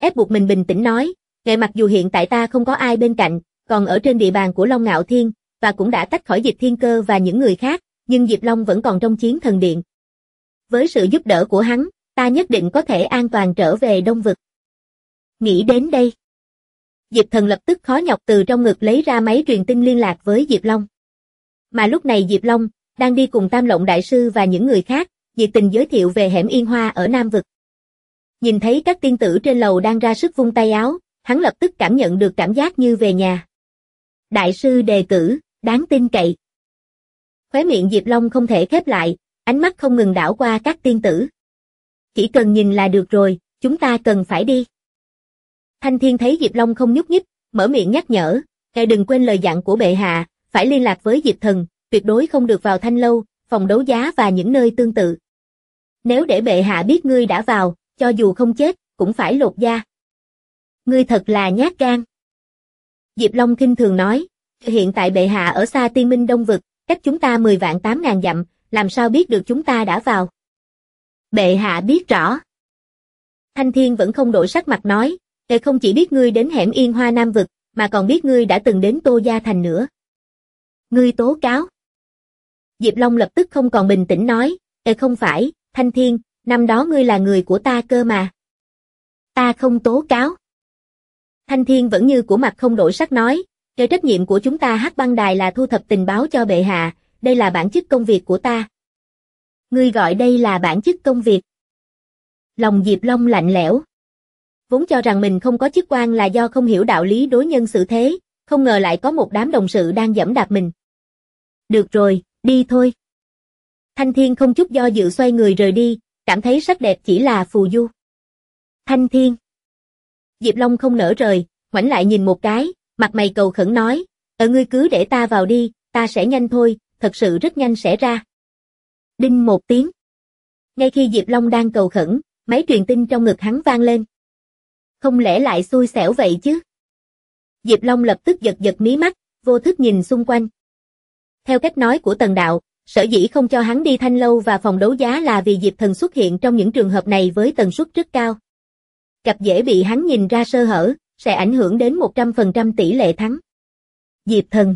ép buộc mình bình tĩnh nói, mặc dù hiện tại ta không có ai bên cạnh, còn ở trên địa bàn của Long Ngạo Thiên, và cũng đã tách khỏi Diệp Thiên Cơ và những người khác, nhưng Diệp Long vẫn còn trong Chiến Thần Điện. Với sự giúp đỡ của hắn, ta nhất định có thể an toàn trở về Đông Vực. Nghĩ đến đây, Diệp Thần lập tức khó nhọc từ trong ngực lấy ra máy truyền tin liên lạc với Diệp Long. Mà lúc này Diệp Long đang đi cùng Tam Lộng Đại Sư và những người khác, nhiệt tình giới thiệu về hẻm Yên Hoa ở Nam Vực. Nhìn thấy các tiên tử trên lầu đang ra sức vung tay áo, hắn lập tức cảm nhận được cảm giác như về nhà. Đại sư đề cử, đáng tin cậy. Khóe miệng Diệp Long không thể khép lại, ánh mắt không ngừng đảo qua các tiên tử. Chỉ cần nhìn là được rồi, chúng ta cần phải đi. Thanh Thiên thấy Diệp Long không nhúc nhích, mở miệng nhắc nhở, ngài đừng quên lời dặn của bệ hạ, phải liên lạc với Diệp Thần, tuyệt đối không được vào Thanh Lâu, phòng đấu giá và những nơi tương tự. Nếu để bệ hạ biết ngươi đã vào, cho dù không chết, cũng phải lột da. Ngươi thật là nhát gan. Diệp Long khinh thường nói, hiện tại bệ hạ ở xa Tiên Minh Đông Vực, cách chúng ta 10 vạn 8 ngàn dặm, làm sao biết được chúng ta đã vào. Bệ hạ biết rõ. Thanh Thiên vẫn không đổi sắc mặt nói, không chỉ biết ngươi đến hẻm Yên Hoa Nam Vực, mà còn biết ngươi đã từng đến Tô Gia Thành nữa. Ngươi tố cáo. Diệp Long lập tức không còn bình tĩnh nói, không phải, Thanh Thiên, năm đó ngươi là người của ta cơ mà. Ta không tố cáo. Thanh Thiên vẫn như của mặt không đổi sắc nói, trách nhiệm của chúng ta Hắc Băng Đài là thu thập tình báo cho bệ hạ, đây là bản chất công việc của ta. Ngươi gọi đây là bản chất công việc. Lòng Diệp Long lạnh lẽo. Vốn cho rằng mình không có chức quan là do không hiểu đạo lý đối nhân xử thế, không ngờ lại có một đám đồng sự đang giẫm đạp mình. Được rồi, đi thôi. Thanh Thiên không chút do dự xoay người rời đi, cảm thấy sắc đẹp chỉ là phù du. Thanh Thiên. Diệp Long không nỡ rời, ngoảnh lại nhìn một cái, mặt mày cầu khẩn nói, ngươi cứ để ta vào đi, ta sẽ nhanh thôi, thật sự rất nhanh sẽ ra. Đinh một tiếng. Ngay khi Diệp Long đang cầu khẩn, máy truyền tin trong ngực hắn vang lên. Không lẽ lại xui xẻo vậy chứ? Diệp Long lập tức giật giật mí mắt, vô thức nhìn xung quanh. Theo cách nói của Tần Đạo, sở dĩ không cho hắn đi Thanh Lâu và phòng đấu giá là vì Diệp Thần xuất hiện trong những trường hợp này với tần suất rất cao. Cặp dễ bị hắn nhìn ra sơ hở, sẽ ảnh hưởng đến 100% tỷ lệ thắng. Diệp Thần.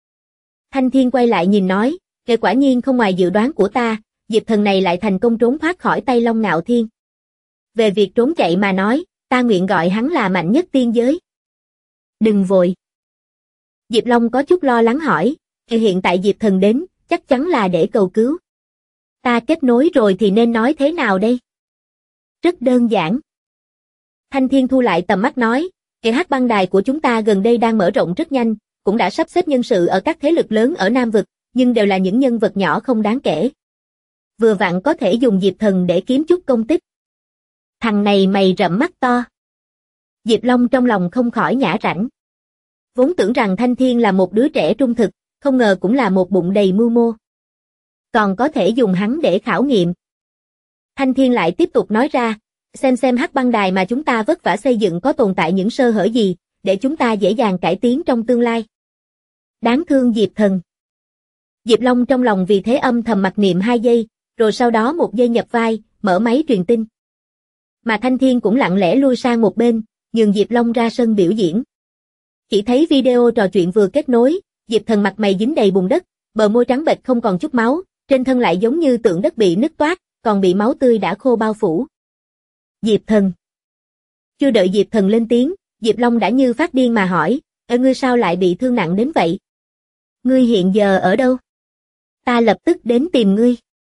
Thanh Thiên quay lại nhìn nói, quả nhiên không ngoài dự đoán của ta, Diệp Thần này lại thành công trốn thoát khỏi tay Long Ngạo Thiên. Về việc trốn chạy mà nói, ta nguyện gọi hắn là mạnh nhất tiên giới. Đừng vội. Diệp Long có chút lo lắng hỏi, hiện tại Diệp Thần đến, chắc chắn là để cầu cứu. Ta kết nối rồi thì nên nói thế nào đây? Rất đơn giản. Thanh Thiên thu lại tầm mắt nói, Hắc Băng Đài của chúng ta gần đây đang mở rộng rất nhanh, cũng đã sắp xếp nhân sự ở các thế lực lớn ở Nam Vực, nhưng đều là những nhân vật nhỏ không đáng kể. Vừa vặn có thể dùng Diệp Thần để kiếm chút công tích. Thằng này mày rậm mắt to. Diệp Long trong lòng không khỏi nhả rãnh. Vốn tưởng rằng Thanh Thiên là một đứa trẻ trung thực, không ngờ cũng là một bụng đầy mưu mô. Còn có thể dùng hắn để khảo nghiệm. Thanh Thiên lại tiếp tục nói ra, xem Hắc Băng Đài mà chúng ta vất vả xây dựng có tồn tại những sơ hở gì, để chúng ta dễ dàng cải tiến trong tương lai. Đáng thương Diệp Thần. Diệp Long trong lòng vì thế âm thầm mặc niệm 2 giây, rồi sau đó 1 giây nhập vai, mở máy truyền tin. Mà Thanh Thiên cũng lặng lẽ lui sang một bên, nhường Diệp Long ra sân biểu diễn. Chỉ thấy video trò chuyện vừa kết nối, Diệp Thần mặt mày dính đầy bùn đất, bờ môi trắng bệch không còn chút máu, trên thân lại giống như tượng đất bị nứt toác, còn bị máu tươi đã khô bao phủ. Diệp Thần. Chưa đợi Diệp Thần lên tiếng, Diệp Long đã như phát điên mà hỏi, ngươi sao lại bị thương nặng đến vậy? Ngươi hiện giờ ở đâu? Ta lập tức đến tìm ngươi.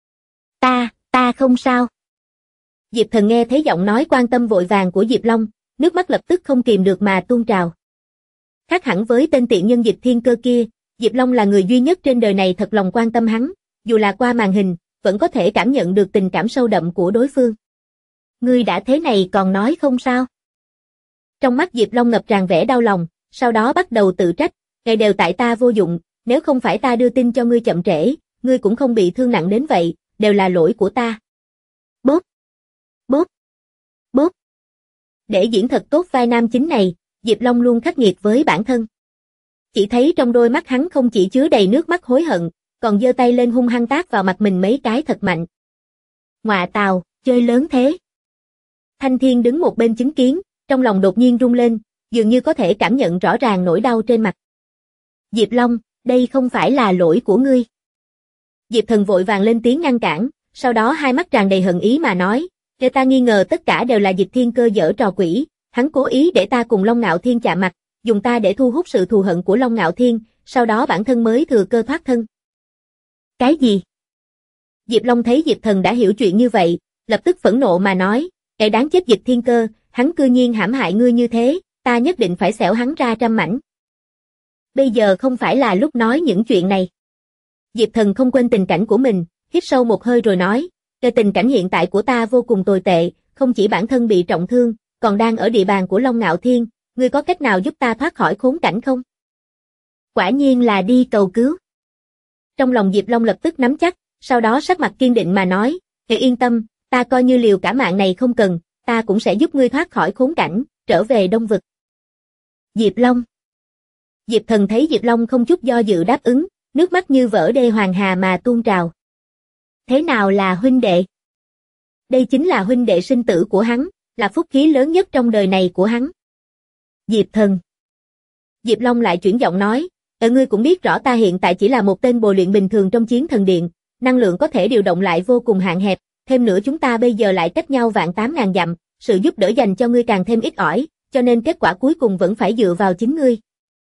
Ta không sao. Diệp Thần nghe thấy giọng nói quan tâm vội vàng của Diệp Long, nước mắt lập tức không kìm được mà tuôn trào. Khác hẳn với tên tiện nhân Diệp Thiên Cơ kia, Diệp Long là người duy nhất trên đời này thật lòng quan tâm hắn, dù là qua màn hình, vẫn có thể cảm nhận được tình cảm sâu đậm của đối phương. Ngươi đã thế này còn nói không sao? Trong mắt Diệp Long ngập tràn vẻ đau lòng, sau đó bắt đầu tự trách, ngày đều tại ta vô dụng, nếu không phải ta đưa tin cho ngươi chậm trễ, ngươi cũng không bị thương nặng đến vậy, đều là lỗi của ta. Bốp, bốp, bốp. Để diễn thật tốt vai nam chính này, Diệp Long luôn khắc nghiệt với bản thân. Chỉ thấy trong đôi mắt hắn không chỉ chứa đầy nước mắt hối hận, còn giơ tay lên hung hăng tát vào mặt mình mấy cái thật mạnh. Ngọa tào, chơi lớn thế. Thanh Thiên đứng một bên chứng kiến, Trong lòng đột nhiên rung lên, dường như có thể cảm nhận rõ ràng nỗi đau trên mặt. Diệp Long, đây không phải là lỗi của ngươi. Diệp Thần vội vàng lên tiếng ngăn cản, sau đó hai mắt tràn đầy hận ý mà nói, để ta nghi ngờ tất cả đều là Diệp Thiên Cơ giở trò quỷ, hắn cố ý để ta cùng Long Ngạo Thiên chạm mặt, dùng ta để thu hút sự thù hận của Long Ngạo Thiên, sau đó bản thân mới thừa cơ thoát thân. Cái gì? Diệp Long thấy Diệp Thần đã hiểu chuyện như vậy, lập tức phẫn nộ mà nói, kẻ đáng chết Diệp Thiên Cơ, hắn cư nhiên hãm hại ngươi như thế, ta nhất định phải xẻo hắn ra trăm mảnh. Bây giờ không phải là lúc nói những chuyện này. Diệp Thần không quên tình cảnh của mình, hít sâu một hơi rồi nói, cái tình cảnh hiện tại của ta vô cùng tồi tệ, không chỉ bản thân bị trọng thương, còn đang ở địa bàn của Long Ngạo Thiên, ngươi có cách nào giúp ta thoát khỏi khốn cảnh không? Quả nhiên là đi cầu cứu. Trong lòng Diệp Long lập tức nắm chắc, sau đó sắc mặt kiên định mà nói, hãy yên tâm, ta coi như liều cả mạng này không cần, ta cũng sẽ giúp ngươi thoát khỏi khốn cảnh, trở về Đông Vực. Diệp Long. Diệp Thần thấy Diệp Long không chút do dự đáp ứng, nước mắt như vỡ đê hoàng hà mà tuôn trào. Thế nào là huynh đệ? Đây chính là huynh đệ sinh tử của hắn, là phúc khí lớn nhất trong đời này của hắn. Diệp Thần. Diệp Long lại chuyển giọng nói, ngươi cũng biết rõ ta hiện tại chỉ là một tên bồi luyện bình thường trong Chiến Thần Điện, năng lượng có thể điều động lại vô cùng hạn hẹp, thêm nữa chúng ta bây giờ lại cách nhau vạn 8.000 dặm, sự giúp đỡ dành cho ngươi càng thêm ít ỏi, cho nên kết quả cuối cùng vẫn phải dựa vào chính ngươi.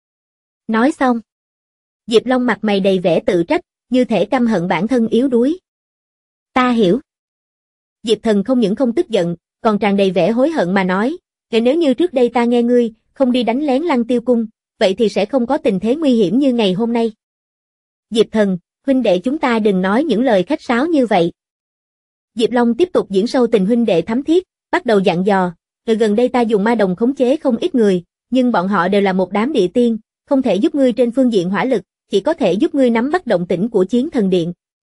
Nói xong, Diệp Long mặt mày đầy vẻ tự trách, như thể căm hận bản thân yếu đuối. Ta hiểu. Diệp Thần không những không tức giận, còn tràn đầy vẻ hối hận mà nói, nếu như trước đây ta nghe ngươi, không đi đánh lén Lăng Tiêu Cung, vậy thì sẽ không có tình thế nguy hiểm như ngày hôm nay. Diệp Thần, huynh đệ chúng ta đừng nói những lời khách sáo như vậy. Diệp Long tiếp tục diễn sâu tình huynh đệ thắm thiết, bắt đầu dặn dò, gần đây ta dùng ma đồng khống chế không ít người, nhưng bọn họ đều là một đám địa tiên, không thể giúp ngươi trên phương diện hỏa lực, chỉ có thể giúp ngươi nắm bắt động tĩnh của Chiến Thần Điện.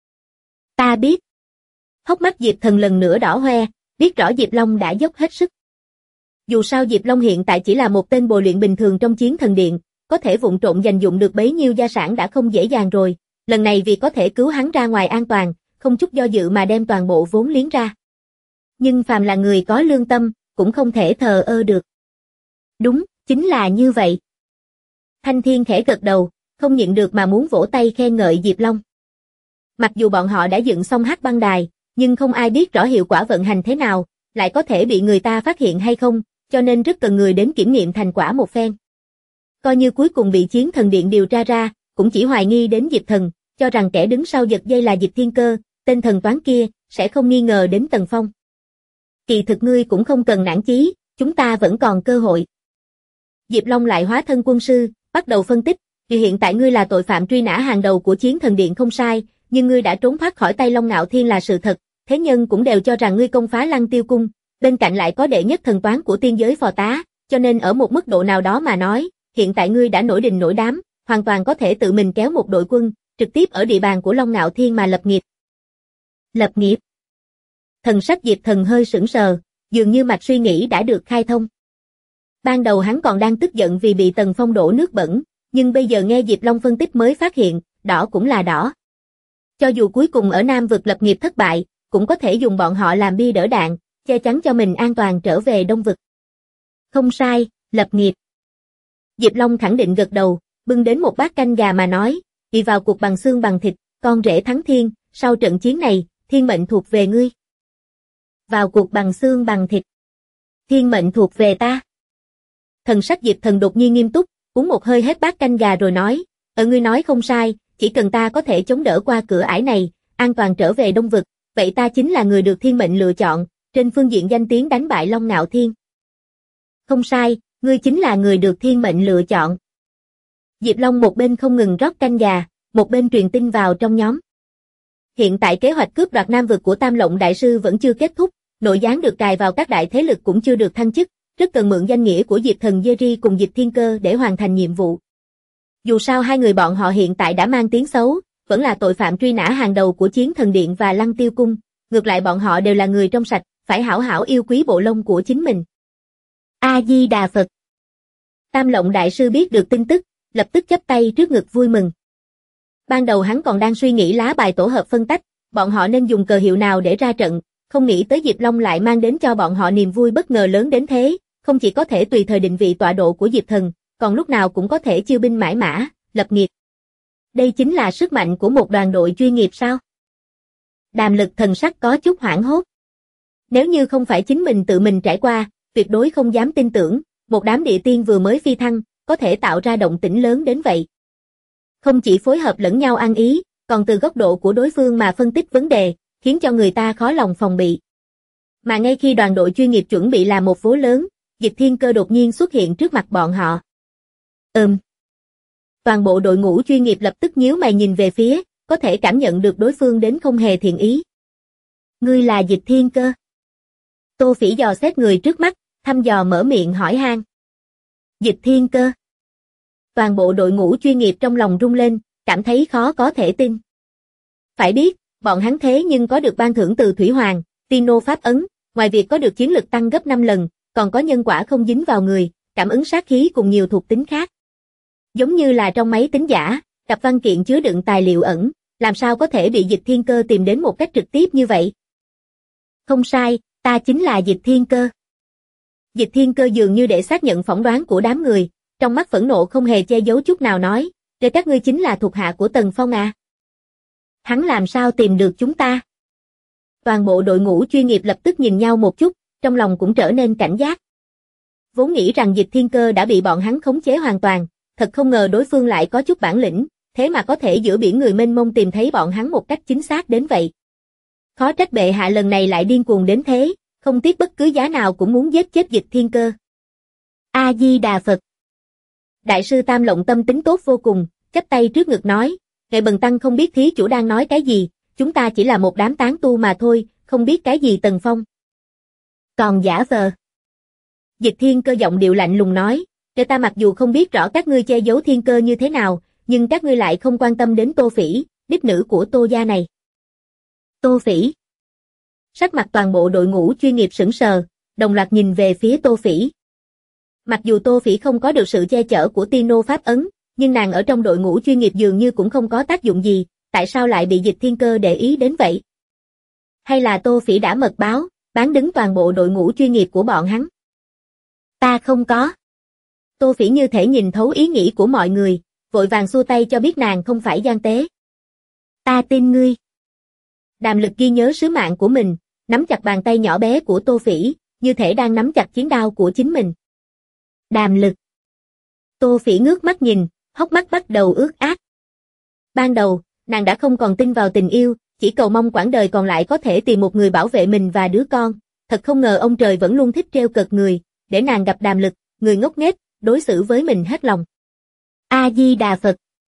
Ta biết. Hốc mắt Diệp Thần lần nữa đỏ hoe, biết rõ Diệp Long đã dốc hết sức. Dù sao Diệp Long hiện tại chỉ là một tên bồi luyện bình thường trong Chiến Thần Điện, có thể vụng trộn dành dụng được bấy nhiêu gia sản đã không dễ dàng rồi, lần này vì có thể cứu hắn ra ngoài an toàn, không chút do dự mà đem toàn bộ vốn liếng ra. Nhưng phàm là người có lương tâm, cũng không thể thờ ơ được. Đúng, chính là như vậy. Thanh Thiên khẽ gật đầu, không nhịn được mà muốn vỗ tay khen ngợi Diệp Long. Mặc dù bọn họ đã dựng xong Hắc Băng Đài, nhưng không ai biết rõ hiệu quả vận hành thế nào, lại có thể bị người ta phát hiện hay không, cho nên rất cần người đến kiểm nghiệm thành quả một phen. Coi như cuối cùng bị Chiến Thần Điện điều tra ra, cũng chỉ hoài nghi đến Diệp Thần, cho rằng kẻ đứng sau giật dây là Diệp Thiên Cơ, tên thần toán kia, sẽ không nghi ngờ đến Tần Phong. Kỳ thực ngươi cũng không cần nản chí, chúng ta vẫn còn cơ hội. Diệp Long lại hóa thân quân sư, bắt đầu phân tích, vì hiện tại ngươi là tội phạm truy nã hàng đầu của Chiến Thần Điện không sai, nhưng ngươi đã trốn thoát khỏi tay Long Ngạo Thiên là sự thật, thế nhân cũng đều cho rằng ngươi công phá Lăng Tiêu Cung, bên cạnh lại có đệ nhất thần toán của tiên giới phò tá, cho nên ở một mức độ nào đó mà nói, hiện tại ngươi đã nổi đình nổi đám, hoàn toàn có thể tự mình kéo một đội quân, trực tiếp ở địa bàn của Long Ngạo Thiên mà lập nghiệp. Lập nghiệp? Thần sắc Diệp Thần hơi sững sờ, dường như mạch suy nghĩ đã được khai thông. Ban đầu hắn còn đang tức giận vì bị Tần Phong đổ nước bẩn, nhưng bây giờ nghe Diệp Long phân tích mới phát hiện, đỏ cũng là đỏ. Cho dù cuối cùng ở Nam Vực lập nghiệp thất bại, cũng có thể dùng bọn họ làm bia đỡ đạn, che chắn cho mình an toàn trở về Đông Vực. Không sai, lập nghiệp. Diệp Long khẳng định gật đầu, bưng đến một bát canh gà mà nói, đi vào cuộc bằng xương bằng thịt, con rể thắng thiên, sau trận chiến này, thiên mệnh thuộc về ngươi. Vào cuộc bằng xương bằng thịt. Thiên mệnh thuộc về ta. Thần sắc Diệp Thần đột nhiên nghiêm túc, uống một hơi hết bát canh gà rồi nói, ngươi nói không sai, chỉ cần ta có thể chống đỡ qua cửa ải này, an toàn trở về Đông Vực, vậy ta chính là người được thiên mệnh lựa chọn, trên phương diện danh tiếng đánh bại Long Ngạo Thiên. Không sai, ngươi chính là người được thiên mệnh lựa chọn. Diệp Long một bên không ngừng rót canh gà, một bên truyền tin vào trong nhóm. Hiện tại kế hoạch cướp đoạt Nam Vực của Tam Lộng Đại Sư vẫn chưa kết thúc, nội gián được cài vào các đại thế lực cũng chưa được thăng chức, rất cần mượn danh nghĩa của Diệp Thần Jerry cùng Diệp Thiên Cơ để hoàn thành nhiệm vụ. Dù sao hai người bọn họ hiện tại đã mang tiếng xấu, vẫn là tội phạm truy nã hàng đầu của Chiến Thần Điện và Lăng Tiêu Cung, ngược lại bọn họ đều là người trong sạch, phải hảo hảo yêu quý bộ lông của chính mình. A-di-đà Phật. Tam Lộng Đại Sư biết được tin tức, lập tức chắp tay trước ngực vui mừng. Ban đầu hắn còn đang suy nghĩ lá bài tổ hợp phân tách, bọn họ nên dùng cờ hiệu nào để ra trận, không nghĩ tới Diệp Long lại mang đến cho bọn họ niềm vui bất ngờ lớn đến thế, không chỉ có thể tùy thời định vị tọa độ của Diệp Thần, còn lúc nào cũng có thể chiêu binh mãi mã, lập nghiệp. Đây chính là sức mạnh của một đoàn đội chuyên nghiệp sao? Đàm Lực thần sắc có chút hoảng hốt. Nếu như không phải chính mình tự mình trải qua, tuyệt đối không dám tin tưởng, một đám địa tiên vừa mới phi thăng, có thể tạo ra động tĩnh lớn đến vậy. Không chỉ phối hợp lẫn nhau ăn ý, còn từ góc độ của đối phương mà phân tích vấn đề, khiến cho người ta khó lòng phòng bị. Mà ngay khi đoàn đội chuyên nghiệp chuẩn bị làm một vố lớn, Dịch Thiên Cơ đột nhiên xuất hiện trước mặt bọn họ. Toàn bộ đội ngũ chuyên nghiệp lập tức nhíu mày nhìn về phía, có thể cảm nhận được đối phương đến không hề thiện ý. Ngươi là Dịch Thiên Cơ? Tô Phỉ dò xét người trước mắt, thăm dò mở miệng hỏi han. Dịch Thiên Cơ? Toàn bộ đội ngũ chuyên nghiệp trong lòng rung lên, cảm thấy khó có thể tin. Phải biết, bọn hắn thế nhưng có được ban thưởng từ Thủy Hoàng, Tino Pháp Ấn, ngoài việc có được chiến lực tăng gấp 5 lần, còn có nhân quả không dính vào người, cảm ứng sát khí cùng nhiều thuộc tính khác. Giống như là trong máy tính giả, cặp văn kiện chứa đựng tài liệu ẩn, làm sao có thể bị Dịch Thiên Cơ tìm đến một cách trực tiếp như vậy? Không sai, ta chính là Dịch Thiên Cơ. Dịch Thiên Cơ dường như để xác nhận phỏng đoán của đám người, trong mắt phẫn nộ không hề che giấu chút nào nói, để các ngươi chính là thuộc hạ của Tần Phong à? Hắn làm sao tìm được chúng ta? Toàn bộ đội ngũ chuyên nghiệp lập tức nhìn nhau một chút, trong lòng cũng trở nên cảnh giác. Vốn nghĩ rằng Dịch Thiên Cơ đã bị bọn hắn khống chế hoàn toàn, thật không ngờ đối phương lại có chút bản lĩnh, thế mà có thể giữa biển người mênh mông tìm thấy bọn hắn một cách chính xác đến vậy. Khó trách bệ hạ lần này lại điên cuồng đến thế, không tiếc bất cứ giá nào cũng muốn giết chết Dịch Thiên Cơ. A Di Đà Phật. Đại sư Tam Lộng tâm tính tốt vô cùng, chắp tay trước ngực nói, ngài bần tăng không biết thí chủ đang nói cái gì, chúng ta chỉ là một đám tán tu mà thôi, không biết cái gì Tần Phong. Còn giả vờ. Dịch Thiên Cơ giọng điệu lạnh lùng nói, để ta mặc dù không biết rõ các ngươi che giấu thiên cơ như thế nào, nhưng các ngươi lại không quan tâm đến Tô Phỉ, đích nữ của Tô gia này. Tô Phỉ. Sắc mặt toàn bộ đội ngũ chuyên nghiệp sững sờ, đồng loạt nhìn về phía Tô Phỉ. Mặc dù Tô Phỉ không có được sự che chở của Tino Pháp Ấn, nhưng nàng ở trong đội ngũ chuyên nghiệp dường như cũng không có tác dụng gì, tại sao lại bị Dịch Thiên Cơ để ý đến vậy? Hay là Tô Phỉ đã mật báo, bán đứng toàn bộ đội ngũ chuyên nghiệp của bọn hắn? Ta không có. Tô Phỉ như thể nhìn thấu ý nghĩ của mọi người, vội vàng xua tay cho biết nàng không phải gian tế. Ta tin ngươi. Đàm Lực ghi nhớ sứ mạng của mình, nắm chặt bàn tay nhỏ bé của Tô Phỉ, như thể đang nắm chặt chiến đao của chính mình. Đàm Lực. Tô Phỉ ngước mắt nhìn, hốc mắt bắt đầu ướt át. Ban đầu, nàng đã không còn tin vào tình yêu, chỉ cầu mong quãng đời còn lại có thể tìm một người bảo vệ mình và đứa con. Thật không ngờ ông trời vẫn luôn thích trêu cợt người, để nàng gặp Đàm Lực, người ngốc nghếch, đối xử với mình hết lòng. A Di Đà Phật.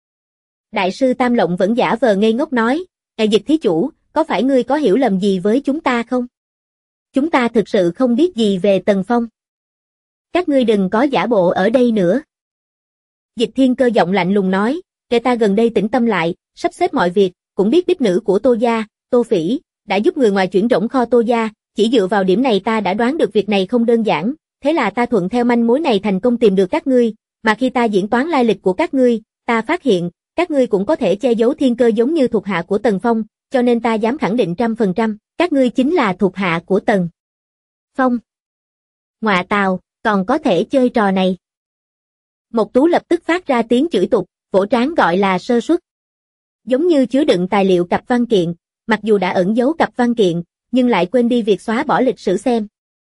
Đại sư Tam Lộng vẫn giả vờ ngây ngốc nói, Dịch thí chủ, có phải ngươi có hiểu lầm gì với chúng ta không? Chúng ta thực sự không biết gì về Tần Phong. Các ngươi đừng có giả bộ ở đây nữa. Dịch Thiên Cơ giọng lạnh lùng nói, để ta gần đây tĩnh tâm lại, sắp xếp mọi việc, cũng biết đích nữ của Tô gia, Tô Phỉ, đã giúp người ngoài chuyển rỗng kho Tô gia, chỉ dựa vào điểm này ta đã đoán được việc này không đơn giản, thế là ta thuận theo manh mối này thành công tìm được các ngươi, mà khi ta diễn toán lai lịch của các ngươi, ta phát hiện, các ngươi cũng có thể che giấu thiên cơ giống như thuộc hạ của Tần Phong, cho nên ta dám khẳng định 100%, các ngươi chính là thuộc hạ của Tần Phong. Ngọa tào, còn có thể chơi trò này. Mộc Tú lập tức phát ra tiếng chửi tục, vỗ trán gọi là sơ suất. Giống như chứa đựng tài liệu cặp văn kiện, mặc dù đã ẩn giấu cặp văn kiện, nhưng lại quên đi việc xóa bỏ lịch sử xem.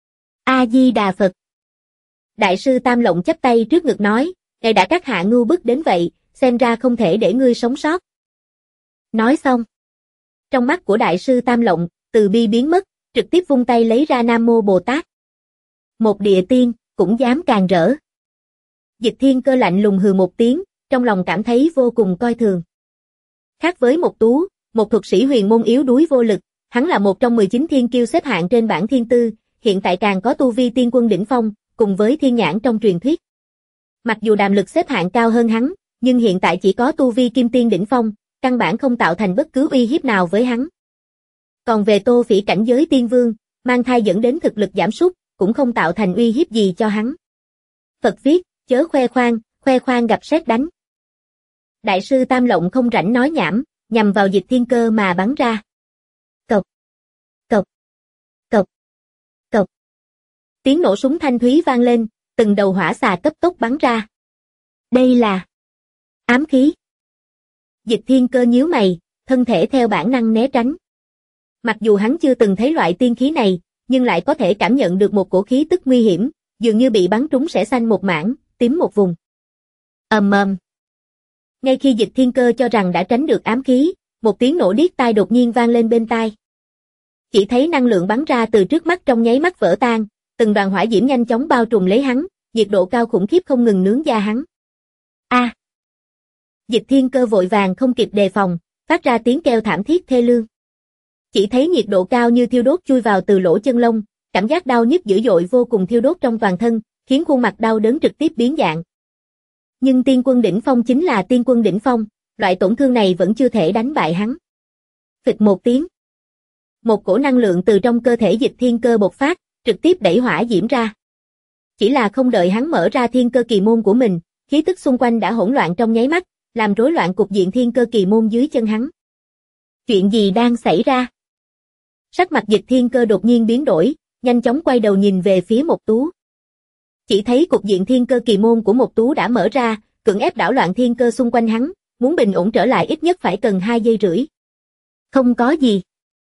A Di Đà Phật. Đại sư Tam Lộng chắp tay trước ngực nói, ngài đã các hạ ngưu bức đến vậy, xem ra không thể để ngươi sống sót. Nói xong. Trong mắt của đại sư Tam Lộng, từ bi biến mất, trực tiếp vung tay lấy ra Nam Mô Bồ Tát. Một địa tiên, cũng dám càn rỡ. Dịch Thiên Cơ lạnh lùng hừ một tiếng, trong lòng cảm thấy vô cùng coi thường. Khác với Mộc Tú, một thuật sĩ huyền môn yếu đuối vô lực, hắn là một trong 19 thiên kiêu xếp hạng trên bảng thiên tư, hiện tại càng có tu vi tiên quân đỉnh phong, cùng với thiên nhãn trong truyền thuyết. Mặc dù Đàm Lực xếp hạng cao hơn hắn, nhưng hiện tại chỉ có tu vi kim tiên đỉnh phong, căn bản không tạo thành bất cứ uy hiếp nào với hắn. Còn về Tô Phỉ cảnh giới tiên vương, mang thai dẫn đến thực lực giảm sút, cũng không tạo thành uy hiếp gì cho hắn. Phật viết, chớ khoe khoang gặp sét đánh. Đại sư Tam Lộng không rảnh nói nhảm, nhằm vào Dịch Thiên Cơ mà bắn ra. Cộc, cộc, cộc, cộc. Tiếng nổ súng thanh thúy vang lên, từng đầu hỏa xà cấp tốc bắn ra. Đây là ám khí. Dịch Thiên Cơ nhíu mày, thân thể theo bản năng né tránh. Mặc dù hắn chưa từng thấy loại tiên khí này, nhưng lại có thể cảm nhận được một cổ khí tức nguy hiểm, dường như bị bắn trúng sẽ xanh một mảng, tím một vùng. Ầm ầm. Ngay khi Dịch Thiên Cơ cho rằng đã tránh được ám khí, một tiếng nổ điếc tai đột nhiên vang lên bên tai. Chỉ thấy năng lượng bắn ra từ trước mắt trong nháy mắt vỡ tan, từng đoàn hỏa diễm nhanh chóng bao trùm lấy hắn, nhiệt độ cao khủng khiếp không ngừng nướng da hắn. A! Dịch Thiên Cơ vội vàng không kịp đề phòng, phát ra tiếng kêu thảm thiết thê lương. Chỉ thấy nhiệt độ cao như thiêu đốt chui vào từ lỗ chân lông, cảm giác đau nhức dữ dội vô cùng thiêu đốt trong toàn thân, khiến khuôn mặt đau đớn trực tiếp biến dạng. Nhưng tiên quân đỉnh phong chính là tiên quân đỉnh phong, loại tổn thương này vẫn chưa thể đánh bại hắn. Phịch một tiếng. Một cổ năng lượng từ trong cơ thể Dịch Thiên Cơ bộc phát, trực tiếp đẩy hỏa diễm ra. Chỉ là không đợi hắn mở ra thiên cơ kỳ môn của mình, khí tức xung quanh đã hỗn loạn trong nháy mắt, làm rối loạn cục diện thiên cơ kỳ môn dưới chân hắn. Chuyện gì đang xảy ra? Sắc mặt Dịch Thiên Cơ đột nhiên biến đổi, nhanh chóng quay đầu nhìn về phía Mộc Tú. Chỉ thấy cục diện thiên cơ kỳ môn của Mộc Tú đã mở ra, cưỡng ép đảo loạn thiên cơ xung quanh hắn, muốn bình ổn trở lại ít nhất phải cần 2 giây rưỡi. Không có gì.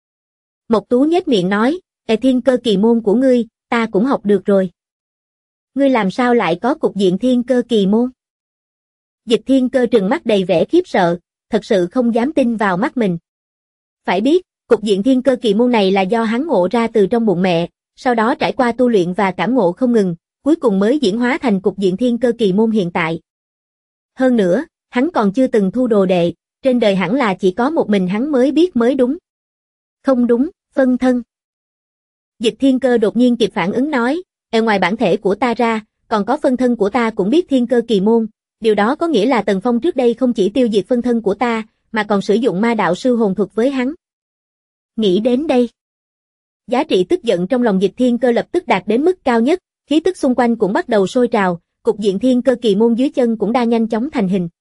Mộc Tú nhếch miệng nói, thiên cơ kỳ môn của ngươi, ta cũng học được rồi. Ngươi làm sao lại có cục diện thiên cơ kỳ môn? Dịch Thiên Cơ trừng mắt đầy vẻ khiếp sợ, thật sự không dám tin vào mắt mình. Phải biết, cục diện thiên cơ kỳ môn này là do hắn ngộ ra từ trong bụng mẹ, sau đó trải qua tu luyện và cảm ngộ không ngừng, cuối cùng mới diễn hóa thành cục diện thiên cơ kỳ môn hiện tại. Hơn nữa, hắn còn chưa từng thu đồ đệ, trên đời hẳn là chỉ có một mình hắn mới biết mới đúng. Không đúng, phân thân. Dịch Thiên Cơ đột nhiên kịp phản ứng nói, ngoài bản thể của ta ra, còn có phân thân của ta cũng biết thiên cơ kỳ môn, điều đó có nghĩa là Tần Phong trước đây không chỉ tiêu diệt phân thân của ta, mà còn sử dụng ma đạo sư hồn thuật với hắn. Nghĩ đến đây, giá trị tức giận trong lòng Dịch Thiên Cơ lập tức đạt đến mức cao nhất, khí tức xung quanh cũng bắt đầu sôi trào, cục diện thiên cơ kỳ môn dưới chân cũng đang nhanh chóng thành hình.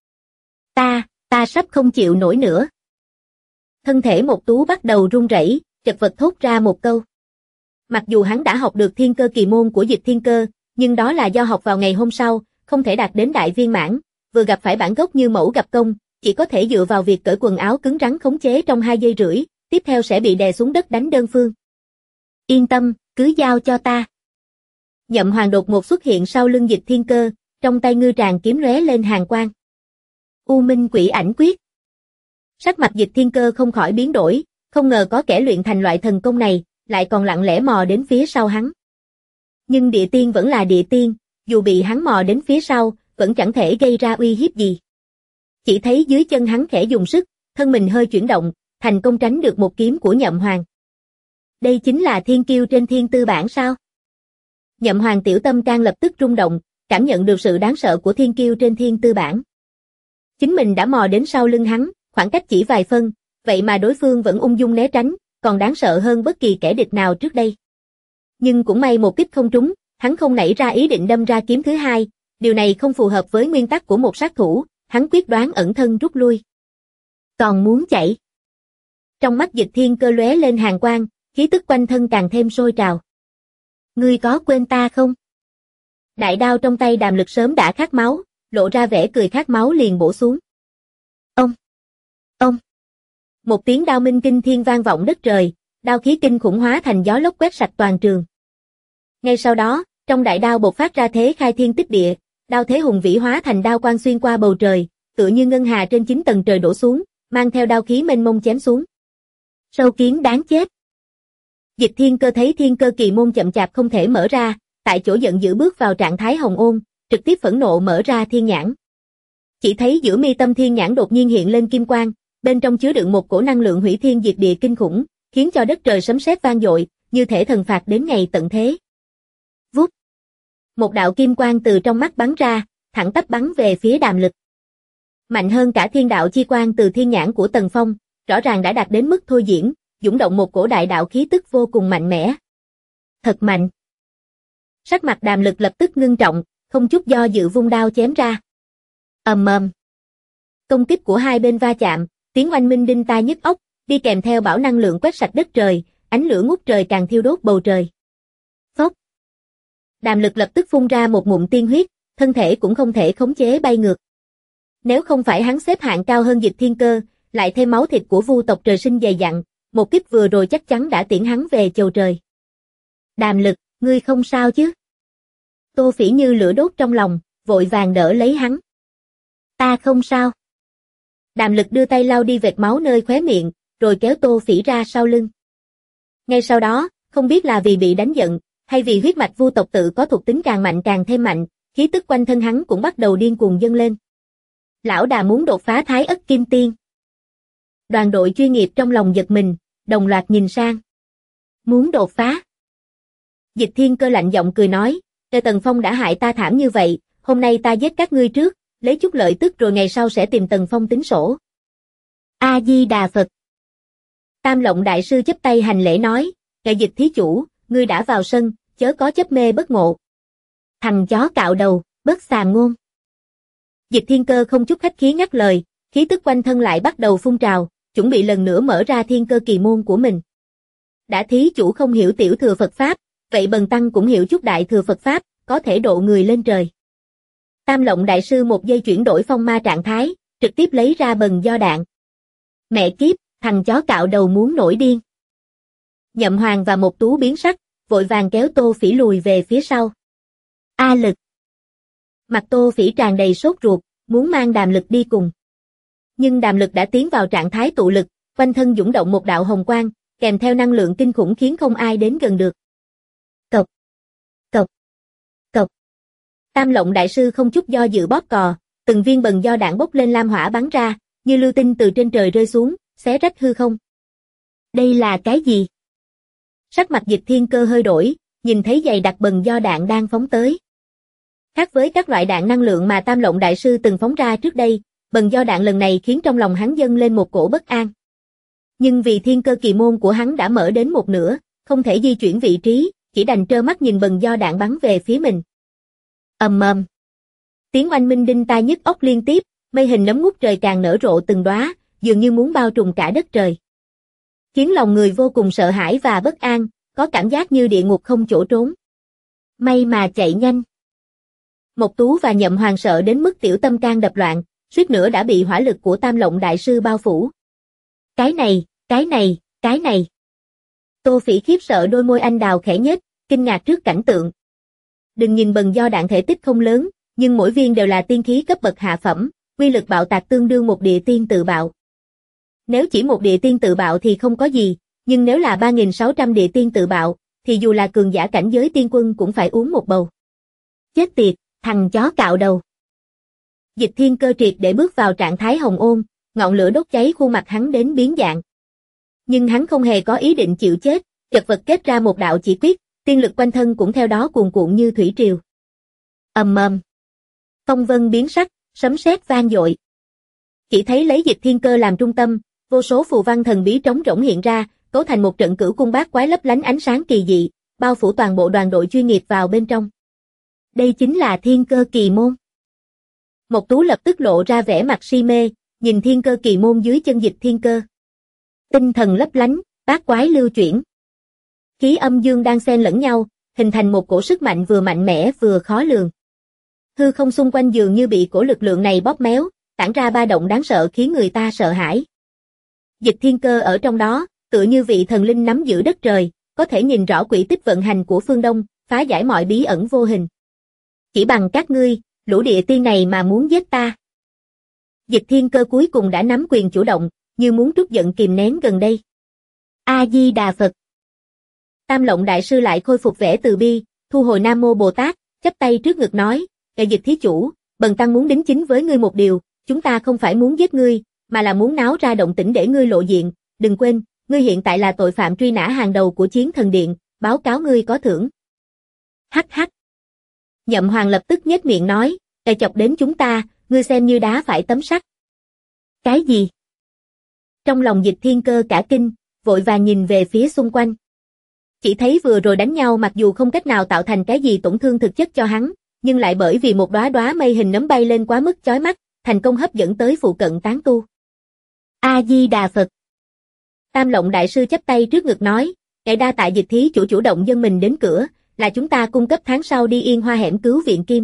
Ta sắp không chịu nổi nữa. Thân thể Mộc Tú bắt đầu run rẩy, chật vật thốt ra một câu. Mặc dù hắn đã học được thiên cơ kỳ môn của Dịch Thiên Cơ, nhưng đó là do học vào ngày hôm sau, không thể đạt đến đại viên mãn, vừa gặp phải bản gốc như mẫu gặp công, chỉ có thể dựa vào việc cởi quần áo cứng rắn khống chế trong 2 giây rưỡi, tiếp theo sẽ bị đè xuống đất đánh đơn phương. Yên tâm, cứ giao cho ta. Nhậm Hoàng đột ngột xuất hiện sau lưng Dịch Thiên Cơ, trong tay ngư tràng kiếm lóe lên hàn quang. U Minh Quỷ Ảnh Quyết. Sắc mặt Dịch Thiên Cơ không khỏi biến đổi, không ngờ có kẻ luyện thành loại thần công này, lại còn lặng lẽ mò đến phía sau hắn. Nhưng địa tiên vẫn là địa tiên, dù bị hắn mò đến phía sau, vẫn chẳng thể gây ra uy hiếp gì. Chỉ thấy dưới chân hắn khẽ dùng sức, thân mình hơi chuyển động, thành công tránh được một kiếm của Nhậm Hoàng. Đây chính là thiên kiêu trên thiên tư bản sao? Nhậm Hoàng tiểu tâm can lập tức rung động, cảm nhận được sự đáng sợ của thiên kiêu trên thiên tư bản. Chính mình đã mò đến sau lưng hắn, khoảng cách chỉ vài phân, vậy mà đối phương vẫn ung dung né tránh, còn đáng sợ hơn bất kỳ kẻ địch nào trước đây. Nhưng cũng may một kích không trúng, hắn không nảy ra ý định đâm ra kiếm thứ hai, điều này không phù hợp với nguyên tắc của một sát thủ, hắn quyết đoán ẩn thân rút lui. Còn muốn chạy. Trong mắt Dịch Thiên Cơ lóe lên hàn quang, khí tức quanh thân càng thêm sôi trào. Ngươi có quên ta không? Đại đao trong tay Đàm Lực sớm đã khát máu, lộ ra vẻ cười khát máu liền bổ xuống. Ông. Một tiếng đao minh kinh thiên vang vọng đất trời, đao khí kinh khủng hóa thành gió lốc quét sạch toàn trường. Ngay sau đó, trong đại đao bộc phát ra thế khai thiên tích địa, đao thế hùng vĩ hóa thành đao quang xuyên qua bầu trời, tựa như ngân hà trên 9 tầng trời đổ xuống, mang theo đao khí mênh mông chém xuống. Sâu kiến đáng chết. Dịch Thiên Cơ thấy thiên cơ kỳ môn chậm chạp không thể mở ra, tại chỗ giận dữ bước vào trạng thái hồng ôn, trực tiếp phẫn nộ mở ra thiên nhãn. Chỉ thấy giữa mi tâm thiên nhãn đột nhiên hiện lên kim quang, bên trong chứa đựng một cổ năng lượng hủy thiên diệt địa kinh khủng, khiến cho đất trời sấm sét vang dội, như thể thần phạt đến ngày tận thế. Vút. Một đạo kim quang từ trong mắt bắn ra, thẳng tắp bắn về phía Đàm Lực. Mạnh hơn cả thiên đạo chi quang từ thiên nhãn của Tần Phong, rõ ràng đã đạt đến mức thôi diễn, dũng động một cổ đại đạo khí tức vô cùng mạnh mẽ. Thật mạnh. Sắc mặt Đàm Lực lập tức ngưng trọng, không chút do dự vung đao chém ra. Ầm ầm. Công kích của hai bên va chạm, tiếng oanh minh đinh tai nhức óc, đi kèm theo bão năng lượng quét sạch đất trời, ánh lửa ngút trời càng thiêu đốt bầu trời. Phốc. Đàm Lực lập tức phun ra một ngụm tiên huyết, thân thể cũng không thể khống chế bay ngược. Nếu không phải hắn xếp hạng cao hơn Dịch Thiên Cơ, lại thêm máu thịt của Vu tộc trời sinh dày dặn, một kích vừa rồi chắc chắn đã tiễn hắn về chầu trời. Đàm Lực, ngươi không sao chứ? Tô Phỉ như lửa đốt trong lòng, vội vàng đỡ lấy hắn. Ta không sao. Đàm Lực đưa tay lau đi vệt máu nơi khóe miệng, rồi kéo Tô Phỉ ra sau lưng. Ngay sau đó, không biết là vì bị đánh giận, hay vì huyết mạch Vu tộc tự có thuộc tính càng mạnh càng thêm mạnh, khí tức quanh thân hắn cũng bắt đầu điên cuồng dâng lên. Lão Đà muốn đột phá Thái Ất Kim Tiên. Đoàn đội chuyên nghiệp trong lòng giật mình, đồng loạt nhìn sang. Muốn đột phá. Dịch Thiên Cơ lạnh giọng cười nói, Tần Phong đã hại ta thảm như vậy, hôm nay ta giết các ngươi trước, lấy chút lợi tức rồi ngày sau sẽ tìm Tần Phong tính sổ. A-di-đà Phật. Tam Lộng Đại Sư chắp tay hành lễ nói, Kệ Dịch thí chủ, ngươi đã vào sân, chớ có chấp mê bất ngộ. Thằng chó cạo đầu, bất xàm ngôn. Dịch Thiên Cơ không chút khách khí ngắt lời, khí tức quanh thân lại bắt đầu phun trào, chuẩn bị lần nữa mở ra thiên cơ kỳ môn của mình. Đã thí chủ không hiểu tiểu thừa Phật Pháp, vậy bần tăng cũng hiểu chút đại thừa Phật Pháp, có thể độ người lên trời. Tam Lộng Đại Sư một giây chuyển đổi phong ma trạng thái, trực tiếp lấy ra bần do đạn. Mẹ kiếp, thằng chó cạo đầu muốn nổi điên. Nhậm Hoàng và Một Tú biến sắc, vội vàng kéo Tô Phỉ lùi về phía sau. A Lực. Mặt Tô Phỉ tràn đầy sốt ruột, muốn mang Đàm Lực đi cùng. Nhưng Đàm Lực đã tiến vào trạng thái tụ lực, quanh thân dũng động một đạo hồng quang, kèm theo năng lượng kinh khủng khiến không ai đến gần được. Cộc, cộc, cộc. Tam Lộng Đại Sư không chút do dự bóp cò, từng viên bần do đạn bốc lên lam hỏa bắn ra, như lưu tinh từ trên trời rơi xuống, xé rách hư không. Đây là cái gì? Sắc mặt Dịch Thiên Cơ hơi đổi, nhìn thấy dày đặc bần do đạn đang phóng tới. Khác với các loại đạn năng lượng mà Tam Lộng Đại Sư từng phóng ra trước đây, bần do đạn lần này khiến trong lòng hắn dâng lên một cổ bất an. Nhưng vì thiên cơ kỳ môn của hắn đã mở đến một nửa, không thể di chuyển vị trí, chỉ đành trơ mắt nhìn bần do đạn bắn về phía mình. Ầm ầm. Tiếng oanh minh đinh tai nhức óc liên tiếp, mây hình nấm ngút trời càng nở rộ từng đóa, dường như muốn bao trùm cả đất trời. Khiến lòng người vô cùng sợ hãi và bất an, có cảm giác như địa ngục không chỗ trốn. May mà chạy nhanh. Mộc Tú và Nhậm Hoàng sợ đến mức tiểu tâm can đập loạn, suýt nữa đã bị hỏa lực của Tam Lộng Đại Sư bao phủ. Cái này, cái này, cái này. Tô Phỉ khiếp sợ đôi môi anh đào khẽ nhếch, kinh ngạc trước cảnh tượng. Đừng nhìn bần do đạn thể tích không lớn, nhưng mỗi viên đều là tiên khí cấp bậc hạ phẩm, uy lực bạo tạc tương đương một địa tiên tự bạo. Nếu chỉ một địa tiên tự bạo thì không có gì, nhưng nếu là 3.600 địa tiên tự bạo, thì dù là cường giả cảnh giới tiên quân cũng phải uống một bầu. Chết tiệt, thằng chó cạo đầu. Dịch Thiên Cơ triệt để bước vào trạng thái hồng ôn, ngọn lửa đốt cháy khuôn mặt hắn đến biến dạng. Nhưng hắn không hề có ý định chịu chết, chật vật kết ra một đạo chỉ quyết, tiên lực quanh thân cũng theo đó cuồn cuộn như thủy triều. Ầm ầm. Phong vân biến sắc, sấm sét vang dội. Chỉ thấy lấy Dịch Thiên Cơ làm trung tâm, vô số phù văn thần bí trống rỗng hiện ra, cấu thành một trận cửu cung bát quái lấp lánh ánh sáng kỳ dị, bao phủ toàn bộ đoàn đội chuyên nghiệp vào bên trong. Đây chính là thiên cơ kỳ môn. Mộc Tú lập tức lộ ra vẻ mặt si mê, nhìn thiên cơ kỳ môn dưới chân Dịch Thiên Cơ. Tinh thần lấp lánh, bát quái lưu chuyển. Khí âm dương đang xen lẫn nhau, hình thành một cổ sức mạnh vừa mạnh mẽ vừa khó lường. Hư không xung quanh dường như bị cổ lực lượng này bóp méo, tản ra ba động đáng sợ khiến người ta sợ hãi. Dịch Thiên Cơ ở trong đó, tựa như vị thần linh nắm giữ đất trời, có thể nhìn rõ quỹ tích vận hành của phương Đông, phá giải mọi bí ẩn vô hình. Chỉ bằng các ngươi, lũ địa tiên này mà muốn giết ta. Dịch Thiên Cơ cuối cùng đã nắm quyền chủ động, như muốn trút giận kìm nén gần đây. A-di-đà Phật. Tam Lộng Đại Sư lại khôi phục vẻ từ bi, thu hồi Nam Mô Bồ Tát, chắp tay trước ngực nói, Kệ Dịch thí chủ, bần tăng muốn đính chính với ngươi một điều, chúng ta không phải muốn giết ngươi, mà là muốn náo ra động tĩnh để ngươi lộ diện, đừng quên, ngươi hiện tại là tội phạm truy nã hàng đầu của Chiến Thần Điện, báo cáo ngươi có thưởng. Hắc hắc. Nhậm Hoàng lập tức nhếch miệng nói, Kệ chọc đến chúng ta, ngươi xem như đá phải tấm sắt. Cái gì? Trong lòng Dịch Thiên Cơ cả kinh, vội vàng nhìn về phía xung quanh. Chỉ thấy vừa rồi đánh nhau mặc dù không cách nào tạo thành cái gì tổn thương thực chất cho hắn, nhưng lại bởi vì một đóa đóa mây hình nấm bay lên quá mức chói mắt, thành công hấp dẫn tới phụ cận tán tu. A-di-đà Phật. Tam Lộng Đại Sư chắp tay trước ngực nói, Kệ đa tạ Dịch thí chủ chủ động dâng mình đến cửa, là chúng ta cung cấp tháng sau đi Yên Hoa hẻm cứu viện kim.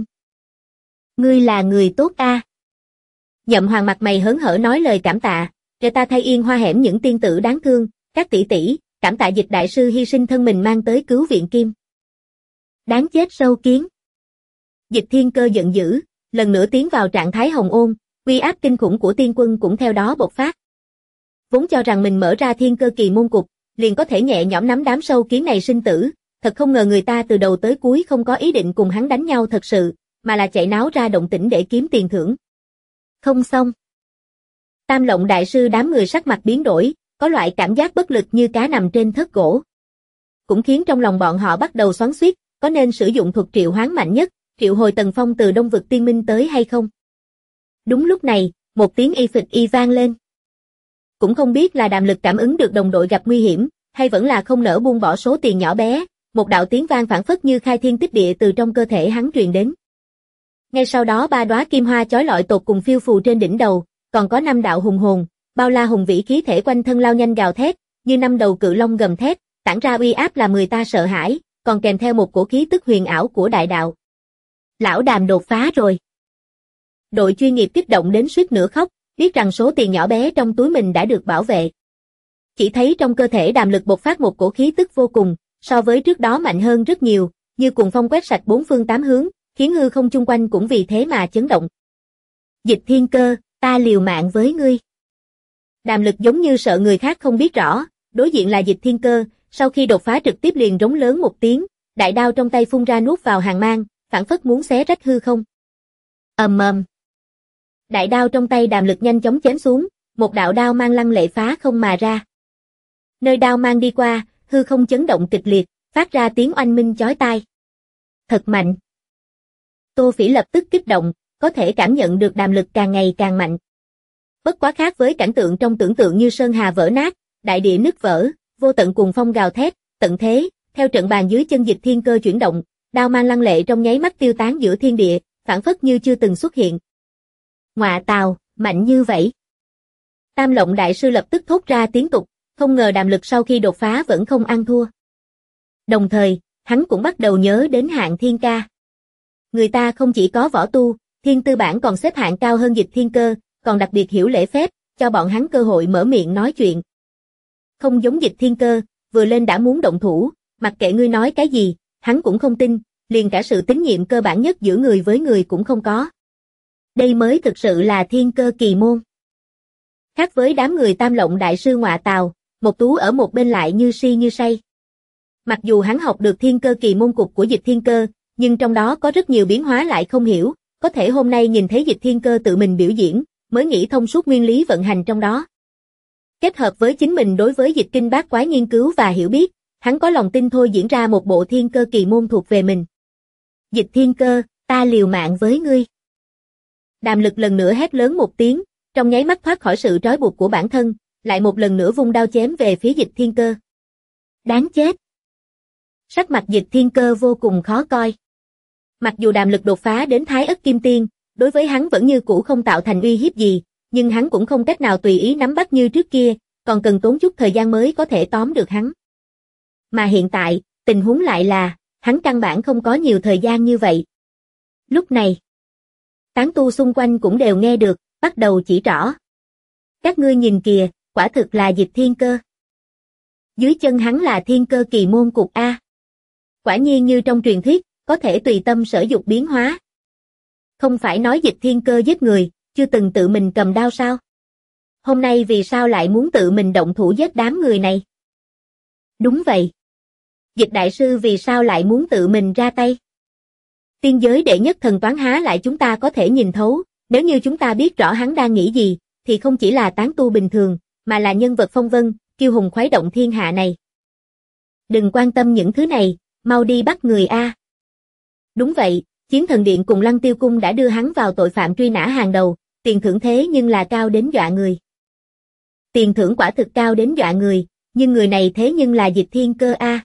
Ngươi là người tốt a. Nhậm Hoàng mặt mày hớn hở nói lời cảm tạ, để ta thay Yên Hoa hẻm những tiên tử đáng thương, các tỷ tỷ, cảm tạ Dịch đại sư hy sinh thân mình mang tới cứu viện kim. Đáng chết sâu kiến. Dịch Thiên Cơ giận dữ, lần nữa tiến vào trạng thái hồng ôn, uy áp kinh khủng của tiên quân cũng theo đó bộc phát. Vốn cho rằng mình mở ra thiên cơ kỳ môn cục, liền có thể nhẹ nhõm nắm đám sâu kiến này sinh tử, thật không ngờ người ta từ đầu tới cuối không có ý định cùng hắn đánh nhau thật sự, mà là chạy náo ra động tĩnh để kiếm tiền thưởng. Không xong. Tam Lộng đại sư đám người sắc mặt biến đổi, có loại cảm giác bất lực như cá nằm trên thớt gỗ. Cũng khiến trong lòng bọn họ bắt đầu xoắn xuýt, có nên sử dụng thuật triệu hoán mạnh nhất, triệu hồi Tần Phong từ Đông vực tiên minh tới hay không? Đúng lúc này, một tiếng y phịch y vang lên. Cũng không biết là Đàm Lực cảm ứng được đồng đội gặp nguy hiểm, hay vẫn là không nỡ buông bỏ số tiền nhỏ bé, một đạo tiếng vang phảng phất như khai thiên tích địa từ trong cơ thể hắn truyền đến. Ngay sau đó 3 đóa kim hoa chói lọi tột cùng phiêu phù trên đỉnh đầu, còn có 5 đạo hùng hồn, bao la hùng vĩ khí thể quanh thân lao nhanh gào thét, như 5 đầu cự long gầm thét, tản ra uy áp làm người ta sợ hãi, còn kèm theo một cổ khí tức huyền ảo của đại đạo. Lão Đàm đột phá rồi. Đội chuyên nghiệp kích động đến suýt nữa khóc, biết rằng số tiền nhỏ bé trong túi mình đã được bảo vệ. Chỉ thấy trong cơ thể Đàm Lực bộc phát một cổ khí tức vô cùng, so với trước đó mạnh hơn rất nhiều, như cuồng phong quét sạch 4 phương 8 hướng, khiến hư không chung quanh cũng vì thế mà chấn động. Dịch Thiên Cơ, ta liều mạng với ngươi. Đàm Lực giống như sợ người khác không biết rõ, đối diện là Dịch Thiên Cơ, sau khi đột phá trực tiếp liền rống lớn một tiếng, đại đao trong tay phun ra nuốt vào hàng mang, phảng phất muốn xé rách hư không. Ầm ầm. Đại đao trong tay Đàm Lực nhanh chóng chém xuống, một đạo đao mang lăng lệ phá không mà ra. Nơi đao mang đi qua, hư không chấn động kịch liệt, phát ra tiếng oanh minh chói tai. Thật mạnh. Tô Phỉ lập tức kích động, có thể cảm nhận được Đàm Lực càng ngày càng mạnh. Bất quá khác với cảnh tượng trong tưởng tượng như sơn hà vỡ nát, đại địa nứt vỡ, vô tận cuồng phong gào thét, tận thế, theo trận bàn dưới chân Dịch Thiên Cơ chuyển động, đao mang lăng lệ trong nháy mắt tiêu tán giữa thiên địa, phảng phất như chưa từng xuất hiện. Ngọa tào, mạnh như vậy. Tam Lộng đại sư lập tức thốt ra tiếng tục, không ngờ Đàm Lực sau khi đột phá vẫn không ăn thua. Đồng thời, hắn cũng bắt đầu nhớ đến Hạng Thiên ca. Người ta không chỉ có võ tu, thiên tư bản còn xếp hạng cao hơn Dịch Thiên Cơ, còn đặc biệt hiểu lễ phép, cho bọn hắn cơ hội mở miệng nói chuyện. Không giống Dịch Thiên Cơ, vừa lên đã muốn động thủ, mặc kệ ngươi nói cái gì, hắn cũng không tin, liền cả sự tín nhiệm cơ bản nhất giữa người với người cũng không có. Đây mới thực sự là thiên cơ kỳ môn. Khác với đám người Tam Lộng đại sư Ngọa Tào, Mộc Tú ở một bên lại như si như say. Mặc dù hắn học được thiên cơ kỳ môn cục của Dịch Thiên Cơ, nhưng trong đó có rất nhiều biến hóa lại không hiểu, có thể hôm nay nhìn thấy Dịch Thiên Cơ tự mình biểu diễn, mới nghĩ thông suốt nguyên lý vận hành trong đó. Kết hợp với chính mình đối với dịch kinh bát quái nghiên cứu và hiểu biết, hắn có lòng tin thôi diễn ra một bộ thiên cơ kỳ môn thuộc về mình. Dịch Thiên Cơ, ta liều mạng với ngươi. Đàm Lực lần nữa hét lớn một tiếng, trong nháy mắt thoát khỏi sự trói buộc của bản thân, lại một lần nữa vung đao chém về phía Dịch Thiên Cơ. Đáng chết. Sắc mặt Dịch Thiên Cơ vô cùng khó coi. Mặc dù Đàm Lực đột phá đến Thái Ất Kim Tiên, đối với hắn vẫn như cũ không tạo thành uy hiếp gì, nhưng hắn cũng không cách nào tùy ý nắm bắt như trước kia, còn cần tốn chút thời gian mới có thể tóm được hắn. Mà hiện tại, tình huống lại là, hắn căn bản không có nhiều thời gian như vậy. Lúc này, tán tu xung quanh cũng đều nghe được, bắt đầu chỉ trỏ. Các ngươi nhìn kìa, quả thực là Dịch Thiên Cơ. Dưới chân hắn là thiên cơ kỳ môn cục A. Quả nhiên như trong truyền thuyết, có thể tùy tâm sở dục biến hóa. Không phải nói Dịch Thiên Cơ giết người, chưa từng tự mình cầm đao sao? Hôm nay vì sao lại muốn tự mình động thủ giết đám người này? Đúng vậy. Dịch đại sư vì sao lại muốn tự mình ra tay? Tiên giới đệ nhất thần toán há lại chúng ta có thể nhìn thấu, nếu như chúng ta biết rõ hắn đang nghĩ gì, thì không chỉ là tán tu bình thường, mà là nhân vật phong vân, kiêu hùng khuấy động thiên hạ này. Đừng quan tâm những thứ này, mau đi bắt người A. Đúng vậy, Chiến Thần Điện cùng Lăng Tiêu Cung đã đưa hắn vào tội phạm truy nã hàng đầu, tiền thưởng thế nhưng là cao đến dọa người. Tiền thưởng quả thực cao đến dọa người, nhưng người này thế nhưng là Dịch Thiên Cơ A.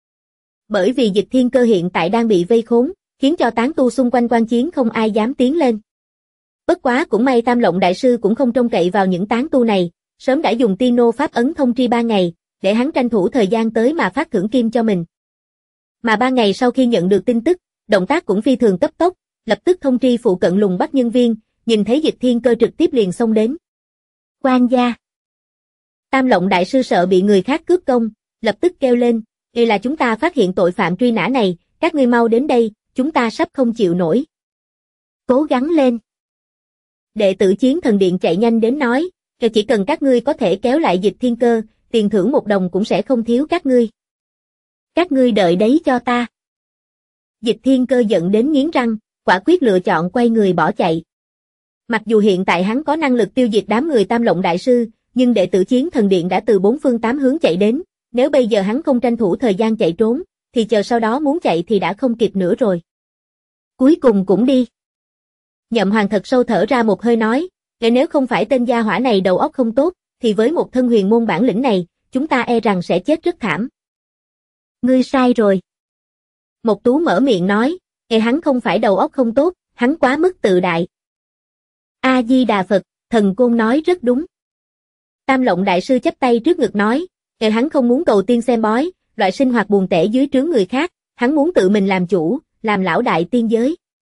Bởi vì Dịch Thiên Cơ hiện tại đang bị vây khốn, khiến cho tán tu xung quanh quan chiến không ai dám tiến lên. Bất quá cũng may Tam Lộng đại sư cũng không trông cậy vào những tán tu này, sớm đã dùng tiên nô pháp ấn thông tri 3 ngày, để hắn tranh thủ thời gian tới mà phát thưởng kim cho mình. Mà 3 ngày sau khi nhận được tin tức, động tác cũng phi thường cấp tốc, lập tức thông tri phụ cận lùng bắt nhân viên, nhìn thấy Dịch Thiên Cơ trực tiếp liền xông đến. Quan gia. Tam Lộng đại sư sợ bị người khác cướp công, lập tức kêu lên, "Đây là chúng ta phát hiện tội phạm truy nã này, các ngươi mau đến đây, chúng ta sắp không chịu nổi." Cố gắng lên. Đệ tử Chiến Thần Điện chạy nhanh đến nói, "Chỉ cần các ngươi có thể kéo lại Dịch Thiên Cơ, tiền thưởng 1 đồng cũng sẽ không thiếu các ngươi. Các ngươi đợi đấy cho ta." Dịch Thiên Cơ giận đến nghiến răng, quả quyết lựa chọn quay người bỏ chạy. Mặc dù hiện tại hắn có năng lực tiêu diệt đám người Tam Lộng đại sư, nhưng đệ tử Chiến Thần Điện đã từ 4 phương 8 hướng chạy đến, nếu bây giờ hắn không tranh thủ thời gian chạy trốn, thì chờ sau đó muốn chạy thì đã không kịp nữa rồi. Cuối cùng cũng đi. Nhậm Hoàng thật sâu thở ra một hơi nói, nếu không phải tên gia hỏa này đầu óc không tốt, thì với một thân huyền môn bản lĩnh này, chúng ta e rằng sẽ chết rất thảm. Ngươi sai rồi. Mộc Tú mở miệng nói, hắn không phải đầu óc không tốt, hắn quá mức tự đại. A-di-đà Phật, Thần Côn nói rất đúng. Tam Lộng đại sư chắp tay trước ngực nói, hắn không muốn cầu tiên xem bói, loại sinh hoạt buồn tẻ dưới trướng người khác, hắn muốn tự mình làm chủ, làm lão đại tiên giới.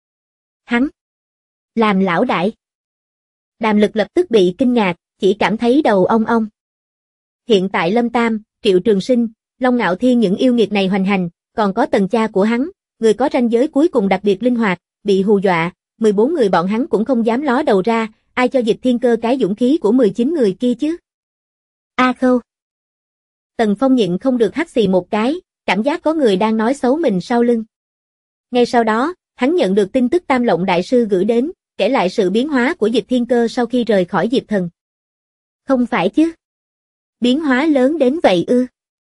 Hắn làm lão đại. Đàm Lực lập tức bị kinh ngạc, chỉ cảm thấy đầu ong ong. Hiện tại Lâm Tam, Triệu Trường Sinh, Long Ngạo Thiên những yêu nghiệt này hoành hành, còn có Tần cha của hắn, người có ranh giới cuối cùng đặc biệt linh hoạt, bị hù dọa, 14 người bọn hắn cũng không dám ló đầu ra, ai cho Dịch Thiên Cơ cái dũng khí của 19 người kia chứ? A Khâu. Tần Phong nhịn không được hắt xì một cái, cảm giác có người đang nói xấu mình sau lưng. Ngay sau đó, hắn nhận được tin tức Tam Lộng đại sư gửi đến, kể lại sự biến hóa của Dịch Thiên Cơ sau khi rời khỏi Diệp Thần. Không phải chứ? Biến hóa lớn đến vậy ư?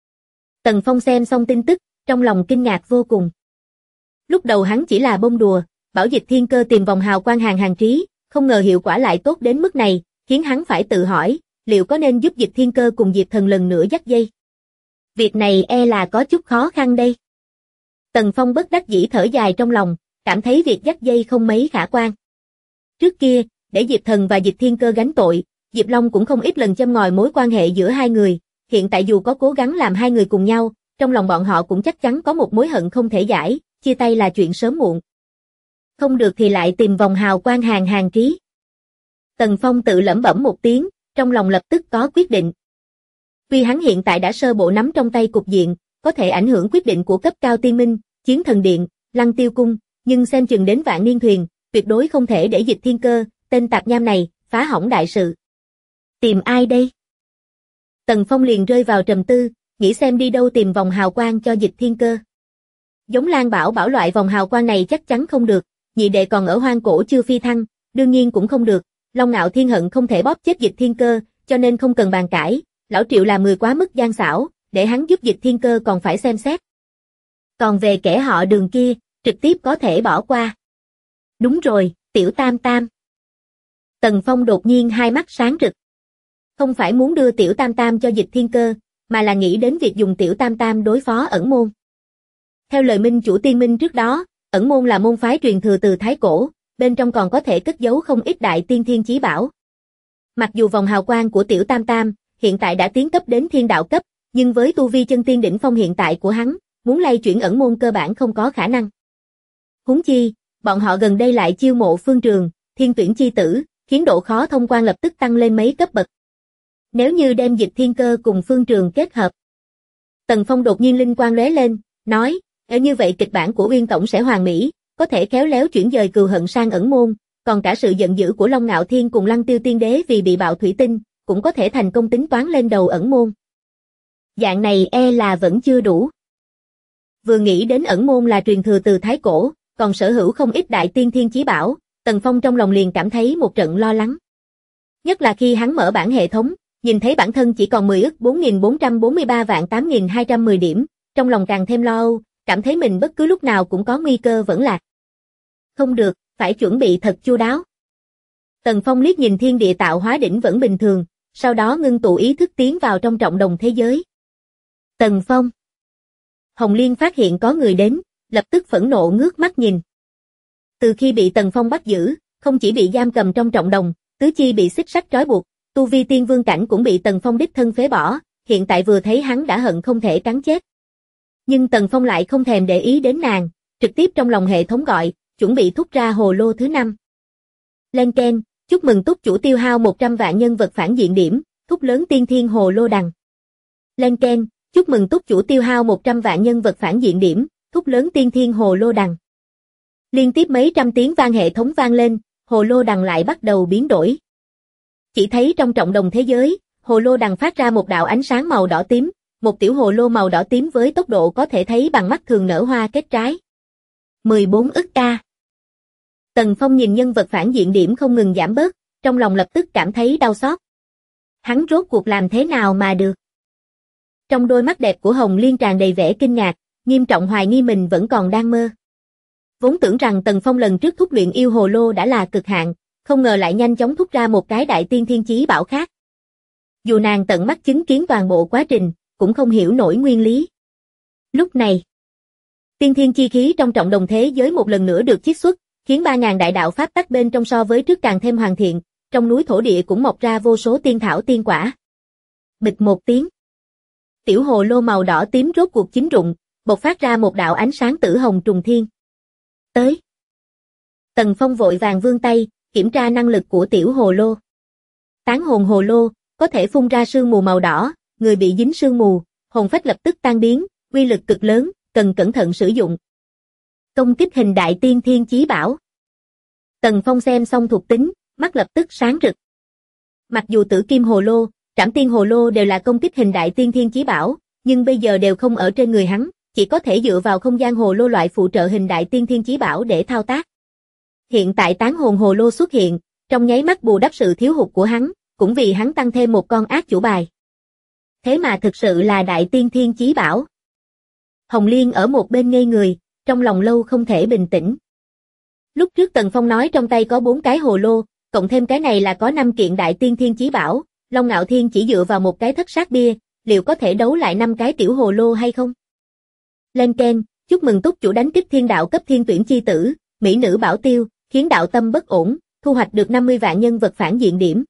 Tần Phong xem xong tin tức, trong lòng kinh ngạc vô cùng. Lúc đầu hắn chỉ là bông đùa, bảo Dịch Thiên Cơ tìm vòng hào quang hàng trí, không ngờ hiệu quả lại tốt đến mức này, khiến hắn phải tự hỏi, liệu có nên giúp Dịch Thiên Cơ cùng Diệp Thần lần nữa dắt dây. Việc này e là có chút khó khăn đây. Tần Phong bất đắc dĩ thở dài trong lòng, cảm thấy việc dắt dây không mấy khả quan. Trước kia, để Diệp Thần và Dịch Thiên Cơ gánh tội, Diệp Long cũng không ít lần châm ngòi mối quan hệ giữa hai người, hiện tại dù có cố gắng làm hai người cùng nhau, trong lòng bọn họ cũng chắc chắn có một mối hận không thể giải, chia tay là chuyện sớm muộn. Không được thì lại tìm vòng hào quang hàng trí. Tần Phong tự lẩm bẩm một tiếng, trong lòng lập tức có quyết định. Vì hắn hiện tại đã sơ bộ nắm trong tay cục diện, có thể ảnh hưởng quyết định của cấp cao Tiên Minh, Chiến Thần Điện, Lăng Tiêu Cung, nhưng xem chừng đến Vạn Niên Thuyền, tuyệt đối không thể để Dịch Thiên Cơ, tên tạp nham này, phá hỏng đại sự. Tìm ai đây? Tần Phong liền rơi vào trầm tư, nghĩ xem đi đâu tìm vòng hào quang cho Dịch Thiên Cơ. Giống Lan Bảo bảo loại vòng hào quang này chắc chắn không được, nhị đệ còn ở hoang cổ chưa phi thăng, đương nhiên cũng không được, Long Ngạo Thiên hận không thể bóp chết Dịch Thiên Cơ, cho nên không cần bàn cãi, lão Triệu là người quá mức gian xảo, để hắn giúp Dịch Thiên Cơ còn phải xem xét. Còn về kẻ họ Đường kia, trực tiếp có thể bỏ qua. Đúng rồi, Tiểu Tam Tam. Tần Phong đột nhiên hai mắt sáng rực. Không phải muốn đưa Tiểu Tam Tam cho Dịch Thiên Cơ, mà là nghĩ đến việc dùng Tiểu Tam Tam đối phó ẩn môn. Theo lời Minh chủ Tiên Minh trước đó, ẩn môn là môn phái truyền thừa từ Thái Cổ, bên trong còn có thể cất giấu không ít đại tiên thiên chí bảo. Mặc dù vòng hào quang của Tiểu Tam Tam hiện tại đã tiến cấp đến thiên đạo cấp, nhưng với tu vi chân tiên đỉnh phong hiện tại của hắn, muốn lay chuyển ẩn môn cơ bản không có khả năng. Huống chi, bọn họ gần đây lại chiêu mộ Phương Trường, Thiên Tuyển chi tử, khiến độ khó thông quan lập tức tăng lên mấy cấp bậc. Nếu như đem Dịch Thiên Cơ cùng Phương Trường kết hợp. Tần Phong đột nhiên linh quang lóe lên, nói, như vậy kịch bản của Uyên Tổng sẽ hoàn mỹ, có thể khéo léo chuyển dời cừu hận sang ẩn môn, còn cả sự giận dữ của Long Ngạo Thiên cùng Lăng Tiêu Tiên Đế vì bị bạo thủy tinh, cũng có thể thành công tính toán lên đầu ẩn môn. Dạng này e là vẫn chưa đủ. Vừa nghĩ đến ẩn môn là truyền thừa từ Thái Cổ, còn sở hữu không ít đại tiên thiên chí bảo, Tần Phong trong lòng liền cảm thấy một trận lo lắng. Nhất là khi hắn mở bảng hệ thống, nhìn thấy bản thân chỉ còn 10 ức 4.443 vạn 8.210 điểm, trong lòng càng thêm lo âu, cảm thấy mình bất cứ lúc nào cũng có nguy cơ vẫn lạc. Không được, phải chuẩn bị thật chu đáo. Tần Phong liếc nhìn thiên địa tạo hóa đỉnh vẫn bình thường, sau đó ngưng tụ ý thức tiến vào trong trọng đồng thế giới. Tần Phong. Hồng Liên phát hiện có người đến, lập tức phẫn nộ ngước mắt nhìn. Từ khi bị Tần Phong bắt giữ, không chỉ bị giam cầm trong trọng đồng, tứ chi bị xích sắt trói buộc, tu vi tiên vương cảnh cũng bị Tần Phong đích thân phế bỏ, hiện tại vừa thấy hắn đã hận không thể cắn chết. Nhưng Tần Phong lại không thèm để ý đến nàng, trực tiếp trong lòng hệ thống gọi, chuẩn bị thúc ra hồ lô thứ 5. Lên keng, chúc mừng túc chủ tiêu hao 100 vạn nhân vật phản diện điểm, thúc lớn tiên thiên hồ lô đằng. Lên keng, chúc mừng túc chủ tiêu hao 100 vạn nhân vật phản diện điểm, thúc lớn tiên thiên hồ lô đằng. Liên tiếp mấy trăm tiếng vang hệ thống vang lên, hồ lô đằng lại bắt đầu biến đổi. Chỉ thấy trong trọng đồng thế giới, hồ lô đằng phát ra một đạo ánh sáng màu đỏ tím, một tiểu hồ lô màu đỏ tím với tốc độ có thể thấy bằng mắt thường nở hoa kết trái. 14 ức K. Tần Phong nhìn nhân vật phản diện điểm không ngừng giảm bớt, trong lòng lập tức cảm thấy đau xót. Hắn rốt cuộc làm thế nào mà được? Trong đôi mắt đẹp của Hồng Liên tràn đầy vẻ kinh ngạc, nghiêm trọng hoài nghi mình vẫn còn đang mơ. Vốn tưởng rằng Tần Phong lần trước thúc luyện yêu hồ lô đã là cực hạn, không ngờ lại nhanh chóng thúc ra một cái đại tiên thiên chí bảo khác. Dù nàng tận mắt chứng kiến toàn bộ quá trình, cũng không hiểu nổi nguyên lý. Lúc này, tiên thiên chi khí trong trọng đồng thế giới một lần nữa được chiết xuất, khiến 3.000 đại đạo pháp tắc bên trong so với trước càng thêm hoàn thiện, trong núi thổ địa cũng mọc ra vô số tiên thảo tiên quả. Bịch một tiếng. Tiểu hồ lô màu đỏ tím rốt cuộc chín rụng, bộc phát ra một đạo ánh sáng tử hồng trùng thiên. Tới. Tần Phong vội vàng vươn tay, kiểm tra năng lực của tiểu hồ lô. Tán hồn hồ lô, có thể phun ra sương mù màu đỏ, người bị dính sương mù, hồn phách lập tức tan biến, uy lực cực lớn, cần cẩn thận sử dụng. Công kích hình đại tiên thiên chí bảo. Tần Phong xem xong thuộc tính, mắt lập tức sáng rực. Mặc dù tử kim hồ lô, trảm tiên hồ lô đều là công kích hình đại tiên thiên chí bảo, nhưng bây giờ đều không ở trên người hắn, chỉ có thể dựa vào không gian hồ lô loại phụ trợ hình đại tiên thiên chí bảo để thao tác. Hiện tại tán hồn hồ lô xuất hiện, trong nháy mắt bù đắp sự thiếu hụt của hắn, cũng vì hắn tăng thêm một con ác chủ bài. Thế mà thực sự là đại tiên thiên chí bảo. Hồng Liên ở một bên ngây người, trong lòng lâu không thể bình tĩnh. Lúc trước Tần Phong nói trong tay có 4 cái hồ lô, cộng thêm cái này là có 5 kiện đại tiên thiên chí bảo, Long Ngạo Thiên chỉ dựa vào một cái thất sát bia, liệu có thể đấu lại 5 cái tiểu hồ lô hay không? Lên keng, chúc mừng túc chủ đánh kích thiên đạo cấp thiên tuyển chi tử, mỹ nữ bảo tiêu, khiến đạo tâm bất ổn, thu hoạch được 50 vạn nhân vật phản diện điểm.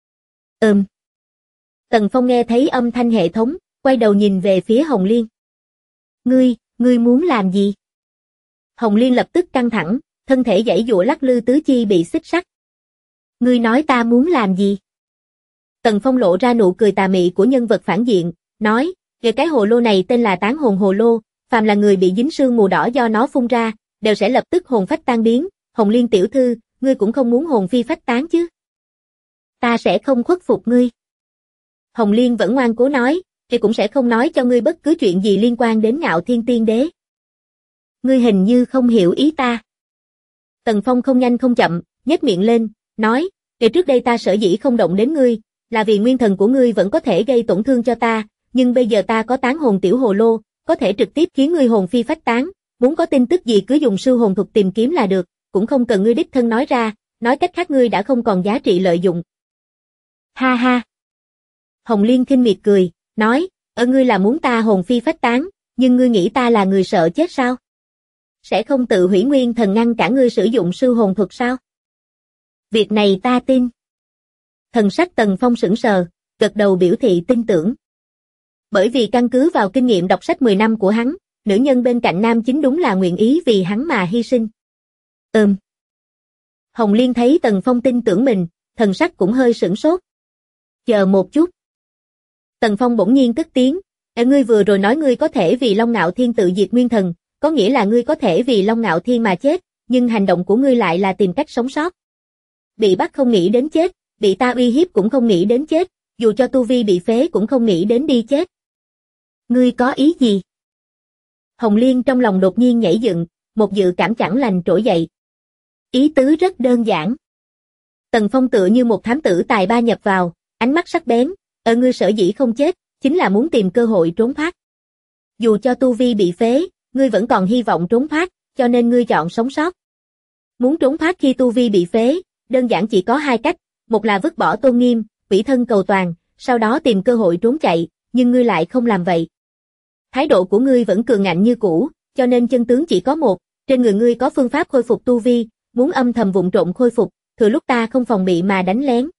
Tần Phong nghe thấy âm thanh hệ thống, quay đầu nhìn về phía Hồng Liên. Ngươi muốn làm gì? Hồng Liên lập tức căng thẳng, thân thể giãy giụa lắc lư tứ chi bị xích sắt. Ngươi nói ta muốn làm gì? Tần Phong lộ ra nụ cười tà mị của nhân vật phản diện, nói, về cái hồ lô này tên là tán hồn hồ lô, phàm là người bị dính sương mù đỏ do nó phun ra, đều sẽ lập tức hồn phách tan biến. Hồng Liên tiểu thư, ngươi cũng không muốn hồn phi phách tán chứ? Ta sẽ không khuất phục ngươi. Hồng Liên vẫn ngoan cố nói, thì cũng sẽ không nói cho ngươi bất cứ chuyện gì liên quan đến Ngạo Thiên Tiên Đế. Ngươi hình như không hiểu ý ta. Tần Phong không nhanh không chậm, nhếch miệng lên, nói, ngày trước đây ta sở dĩ không động đến ngươi, là vì nguyên thần của ngươi vẫn có thể gây tổn thương cho ta, nhưng bây giờ ta có tán hồn tiểu hồ lô, có thể trực tiếp khiến ngươi hồn phi phách tán, muốn có tin tức gì cứ dùng sư hồn thuật tìm kiếm là được, cũng không cần ngươi đích thân nói ra, nói cách khác ngươi đã không còn giá trị lợi dụng. Ha ha. Hồng Liên khinh miệt cười, nói, ngươi là muốn ta hồn phi phách tán, nhưng ngươi nghĩ ta là người sợ chết sao? Sẽ không tự hủy nguyên thần ngăn cả ngươi sử dụng sư hồn thuật sao? Việc này ta tin. Thần sắc Tần Phong sững sờ, gật đầu biểu thị tin tưởng. Bởi vì căn cứ vào kinh nghiệm đọc sách 10 năm của hắn, nữ nhân bên cạnh nam chính đúng là nguyện ý vì hắn mà hy sinh. Hồng Liên thấy Tần Phong tin tưởng mình, thần sắc cũng hơi sửng sốt. Chờ một chút. Tần Phong bỗng nhiên cất tiếng, ngươi vừa rồi nói ngươi có thể vì Long Ngạo Thiên tự diệt nguyên thần, có nghĩa là ngươi có thể vì Long Ngạo Thiên mà chết, nhưng hành động của ngươi lại là tìm cách sống sót. Bị bắt không nghĩ đến chết, bị ta uy hiếp cũng không nghĩ đến chết, dù cho tu vi bị phế cũng không nghĩ đến đi chết. Ngươi có ý gì? Hồng Liên trong lòng đột nhiên nhảy dựng, một dự cảm chẳng lành trỗi dậy. Ý tứ rất đơn giản. Tần Phong tựa như một thám tử tài ba nhập vào, ánh mắt sắc bén, ngươi sở dĩ không chết, chính là muốn tìm cơ hội trốn thoát. Dù cho tu vi bị phế, ngươi vẫn còn hy vọng trốn thoát, cho nên ngươi chọn sống sót. Muốn trốn thoát khi tu vi bị phế, đơn giản chỉ có 2 cách, một là vứt bỏ tôn nghiêm, ủy thân cầu toàn, sau đó tìm cơ hội trốn chạy, nhưng ngươi lại không làm vậy. Thái độ của ngươi vẫn cường ngạnh như cũ, cho nên chân tướng chỉ có một, trên người ngươi có phương pháp khôi phục tu vi, muốn âm thầm vụng trộm khôi phục, thừa lúc ta không phòng bị mà đánh lén.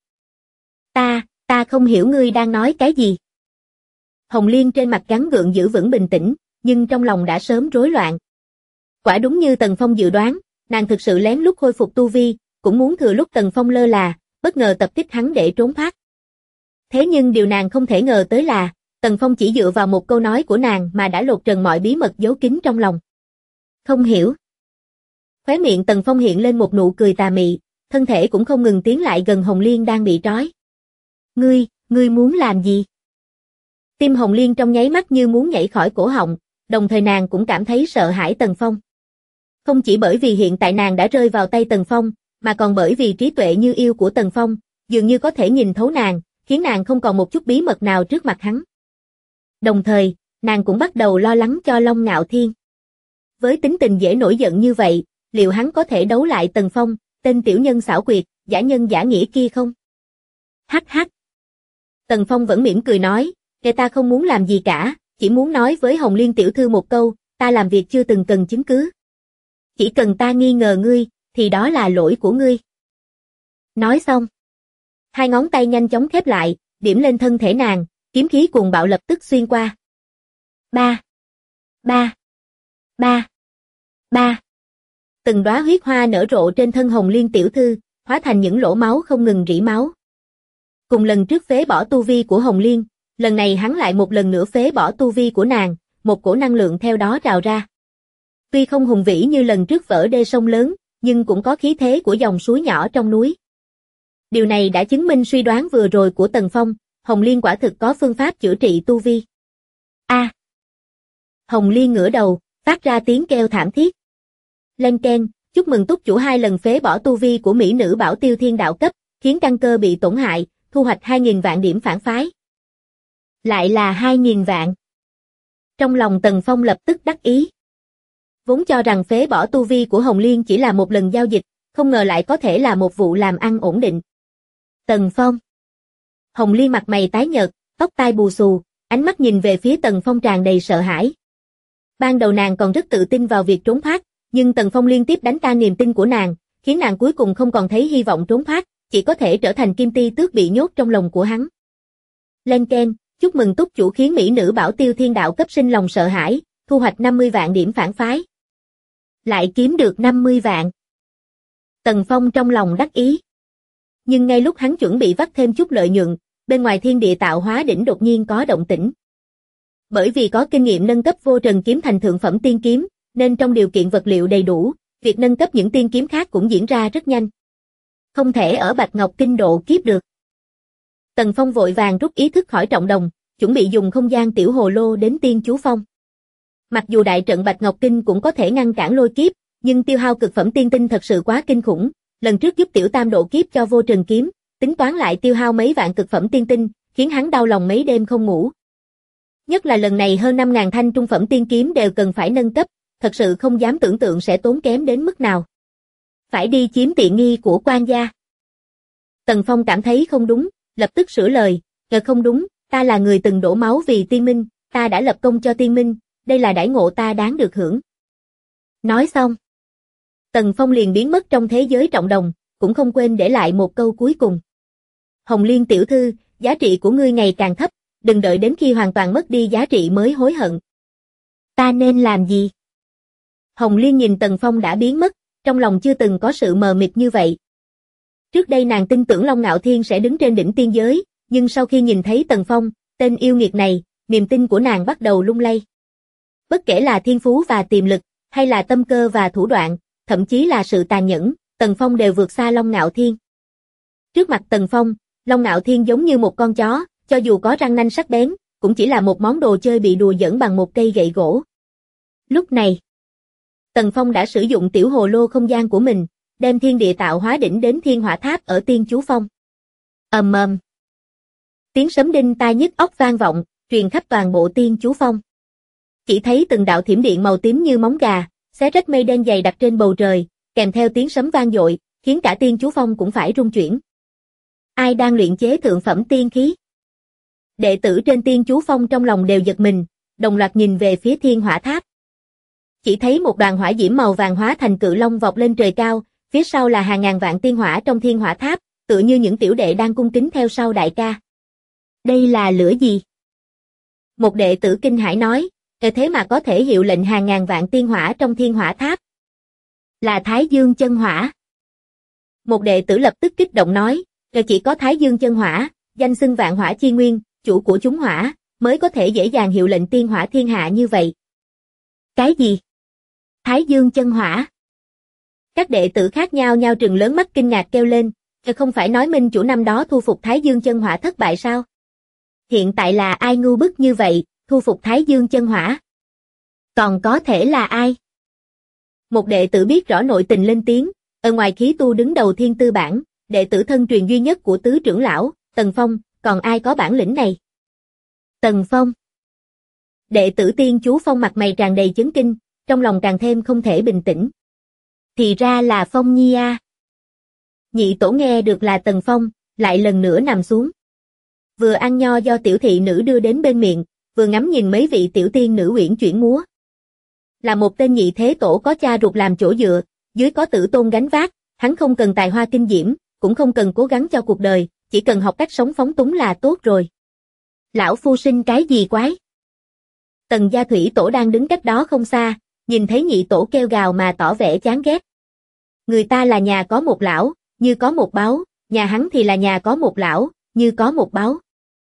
Ta không hiểu ngươi đang nói cái gì. Hồng Liên trên mặt gắn gượng giữ vững bình tĩnh, nhưng trong lòng đã sớm rối loạn. Quả đúng như Tần Phong dự đoán, nàng thực sự lén lút khôi phục tu vi, cũng muốn thừa lúc Tần Phong lơ là, bất ngờ tập kích hắn để trốn thoát. Thế nhưng điều nàng không thể ngờ tới là, Tần Phong chỉ dựa vào một câu nói của nàng mà đã lột trần mọi bí mật giấu kín trong lòng. Không hiểu. Khóe miệng Tần Phong hiện lên một nụ cười tà mị, thân thể cũng không ngừng tiến lại gần Hồng Liên đang bị trói. Ngươi muốn làm gì? Tim Hồng Liên trong nháy mắt như muốn nhảy khỏi cổ họng, đồng thời nàng cũng cảm thấy sợ hãi Tần Phong. Không chỉ bởi vì hiện tại nàng đã rơi vào tay Tần Phong, mà còn bởi vì trí tuệ như yêu của Tần Phong, dường như có thể nhìn thấu nàng, khiến nàng không còn một chút bí mật nào trước mặt hắn. Đồng thời, nàng cũng bắt đầu lo lắng cho Long Ngạo Thiên. Với tính tình dễ nổi giận như vậy, liệu hắn có thể đấu lại Tần Phong, tên tiểu nhân xảo quyệt, giả nhân giả nghĩa kia không? Hắc hắc. Tần Phong vẫn mỉm cười nói, kẻ ta không muốn làm gì cả, chỉ muốn nói với Hồng Liên tiểu thư một câu, ta làm việc chưa từng cần chứng cứ. Chỉ cần ta nghi ngờ ngươi, thì đó là lỗi của ngươi. Nói xong, hai ngón tay nhanh chóng khép lại, điểm lên thân thể nàng, kiếm khí cuồng bạo lập tức xuyên qua. Ba. Từng đóa huyết hoa nở rộ trên thân Hồng Liên tiểu thư, hóa thành những lỗ máu không ngừng rỉ máu. Cùng lần trước phế bỏ tu vi của Hồng Liên, lần này hắn lại một lần nữa phế bỏ tu vi của nàng, một cổ năng lượng theo đó trào ra. Tuy không hùng vĩ như lần trước vỡ đê sông lớn, nhưng cũng có khí thế của dòng suối nhỏ trong núi. Điều này đã chứng minh suy đoán vừa rồi của Tần Phong, Hồng Liên quả thực có phương pháp chữa trị tu vi. A. Hồng Liên ngửa đầu, phát ra tiếng kêu thảm thiết. Len keng, chúc mừng túc chủ 2 lần phế bỏ tu vi của mỹ nữ bảo tiêu thiên đạo cấp, khiến căn cơ bị tổn hại, thu hoạch 2.000 vạn điểm phản phái. Lại là 2.000 vạn. Trong lòng Tần Phong lập tức đắc ý. Vốn cho rằng phế bỏ tu vi của Hồng Liên chỉ là một lần giao dịch, không ngờ lại có thể là một vụ làm ăn ổn định. Tần Phong. Hồng Liên mặt mày tái nhợt, tóc tai bù xù, ánh mắt nhìn về phía Tần Phong tràn đầy sợ hãi. Ban đầu nàng còn rất tự tin vào việc trốn thoát, nhưng Tần Phong liên tiếp đánh tan niềm tin của nàng, khiến nàng cuối cùng không còn thấy hy vọng trốn thoát, chỉ có thể trở thành kim ti tước bị nhốt trong lòng của hắn. Len keng, chúc mừng túc chủ khiến mỹ nữ bảo tiêu thiên đạo cấp sinh lòng sợ hãi, thu hoạch 50 vạn điểm phản phái. Lại kiếm được 50 vạn. Tần Phong trong lòng đắc ý. Nhưng ngay lúc hắn chuẩn bị vắt thêm chút lợi nhuận, bên ngoài thiên địa tạo hóa đỉnh đột nhiên có động tĩnh. Bởi vì có kinh nghiệm nâng cấp vô trần kiếm thành thượng phẩm tiên kiếm, nên trong điều kiện vật liệu đầy đủ, việc nâng cấp những tiên kiếm khác cũng diễn ra rất nhanh. Không thể ở Bạch Ngọc Kinh độ kiếp được. Tần Phong vội vàng rút ý thức khỏi trọng đồng, chuẩn bị dùng không gian tiểu hồ lô đến tiên chú phong. Mặc dù đại trận Bạch Ngọc Kinh cũng có thể ngăn cản lôi kiếp, nhưng tiêu hao cực phẩm tiên tinh thật sự quá kinh khủng. Lần trước giúp tiểu tam độ kiếp cho vô trần kiếm, tính toán lại tiêu hao mấy vạn cực phẩm tiên tinh, khiến hắn đau lòng mấy đêm không ngủ. Nhất là lần này hơn 5.000 thanh trung phẩm tiên kiếm đều cần phải nâng cấp, thật sự không dám tưởng tượng sẽ tốn kém đến mức nào. Phải đi chiếm tiện nghi của quan gia. Tần Phong cảm thấy không đúng, lập tức sửa lời, không đúng, ta là người từng đổ máu vì tiên minh, ta đã lập công cho tiên minh, đây là đãi ngộ ta đáng được hưởng. Nói xong, Tần Phong liền biến mất trong thế giới trọng đồng, cũng không quên để lại một câu cuối cùng. Hồng Liên tiểu thư, giá trị của ngươi ngày càng thấp, đừng đợi đến khi hoàn toàn mất đi giá trị mới hối hận. Ta nên làm gì? Hồng Liên nhìn Tần Phong đã biến mất, trong lòng chưa từng có sự mờ mịt như vậy. Trước đây nàng tin tưởng Long Ngạo Thiên sẽ đứng trên đỉnh tiên giới, nhưng sau khi nhìn thấy Tần Phong, tên yêu nghiệt này, niềm tin của nàng bắt đầu lung lay. Bất kể là thiên phú và tiềm lực, hay là tâm cơ và thủ đoạn, thậm chí là sự tàn nhẫn, Tần Phong đều vượt xa Long Ngạo Thiên. Trước mặt Tần Phong, Long Ngạo Thiên giống như một con chó, cho dù có răng nanh sắc bén, cũng chỉ là một món đồ chơi bị đùa giỡn bằng một cây gậy gỗ. Lúc này, Tần Phong đã sử dụng tiểu hồ lô không gian của mình, đem thiên địa tạo hóa đỉnh đến thiên hỏa tháp ở tiên chú phong. Ầm ầm. Tiếng sấm đinh tai nhức óc vang vọng, truyền khắp toàn bộ tiên chú phong. Chỉ thấy từng đạo thiểm điện màu tím như móng gà, xé rách mây đen dày đặc trên bầu trời, kèm theo tiếng sấm vang dội, khiến cả tiên chú phong cũng phải rung chuyển. Ai đang luyện chế thượng phẩm tiên khí? Đệ tử trên tiên chú phong trong lòng đều giật mình, đồng loạt nhìn về phía thiên hỏa tháp. Chỉ thấy một đoàn hỏa diễm màu vàng hóa thành cự long vọt lên trời cao, phía sau là hàng ngàn vạn tiên hỏa trong thiên hỏa tháp, tựa như những tiểu đệ đang cung kính theo sau đại ca. Đây là lửa gì? Một đệ tử kinh hãi nói, thế mà có thể hiệu lệnh hàng ngàn vạn tiên hỏa trong thiên hỏa tháp. Là Thái Dương chân hỏa. Một đệ tử lập tức kích động nói, chỉ có Thái Dương chân hỏa, danh xưng vạn hỏa chi nguyên, chủ của chúng hỏa, mới có thể dễ dàng hiệu lệnh tiên hỏa thiên hạ như vậy. Cái gì? Thái Dương chân hỏa? Các đệ tử khác nhau nhau trừng lớn mắt kinh ngạc kêu lên, không phải nói minh chủ năm đó thu phục Thái Dương chân hỏa thất bại sao? Hiện tại là ai ngu bức như vậy, thu phục Thái Dương chân hỏa? Còn có thể là ai? Một đệ tử biết rõ nội tình lên tiếng, ở ngoài khí tu đứng đầu thiên tư bảng, đệ tử thân truyền duy nhất của tứ trưởng lão, Tần Phong, còn ai có bản lĩnh này? Tần Phong. Đệ tử Tiên Chú Phong mặt mày tràn đầy chấn kinh, trong lòng càng thêm không thể bình tĩnh. Thì ra là Phong Nhi a. Nhị tổ nghe được là Tần Phong, lại lần nữa nằm xuống. Vừa ăn nho do tiểu thị nữ đưa đến bên miệng, vừa ngắm nhìn mấy vị tiểu tiên nữ uyển chuyển múa. Là một tên nhị thế tổ có cha ruột làm chỗ dựa, dưới có tử tôn gánh vác, hắn không cần tài hoa kinh diễm, cũng không cần cố gắng cho cuộc đời, chỉ cần học cách sống phóng túng là tốt rồi. Lão phu sinh cái gì quái? Tần Gia Thủy tổ đang đứng cách đó không xa, nhìn thấy nhị tổ kêu gào mà tỏ vẻ chán ghét. Người ta là nhà có một lão, như có một báo, nhà hắn thì là nhà có một lão, như có một báo.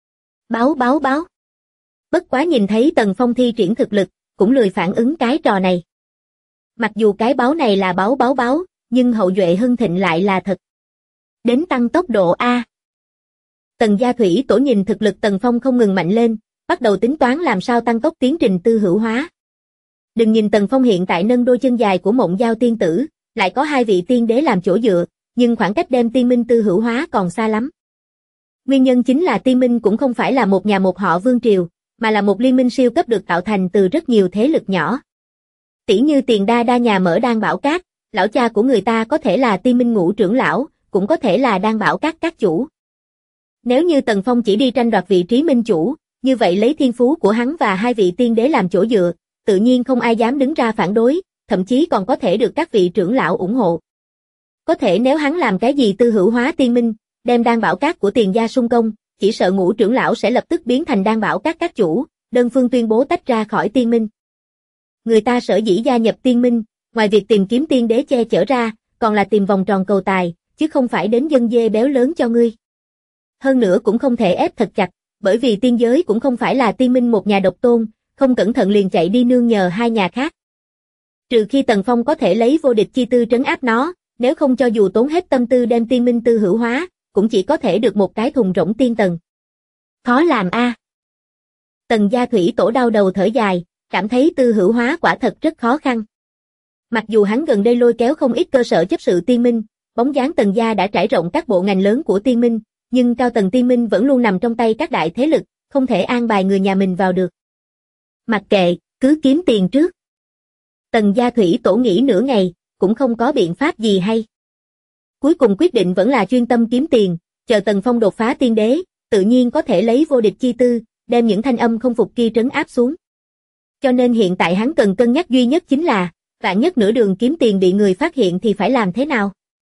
Báo. Bất quá nhìn thấy Tần Phong thi triển thực lực, cũng lười phản ứng cái trò này. Mặc dù cái báo này là báo, nhưng hậu duệ hưng thịnh lại là thật. Đến tăng tốc độ A. Tần Gia Thủy tổ nhìn thực lực Tần Phong không ngừng mạnh lên, bắt đầu tính toán làm sao tăng tốc tiến trình tư hữu hóa. Đừng nhìn Tần Phong hiện tại nâng đôi chân dài của Mộng Giao tiên tử, lại có hai vị tiên đế làm chỗ dựa, nhưng khoảng cách đem tiên minh tư hữu hóa còn xa lắm. Nguyên nhân chính là tiên minh cũng không phải là một nhà một họ vương triều, mà là một liên minh siêu cấp được tạo thành từ rất nhiều thế lực nhỏ. Tỷ như Tiền Đa Đa nhà mở Đan Bảo Các, lão cha của người ta có thể là tiên minh ngũ trưởng lão, cũng có thể là Đan Bảo Các chủ. Nếu như Tần Phong chỉ đi tranh đoạt vị trí minh chủ, như vậy lấy thiên phú của hắn và hai vị tiên đế làm chỗ dựa, tự nhiên không ai dám đứng ra phản đối, thậm chí còn có thể được các vị trưởng lão ủng hộ. Có thể nếu hắn làm cái gì tư hữu hóa tiên minh, đem Đan Bảo Các của Tiền gia xung công, chỉ sợ ngũ trưởng lão sẽ lập tức biến thành Đan Bảo Các chủ, đơn phương tuyên bố tách ra khỏi tiên minh. Người ta sở dĩ gia nhập tiên minh, ngoài việc tìm kiếm tiên đế che chở ra, còn là tìm vòng tròn cầu tài, chứ không phải đến dân dê béo lớn cho ngươi. Hơn nữa cũng không thể ép thật chặt, bởi vì tiên giới cũng không phải là tiên minh một nhà độc tôn, không cẩn thận liền chạy đi nương nhờ hai nhà khác. Trừ khi Tần Phong có thể lấy vô địch chi tư trấn áp nó, nếu không cho dù tốn hết tâm tư đem tiên minh tư hữu hóa, cũng chỉ có thể được một cái thùng rỗng tiên tần. Khó làm a. Tần Gia Thủy tổ đau đầu thở dài, cảm thấy tư hữu hóa quả thật rất khó khăn. Mặc dù hắn gần đây lôi kéo không ít cơ sở chấp sự tiên minh, bóng dáng Tần gia đã trải rộng các bộ ngành lớn của tiên minh, nhưng cao tầng tiên minh vẫn luôn nằm trong tay các đại thế lực, không thể an bài người nhà mình vào được. Mặc kệ, cứ kiếm tiền trước. Tần Gia Thủy tổ nghĩ nửa ngày, cũng không có biện pháp gì hay. Cuối cùng quyết định vẫn là chuyên tâm kiếm tiền, chờ Tần Phong đột phá tiên đế, tự nhiên có thể lấy vô địch chi tư, đem những thanh âm không phục kia trấn áp xuống. Cho nên hiện tại hắn cần cân nhắc duy nhất chính là, vạn nhất nửa đường kiếm tiền bị người phát hiện thì phải làm thế nào?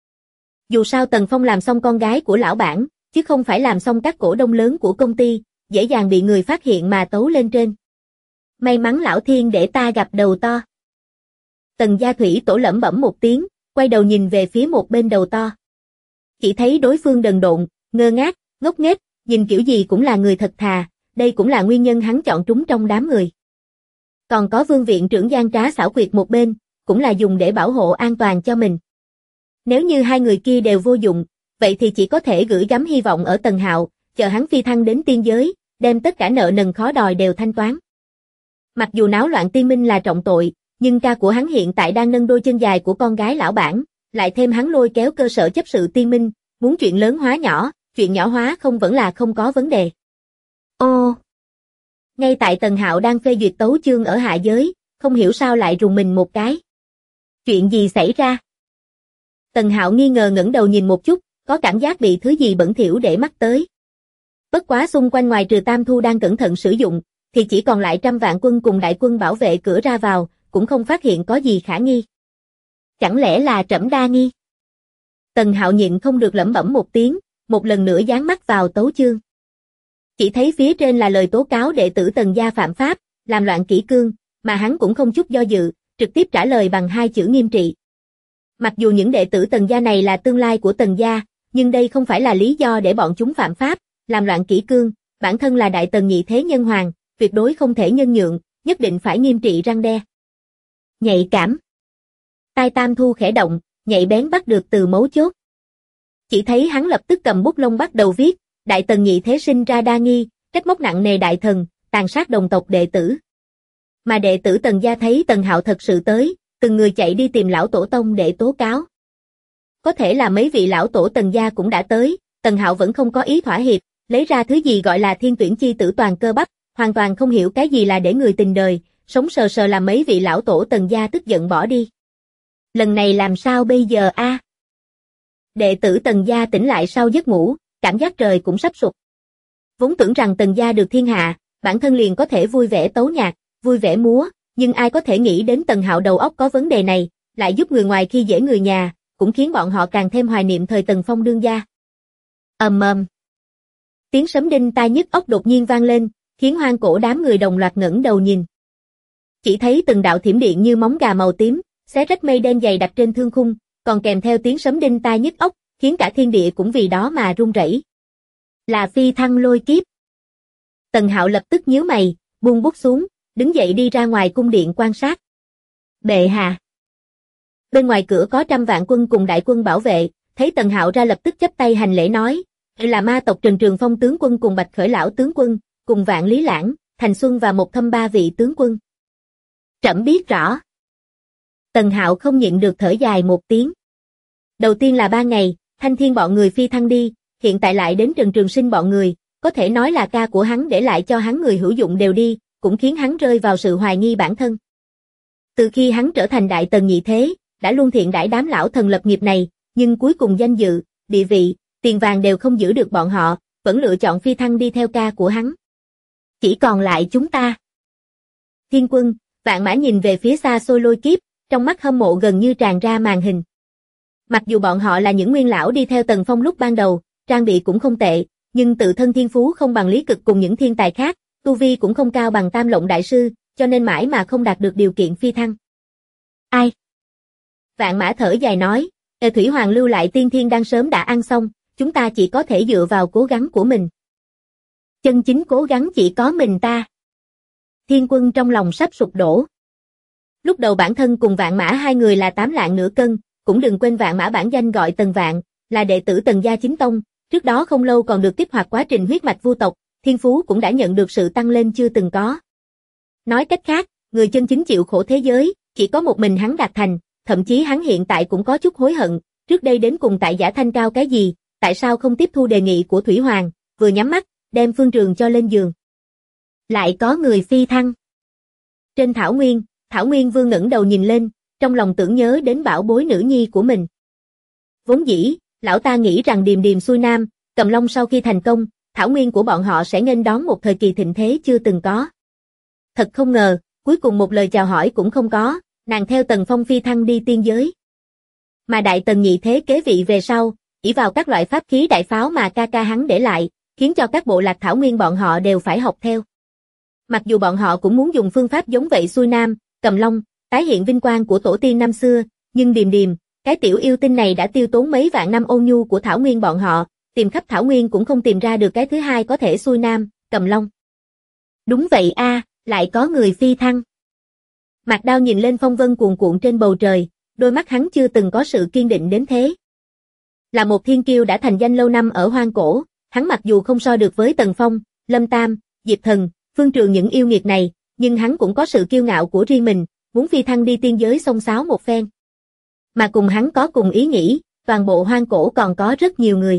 Dù sao Tần Phong làm xong con gái của lão bản, chứ không phải làm xong các cổ đông lớn của công ty, dễ dàng bị người phát hiện mà tấu lên trên. May mắn lão thiên để ta gặp đầu to. Tần Gia Thủy tổ lẩm bẩm một tiếng, quay đầu nhìn về phía một bên đầu to. Chỉ thấy đối phương đần độn, ngơ ngác, ngốc nghếch, nhìn kiểu gì cũng là người thật thà, đây cũng là nguyên nhân hắn chọn trúng trong đám người. Còn có Vương viện trưởng gian trá xảo quyệt một bên, cũng là dùng để bảo hộ an toàn cho mình. Nếu như hai người kia đều vô dụng, vậy thì chỉ có thể gửi gắm hy vọng ở Tần Hạo, chờ hắn phi thăng đến tiên giới, đem tất cả nợ nần khó đòi đều thanh toán. Mặc dù náo loạn tiên minh là trọng tội, nhưng ca của hắn hiện tại đang nâng đôi chân dài của con gái lão bản, lại thêm hắn lôi kéo cơ sở chấp sự tiên minh, muốn chuyện lớn hóa nhỏ, chuyện nhỏ hóa không vẫn là không có vấn đề. Ô! Ngay tại Tần Hạo đang phê duyệt tấu chương ở hạ giới, không hiểu sao lại rùng mình một cái. Chuyện gì xảy ra? Tần Hạo nghi ngờ ngẩng đầu nhìn một chút, có cảm giác bị thứ gì bẩn thỉu để mắt tới. Bất quá xung quanh ngoài trừ Tam Thu đang cẩn thận sử dụng, thì chỉ còn lại 100 vạn quân cùng đại quân bảo vệ cửa ra vào, cũng không phát hiện có gì khả nghi. Chẳng lẽ là Trẫm đa nghi? Tần Hạo nhịn không được lẩm bẩm một tiếng, một lần nữa dán mắt vào tấu chương. Chỉ thấy phía trên là lời tố cáo đệ tử Tần gia phạm pháp, làm loạn kỷ cương, mà hắn cũng không chút do dự, trực tiếp trả lời bằng 2 chữ nghiêm trị. Mặc dù những đệ tử Tần gia này là tương lai của Tần gia, nhưng đây không phải là lý do để bọn chúng phạm pháp, làm loạn kỷ cương, bản thân là Đại Tần nhị thế nhân hoàng, tuyệt đối không thể nhân nhượng, nhất định phải nghiêm trị răn đe. Nhạy cảm. Tai Tam Thu khẽ động, nhạy bén bắt được từ mấu chốt. Chỉ thấy hắn lập tức cầm bút lông bắt đầu viết, Đại Tần nhị thế sinh ra đa nghi, trách móc nặng nề đại thần, tàn sát đồng tộc đệ tử. Mà đệ tử Tần gia thấy Tần Hạo thật sự tới, từng người chạy đi tìm lão tổ tông để tố cáo. Có thể là mấy vị lão tổ Tần gia cũng đã tới, Tần Hạo vẫn không có ý thỏa hiệp, lấy ra thứ gì gọi là thiên tuyển chi tử toàn cơ bắp, hoàn toàn không hiểu cái gì là để người tình đời, sống sờ sờ làm mấy vị lão tổ Tần gia tức giận bỏ đi. Lần này làm sao bây giờ a? Đệ tử Tần gia tỉnh lại sau giấc ngủ, cảm giác trời cũng sắp sụp. Vốn tưởng rằng Tần gia được thiên hạ, bản thân liền có thể vui vẻ tấu nhạc, vui vẻ múa, nhưng ai có thể nghĩ đến Tần Hạo đầu óc có vấn đề này, lại giúp người ngoài khi dễ người nhà, cũng khiến bọn họ càng thêm hoài niệm thời Tần Phong đương gia. Ầm ầm. Tiếng sấm đinh tai nhức óc đột nhiên vang lên, khiến hoang cổ đám người đồng loạt ngẩng đầu nhìn. Chỉ thấy từng đạo thiểm điện như móng gà màu tím, xé rách mây đen dày đặc trên thương khung, còn kèm theo tiếng sấm đinh tai nhức óc, khiến cả thiên địa cũng vì đó mà rung rẩy. Là phi thăng lôi kiếp. Tần Hạo lập tức nhíu mày, buông bút xuống, đứng dậy đi ra ngoài cung điện quan sát. Bệ hạ. Bên ngoài cửa có 100 vạn quân cùng đại quân bảo vệ, thấy Tần Hạo ra lập tức chắp tay hành lễ nói, là ma tộc Trần Trường Phong tướng quân cùng Bạch Khởi lão tướng quân, cùng Vạn Lý Lãng, Thành Xuân và Một Thâm 3 vị tướng quân. Trẫm biết rõ. Tần Hạo không nhịn được thở dài một tiếng. Đầu tiên là 3 ngày, Thanh Thiên bọn người phi thăng đi, hiện tại lại đến Trần Trường Sinh bọn người, có thể nói là ca của hắn để lại cho hắn người hữu dụng đều đi, cũng khiến hắn rơi vào sự hoài nghi bản thân. Từ khi hắn trở thành Đại Tần nhị thế, đã luôn thiện đãi đám lão thần lập nghiệp này, nhưng cuối cùng danh dự, địa vị, tiền vàng đều không giữ được bọn họ, vẫn lựa chọn phi thăng đi theo ca của hắn. Chỉ còn lại chúng ta. Thiên Quân, Vạn Mã nhìn về phía xa xôi lôi kiếp, trong mắt hâm mộ gần như tràn ra màn hình. Mặc dù bọn họ là những nguyên lão đi theo Tần Phong lúc ban đầu, trang bị cũng không tệ, nhưng tự thân thiên phú không bằng Lý Cực cùng những thiên tài khác, tu vi cũng không cao bằng Tam Lộng đại sư, cho nên mãi mà không đạt được điều kiện phi thăng. Ai? Vạn Mã thở dài nói, Thủy Hoàng lưu lại tiên thiên đang sớm đã ăn xong, chúng ta chỉ có thể dựa vào cố gắng của mình. Chân chính cố gắng chỉ có mình ta. Thiên Quân trong lòng sắp sụp đổ. Lúc đầu bản thân cùng Vạn Mã hai người là 8 lạng nửa cân, cũng đừng quên Vạn Mã bản danh gọi Tần Vạn, là đệ tử Tần gia chính tông, trước đó không lâu còn được kích hoạt quá trình huyết mạch vu tộc, thiên phú cũng đã nhận được sự tăng lên chưa từng có. Nói cách khác, người chân chính chịu khổ thế giới, chỉ có một mình hắn đạt thành, thậm chí hắn hiện tại cũng có chút hối hận, trước đây đến cùng tại Giả Thanh Cao cái gì, tại sao không tiếp thu đề nghị của Thủy Hoàng, vừa nhắm mắt, đem Phương Trường cho lên giường. Lại có người phi thăng. Trên Thảo Nguyên Vương ngẩng đầu nhìn lên, trong lòng tưởng nhớ đến bảo bối nữ nhi của mình. Vốn dĩ, lão ta nghĩ rằng Điềm Điềm xuôi nam, Cầm Long sau khi thành công, Thảo Nguyên của bọn họ sẽ nghênh đón một thời kỳ thịnh thế chưa từng có. Thật không ngờ, cuối cùng một lời chào hỏi cũng không có, nàng theo Tần Phong phi thăng đi tiên giới. Mà Đại Tần nhị thế kế vị về sau, ỷ vào các loại pháp khí đại pháo mà ca ca hắn để lại, khiến cho các bộ lạc Thảo Nguyên bọn họ đều phải học theo. Mặc dù bọn họ cũng muốn dùng phương pháp giống vậy xuôi nam, Cầm Long, tái hiện vinh quang của tổ tiên năm xưa, nhưng Điềm Điềm, cái tiểu yêu tinh này đã tiêu tốn mấy vạn năm ôn nhu của Thảo Nguyên bọn họ, tìm khắp Thảo Nguyên cũng không tìm ra được cái thứ hai có thể xuôi nam, Cầm Long. Đúng vậy a, lại có người phi thăng. Mạc Đao nhìn lên phong vân cuồn cuộn trên bầu trời, đôi mắt hắn chưa từng có sự kiên định đến thế. Là một thiên kiêu đã thành danh lâu năm ở hoang cổ, hắn mặc dù không so được với Tần Phong, Lâm Tam, Diệp Thần, Phương Trường những yêu nghiệt này, nhưng hắn cũng có sự kiêu ngạo của riêng mình, muốn phi thăng đi tiên giới xông xáo một phen. Mà cùng hắn có cùng ý nghĩ, toàn bộ hoang cổ còn có rất nhiều người.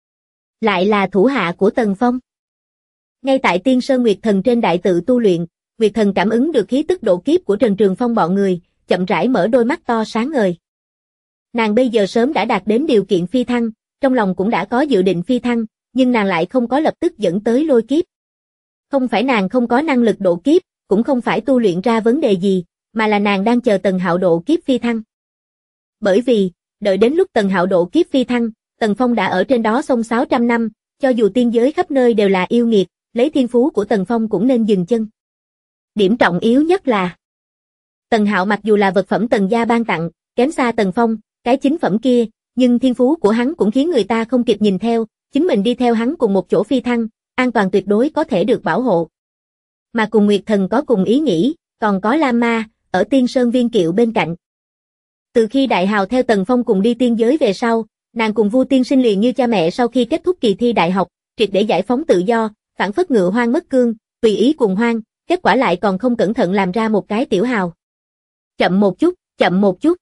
Lại là thủ hạ của Tần Phong. Ngay tại Tiên Sơn Nguyệt Thần trên đại tự tu luyện, Nguyệt Thần cảm ứng được khí tức độ kiếp của Trần Trường Phong bọn người, chậm rãi mở đôi mắt to sáng ngời. Nàng bây giờ sớm đã đạt đến điều kiện phi thăng, trong lòng cũng đã có dự định phi thăng, nhưng nàng lại không có lập tức dẫn tới lôi kiếp. Không phải nàng không có năng lực độ kiếp, cũng không phải tu luyện ra vấn đề gì, mà là nàng đang chờ Tần Hạo độ kiếp phi thăng. Bởi vì, đợi đến lúc Tần Hạo độ kiếp phi thăng, Tần Phong đã ở trên đó xông 600 năm, cho dù tiên giới khắp nơi đều là yêu nghiệt, lấy thiên phú của Tần Phong cũng nên dừng chân. Điểm trọng yếu nhất là Tần Hạo mặc dù là vật phẩm Tần gia ban tặng, kém xa Tần Phong, cái chính phẩm kia, nhưng thiên phú của hắn cũng khiến người ta không kịp nhìn theo, chính mình đi theo hắn cùng một chỗ phi thăng, an toàn tuyệt đối có thể được bảo hộ. Mà cùng Nguyệt Thần có cùng ý nghĩ, còn có Lam Ma, ở Tiên Sơn Viên Kiệu bên cạnh. Từ khi Đại Hào theo Tần Phong cùng đi tiên giới về sau, nàng cùng Vu Tiên Sinh liền như cha mẹ sau khi kết thúc kỳ thi đại học, triệt để giải phóng tự do, phản phất ngựa hoang mất cương, tùy ý cuồng hoang, kết quả lại còn không cẩn thận làm ra một cái tiểu hào. Chậm một chút, chậm một chút.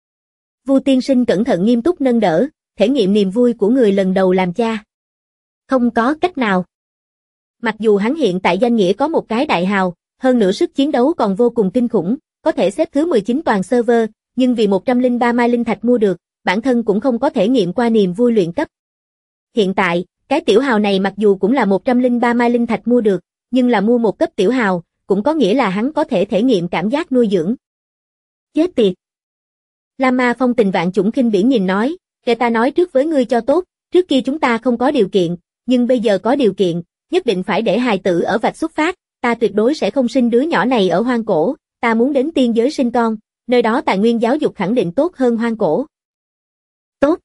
Vu Tiên Sinh cẩn thận nghiêm túc nâng đỡ, thể nghiệm niềm vui của người lần đầu làm cha. Không có cách nào. Mặc dù hắn hiện tại danh nghĩa có một cái đại hào, hơn nữa sức chiến đấu còn vô cùng kinh khủng, có thể xếp thứ 19 toàn server, nhưng vì 103 mai linh thạch mua được, bản thân cũng không có thể nghiệm qua niềm vui luyện cấp. Hiện tại, cái tiểu hào này mặc dù cũng là 103 mai linh thạch mua được, nhưng là mua một cấp tiểu hào, cũng có nghĩa là hắn có thể thể nghiệm cảm giác nuôi dưỡng. Chết tiệt! Lam Ma phong tình vạn chủng khinh bỉ nhìn nói, kể ta nói trước với ngươi cho tốt, trước kia chúng ta không có điều kiện, nhưng bây giờ có điều kiện, nhất định phải để hài tử ở vạch xuất phát, ta tuyệt đối sẽ không sinh đứa nhỏ này ở hoang cổ, ta muốn đến tiên giới sinh con, nơi đó tài nguyên giáo dục khẳng định tốt hơn hoang cổ. Tốt.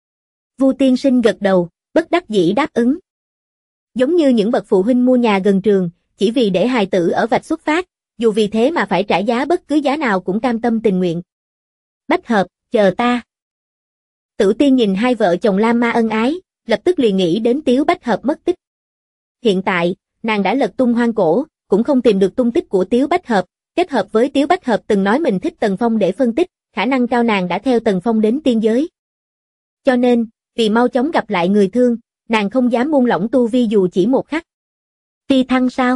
Vu Tiên Sinh gật đầu, bất đắc dĩ đáp ứng. Giống như những bậc phụ huynh mua nhà gần trường, chỉ vì để hài tử ở vạch xuất phát, dù vì thế mà phải trả giá bất cứ giá nào cũng cam tâm tình nguyện. Bách hợp, chờ ta. Tử Tiên nhìn hai vợ chồng Lam Ma ân ái, lập tức liền nghĩ đến Tiếu Bách Hợp mất tích. Hiện tại, nàng đã lật tung hoang cổ, cũng không tìm được tung tích của Tiếu Bách Hợp, kết hợp với Tiếu Bách Hợp từng nói mình thích Tần Phong để phân tích, khả năng cao nàng đã theo Tần Phong đến tiên giới. Cho nên, vì mau chóng gặp lại người thương, nàng không dám buông lỏng tu vi dù chỉ một khắc. Phi thăng sao?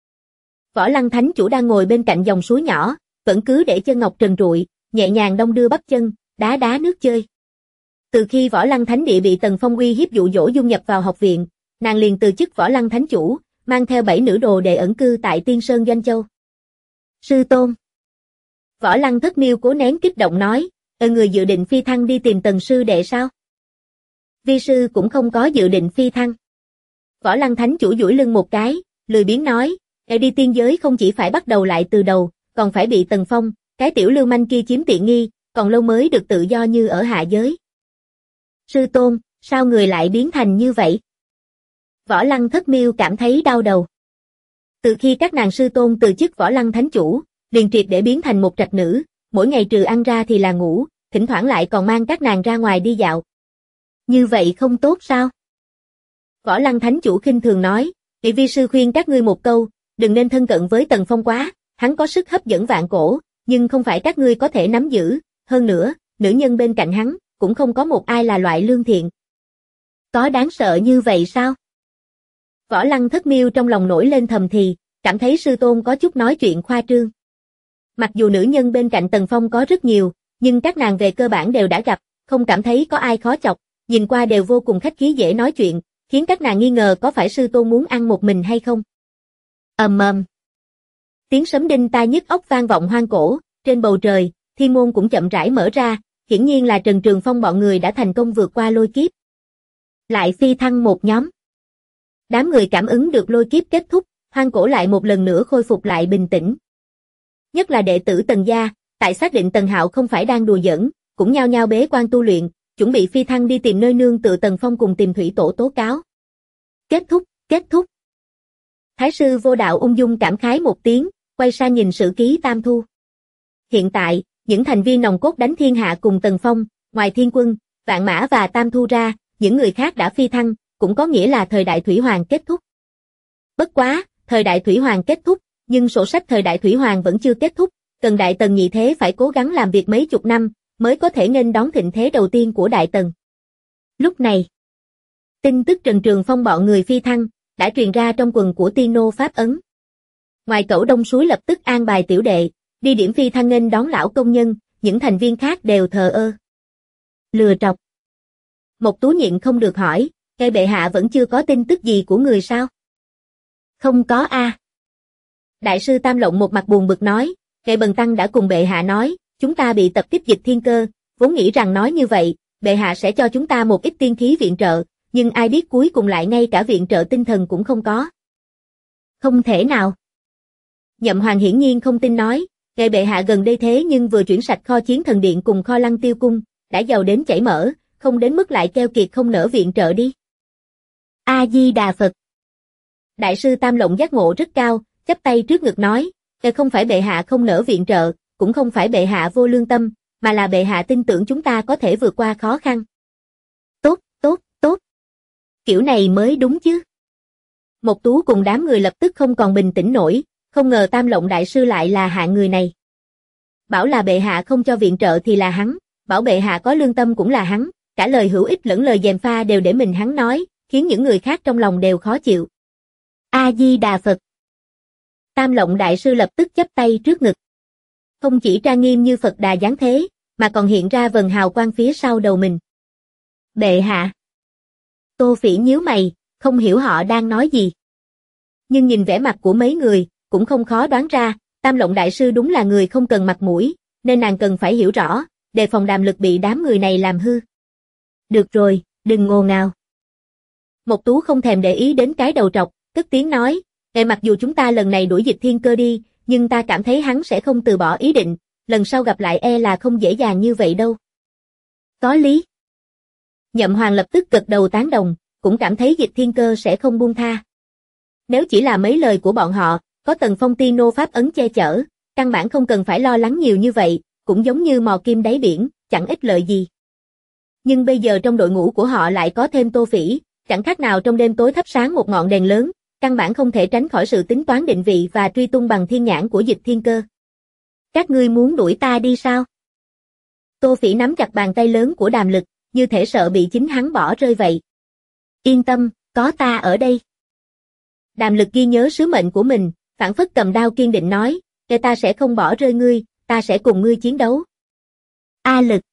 Võ Lăng Thánh Chủ đang ngồi bên cạnh dòng suối nhỏ, vẫn cứ để chân ngọc trần trụi, nhẹ nhàng đong đưa bắp chân, đá đá nước chơi. Từ khi Võ Lăng Thánh Địa bị Tần Phong uy hiếp dụ dỗ dung nhập vào học viện, nàng liền từ chức Võ Lăng Thánh Chủ, mang theo 7 nữ đồ đệ ẩn cư tại Tiên Sơn Doanh Châu. Sư tôn. Võ Lăng Thất Miêu cố nén kích động nói, người dự định phi thăng đi tìm Tần sư đệ sao? Vi sư cũng không có dự định phi thăng. Võ Lăng Thánh Chủ duỗi lưng một cái, lười biếng nói, đi tiên giới không chỉ phải bắt đầu lại từ đầu, còn phải bị Tần Phong, cái tiểu lưu manh kia chiếm tiện nghi, còn lâu mới được tự do như ở hạ giới. Sư tôn, sao người lại biến thành như vậy? Võ Lăng Thất Miêu cảm thấy đau đầu. Từ khi các nàng sư tôn từ chức Võ Lăng Thánh Chủ, liền triệt để biến thành một trạch nữ, mỗi ngày trừ ăn ra thì là ngủ, thỉnh thoảng lại còn mang các nàng ra ngoài đi dạo. Như vậy không tốt sao? Võ Lăng Thánh Chủ khinh thường nói, vi sư khuyên các ngươi một câu, đừng nên thân cận với Tần Phong quá, hắn có sức hấp dẫn vạn cổ, nhưng không phải các ngươi có thể nắm giữ, hơn nữa, nữ nhân bên cạnh hắn, cũng không có một ai là loại lương thiện. Có đáng sợ như vậy sao? Võ Lăng Thất Miêu trong lòng nổi lên thầm thì, cảm thấy sư tôn có chút nói chuyện khoa trương. Mặc dù nữ nhân bên cạnh Tần Phong có rất nhiều, nhưng các nàng về cơ bản đều đã gặp, không cảm thấy có ai khó chọc, nhìn qua đều vô cùng khách khí dễ nói chuyện, khiến các nàng nghi ngờ có phải sư tôn muốn ăn một mình hay không. Ầm. Tiếng sấm đinh tai nhức óc vang vọng hoang cổ, trên bầu trời, thiên môn cũng chậm rãi mở ra, hiển nhiên là Trần Trường Phong bọn người đã thành công vượt qua lôi kiếp. Lại phi thăng một nhóm. Đám người cảm ứng được lôi kiếp kết thúc, hoang cổ lại một lần nữa khôi phục lại bình tĩnh. Nhất là đệ tử Tần gia, tại xác định Tần Hạo không phải đang đùa giỡn, cũng nhao nhao bế quan tu luyện, chuẩn bị phi thăng đi tìm nơi nương tựa Tần Phong cùng tìm thủy tổ tố cáo. Kết thúc. Thái sư Vô Đạo ung dung cảm khái một tiếng, quay sang nhìn sử ký Tam Thu. Hiện tại, những thành viên nòng cốt đánh thiên hạ cùng Tần Phong, ngoài Thiên Quân, Vạn Mã và Tam Thu ra, những người khác đã phi thăng, cũng có nghĩa là thời đại Thủy Hoàng kết thúc. Bất quá, thời đại Thủy Hoàng kết thúc, nhưng sổ sách thời đại Thủy Hoàng vẫn chưa kết thúc, cần Đại Tần nhị thế phải cố gắng làm việc mấy chục năm, mới có thể nghênh đón thịnh thế đầu tiên của Đại Tần. Lúc này, tin tức Trần Trường Phong bọn người phi thăng, đã truyền ra trong quần của Tiên Nô Pháp Ấn. Ngoài Cẩu Đông Suối lập tức an bài tiểu đệ, đi điểm phi thăng nghênh đón lão công nhân, những thành viên khác đều thờ ơ. Lừa trọc. Mộc Tú nhịn không được hỏi, cây bệ hạ vẫn chưa có tin tức gì của người sao? Không có a. Đại sư Tam Lộng một mặt buồn bực nói, cây Bần Tăng đã cùng bệ hạ nói, chúng ta bị tập kích dịch thiên cơ, vốn nghĩ rằng nói như vậy, bệ hạ sẽ cho chúng ta một ít tiên khí viện trợ, nhưng ai biết cuối cùng lại ngay cả viện trợ tinh thần cũng không có. Không thể nào. Nhậm Hoàng hiển nhiên không tin nói, ngài bệ hạ gần đây thế nhưng vừa chuyển sạch kho chiến thần điện cùng kho Lăng Tiêu cung, đã giàu đến chảy mỡ, không đến mức lại keo kiệt không nỡ viện trợ đi. A Di Đà Phật. Đại sư Tam Lộng giác ngộ rất cao, chắp tay trước ngực nói, không phải bệ hạ không nỡ viện trợ, cũng không phải bệ hạ vô lương tâm, mà là bệ hạ tin tưởng chúng ta có thể vượt qua khó khăn. Tốt, tốt, tốt. Kiểu này mới đúng chứ. Mộc Tú cùng đám người lập tức không còn bình tĩnh nổi, không ngờ Tam Lộng đại sư lại là hạng người này. Bảo là bệ hạ không cho viện trợ thì là hắn, bảo bệ hạ có lương tâm cũng là hắn, cả lời hữu ích lẫn lời gièm pha đều để mình hắn nói, khiến những người khác trong lòng đều khó chịu. A Di Đà Phật. Tam Lộng đại sư lập tức chắp tay trước ngực. Không chỉ trang nghiêm như Phật Đà giáng thế, mà còn hiện ra vầng hào quang phía sau đầu mình. Bệ hạ. Tô Phỉ nhíu mày, không hiểu họ đang nói gì. Nhưng nhìn vẻ mặt của mấy người, cũng không khó đoán ra, Tam Lộng đại sư đúng là người không cần mặt mũi, nên nàng cần phải hiểu rõ, đề phòng Đàm Lực bị đám người này làm hư. Được rồi, đừng ngô ngao. Mộc Tú không thèm để ý đến cái đầu trọc, cất tiếng nói, mặc dù chúng ta lần này đuổi Dịch Thiên Cơ đi, nhưng ta cảm thấy hắn sẽ không từ bỏ ý định, lần sau gặp lại là không dễ dàng như vậy đâu. Có lý. Nhậm Hoàng lập tức gật đầu tán đồng, cũng cảm thấy Dịch Thiên Cơ sẽ không buông tha. Nếu chỉ là mấy lời của bọn họ, có Tần Phong Ti nô pháp ấn che chở, căn bản không cần phải lo lắng nhiều như vậy, cũng giống như mò kim đáy biển, chẳng ích lợi gì. Nhưng bây giờ trong đội ngũ của họ lại có thêm Tô Phỉ, chẳng khác nào trong đêm tối thắp sáng một ngọn đèn lớn, căn bản không thể tránh khỏi sự tính toán định vị và truy tung bằng thiên nhãn của Dịch Thiên Cơ. Các ngươi muốn đuổi ta đi sao? Tô Phỉ nắm chặt bàn tay lớn của Đàm Lực, như thể sợ bị chính hắn bỏ rơi vậy. Yên tâm, có ta ở đây. Đàm Lực ghi nhớ sứ mệnh của mình, phảng phất cầm đao kiên định nói, ta sẽ không bỏ rơi ngươi, ta sẽ cùng ngươi chiến đấu. A Lực.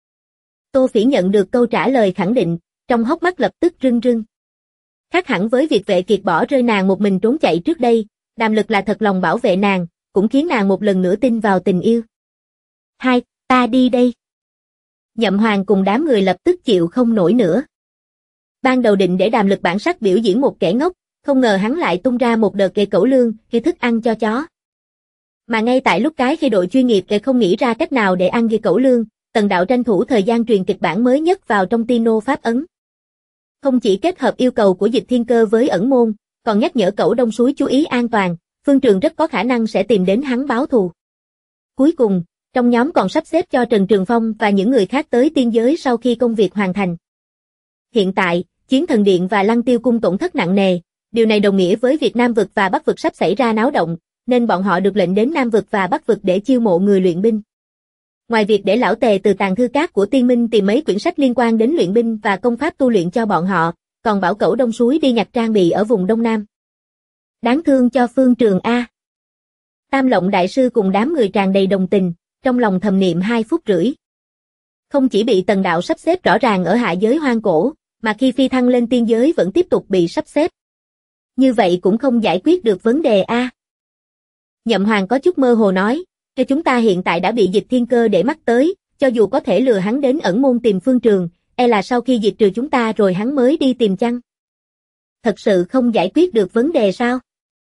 Tô Phỉ nhận được câu trả lời khẳng định, trong hốc mắt lập tức rưng rưng. Khác hẳn với việc Vệ Kiệt bỏ rơi nàng một mình trốn chạy trước đây, Đàm Lực là thật lòng bảo vệ nàng, cũng khiến nàng một lần nữa tin vào tình yêu. Hai, ta đi đây. Nhậm Hoàng cùng đám người lập tức chịu không nổi nữa. Ban đầu định để Đàm Lực bản sắc biểu diễn một kẻ ngốc, không ngờ hắn lại tung ra một đợt kệ cẩu lương, khi thức ăn cho chó. Mà ngay tại lúc cái khi đội chuyên nghiệp không nghĩ ra cách nào để ăn ghi cẩu lương, Tần Đạo tranh thủ thời gian truyền kịch bản mới nhất vào trong Tino pháp ấn. Không chỉ kết hợp yêu cầu của Dịch Thiên Cơ với ẩn môn, còn nhắc nhở Cẩu Đông Suối chú ý an toàn, Phương Trường rất có khả năng sẽ tìm đến hắn báo thù. Cuối cùng, trong nhóm còn sắp xếp cho Trần Trường Phong và những người khác tới tiên giới sau khi công việc hoàn thành. Hiện tại, Chiến Thần Điện và Lăng Tiêu Cung tổn thất nặng nề, điều này đồng nghĩa với việc Nam Vực và Bắc Vực sắp xảy ra náo động, nên bọn họ được lệnh đến Nam Vực và Bắc Vực để chiêu mộ người luyện binh. Ngoài việc để lão Tề từ tàng thư cát của Tiên Minh tìm mấy quyển sách liên quan đến luyện binh và công pháp tu luyện cho bọn họ, còn bảo Cẩu Đông Suối đi nhặt trang bị ở vùng Đông Nam. Đáng thương cho Phương Trường A. Tam Lộng đại sư cùng đám người tràn đầy đồng tình, trong lòng thầm niệm 2 phút rưỡi. Không chỉ bị Tần Đạo sắp xếp rõ ràng ở hạ giới hoang cổ, mà khi phi thăng lên tiên giới vẫn tiếp tục bị sắp xếp. Như vậy cũng không giải quyết được vấn đề A. Nhậm Hoàng có chút mơ hồ nói, cho chúng ta hiện tại đã bị Dịch Thiên Cơ để mắt tới, cho dù có thể lừa hắn đến ẩn môn tìm Phương Trường, là sau khi diệt trừ chúng ta rồi hắn mới đi tìm chăng? Thật sự không giải quyết được vấn đề sao?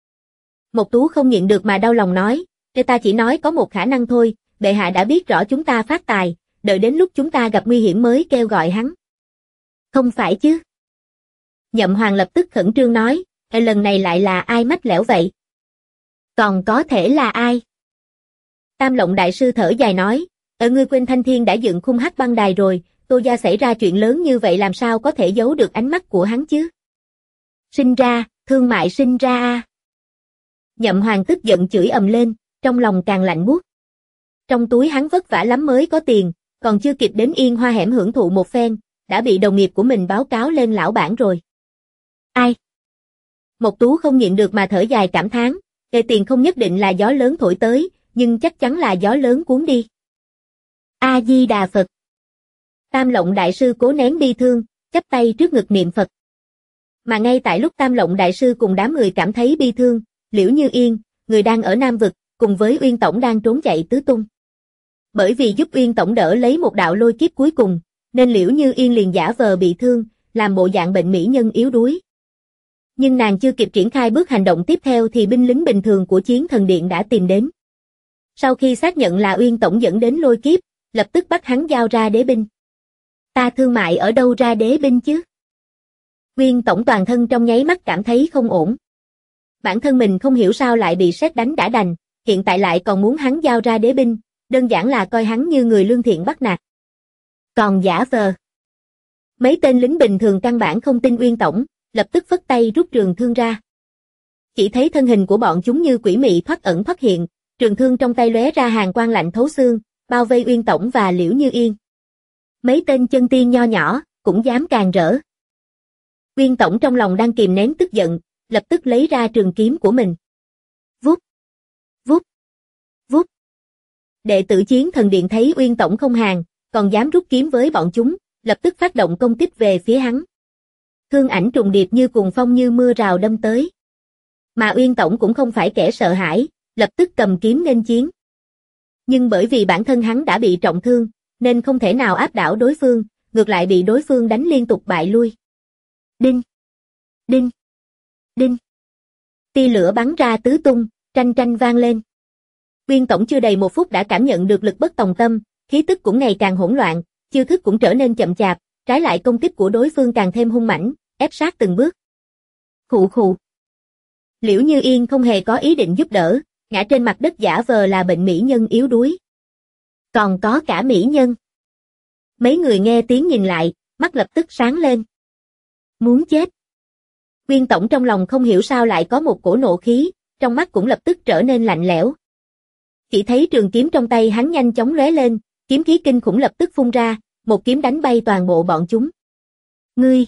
Mộc Tú không nhịn được mà đau lòng nói, ta chỉ nói có một khả năng thôi, bệ hạ đã biết rõ chúng ta phát tài, đợi đến lúc chúng ta gặp nguy hiểm mới kêu gọi hắn. Không phải chứ? Nhậm Hoàng lập tức khẩn trương nói, lần này lại là ai mách lẻo vậy? Còn có thể là ai? Tam Lộng đại sư thở dài nói, ngươi quên Thanh Thiên đã dựng khung hắc băng đài rồi, Tô gia xảy ra chuyện lớn như vậy làm sao có thể giấu được ánh mắt của hắn chứ? Sinh ra, thương mại sinh ra a. Nhậm Hoàng tức giận chửi ầm lên, trong lòng càng lạnh buốt. Trong túi hắn vất vả lắm mới có tiền, còn chưa kịp đến Yên Hoa hẻm hưởng thụ một phen, đã bị đồng nghiệp của mình báo cáo lên lão bản rồi. Ai? Mộc Tú không nhịn được mà thở dài cảm thán, tiền không nhất định là gió lớn thổi tới, nhưng chắc chắn là gió lớn cuốn đi. A Di Đà Phật. Tam Lộng đại sư cố nén bi thương, chắp tay trước ngực niệm Phật. Mà ngay tại lúc Tam Lộng đại sư cùng đám người cảm thấy bi thương, Liễu Như Yên, người đang ở Nam Vực, cùng với Uyên Tổng đang trốn chạy tứ tung. Bởi vì giúp Uyên Tổng đỡ lấy một đạo lôi kiếp cuối cùng, nên Liễu Như Yên liền giả vờ bị thương, làm bộ dạng bệnh mỹ nhân yếu đuối. Nhưng nàng chưa kịp triển khai bước hành động tiếp theo thì binh lính bình thường của Chiến Thần Điện đã tìm đến. Sau khi xác nhận là Uyên Tổng dẫn đến lôi kiếp, lập tức bắt hắn giao ra đế binh. Ta thương mại ở đâu ra đế binh chứ? Uyên Tổng toàn thân trong nháy mắt cảm thấy không ổn. Bản thân mình không hiểu sao lại bị sét đánh đã đành, hiện tại lại còn muốn hắn giao ra đế binh, đơn giản là coi hắn như người lương thiện bắt nạt. Còn giả vờ. Mấy tên lính bình thường căn bản không tin Uyên Tổng, lập tức phất tay rút trường thương ra. Chỉ thấy thân hình của bọn chúng như quỷ mị thoát ẩn thoát hiện, trường thương trong tay lóe ra hàn quang lạnh thấu xương, bao vây Uyên Tổng và Liễu Như Yên. Mấy tên chân tiên nho nhỏ, cũng dám càn rỡ. Uyên Tổng trong lòng đang kìm nén tức giận, lập tức lấy ra trường kiếm của mình. Vút, vút, vút. Đệ tử Chiến Thần Điện thấy Uyên Tổng không hàng, còn dám rút kiếm với bọn chúng, lập tức phát động công kích về phía hắn. Thương ảnh trùng điệp như cuồng phong như mưa rào đâm tới. Mà Uyên Tổng cũng không phải kẻ sợ hãi, lập tức cầm kiếm nghênh chiến. Nhưng bởi vì bản thân hắn đã bị trọng thương, nên không thể nào áp đảo đối phương, ngược lại bị đối phương đánh liên tục bại lui. Đinh, đinh, đinh. Tia lửa bắn ra tứ tung, tranh tranh vang lên. Uyên Tổng chưa đầy 1 phút đã cảm nhận được lực bất tòng tâm, khí tức cũng ngày càng hỗn loạn, chiêu thức cũng trở nên chậm chạp, trái lại công kích của đối phương càng thêm hung mãnh, ép sát từng bước. Khụ khụ. Liễu Như Yên không hề có ý định giúp đỡ, ngã trên mặt đất giả vờ là bệnh mỹ nhân yếu đuối. Còn có cả mỹ nhân. Mấy người nghe tiếng nhìn lại, mắt lập tức sáng lên. Muốn chết. Uyên Tổng trong lòng không hiểu sao lại có một cổ nộ khí, trong mắt cũng lập tức trở nên lạnh lẽo. Chỉ thấy trường kiếm trong tay hắn nhanh chóng lóe lên, kiếm khí kinh khủng lập tức phun ra, một kiếm đánh bay toàn bộ bọn chúng. Ngươi.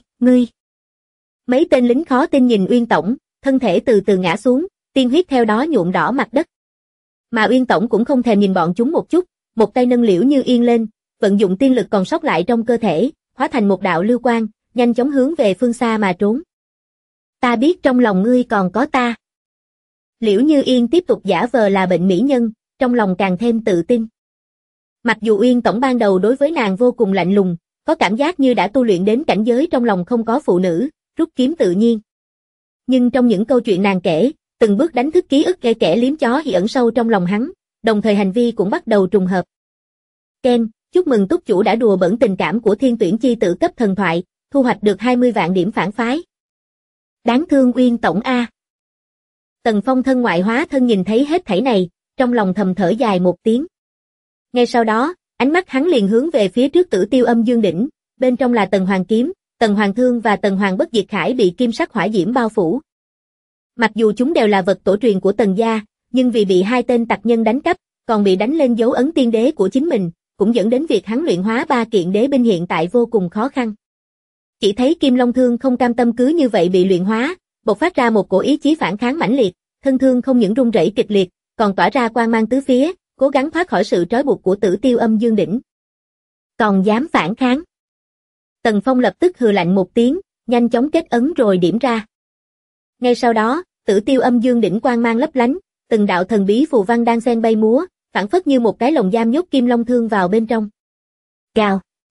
Mấy tên lính khó tin nhìn Uyên Tổng, thân thể từ từ ngã xuống, tiên huyết theo đó nhuộm đỏ mặt đất. Mà Uyên Tổng cũng không thèm nhìn bọn chúng một chút, một tay nâng Liễu Như Yên lên, vận dụng tiên lực còn sót lại trong cơ thể, hóa thành một đạo lưu quang, nhanh chóng hướng về phương xa mà trốn. Ta biết trong lòng ngươi còn có ta. Liễu Như Yên tiếp tục giả vờ là bệnh mỹ nhân, trong lòng càng thêm tự tin. Mặc dù Uyên Tổng ban đầu đối với nàng vô cùng lạnh lùng, có cảm giác như đã tu luyện đến cảnh giới trong lòng không có phụ nữ, rút kiếm tự nhiên. Nhưng trong những câu chuyện nàng kể, từng bước đánh thức ký ức gây kẻ liếm chó thì ẩn sâu trong lòng hắn, đồng thời hành vi cũng bắt đầu trùng hợp. Ken, chúc mừng túc chủ đã đùa bỡn tình cảm của thiên tuyển chi tử cấp thần thoại, thu hoạch được 20 vạn điểm phản phái. Đáng thương Uyên Tổng A. Tần Phong thân ngoại hóa thân nhìn thấy hết thảy này, trong lòng thầm thở dài một tiếng. Ngay sau đó, ánh mắt hắn liền hướng về phía trước Tử Tiêu Âm Dương đỉnh, bên trong là Tần Hoàng kiếm, Tần Hoàng thương và Tần Hoàng bất diệt khải bị kim sắc hỏa diễm bao phủ. Mặc dù chúng đều là vật tổ truyền của Tần gia, nhưng vì bị 2 tên tặc nhân đánh cắp, còn bị đánh lên dấu ấn tiên đế của chính mình, cũng dẫn đến việc hắn luyện hóa 3 kiện đế binh hiện tại vô cùng khó khăn. Chỉ thấy Kim Long thương không cam tâm cứ như vậy bị luyện hóa, bộc phát ra một cổ ý chí phản kháng mãnh liệt, thân thương không những rung rẩy kịch liệt, còn tỏa ra quang mang tứ phía, cố gắng thoát khỏi sự trói buộc của Tử Tiêu Âm Dương đỉnh. Còn dám phản kháng? Tần Phong lập tức hừ lạnh một tiếng, nhanh chóng kết ấn rồi điểm ra. Ngay sau đó, Tử Tiêu Âm Dương đỉnh quang mang lấp lánh, từng đạo thần bí phù văn đang xen bay múa, phảng phất như một cái lồng giam nhốt Kim Long thương vào bên trong. Gào.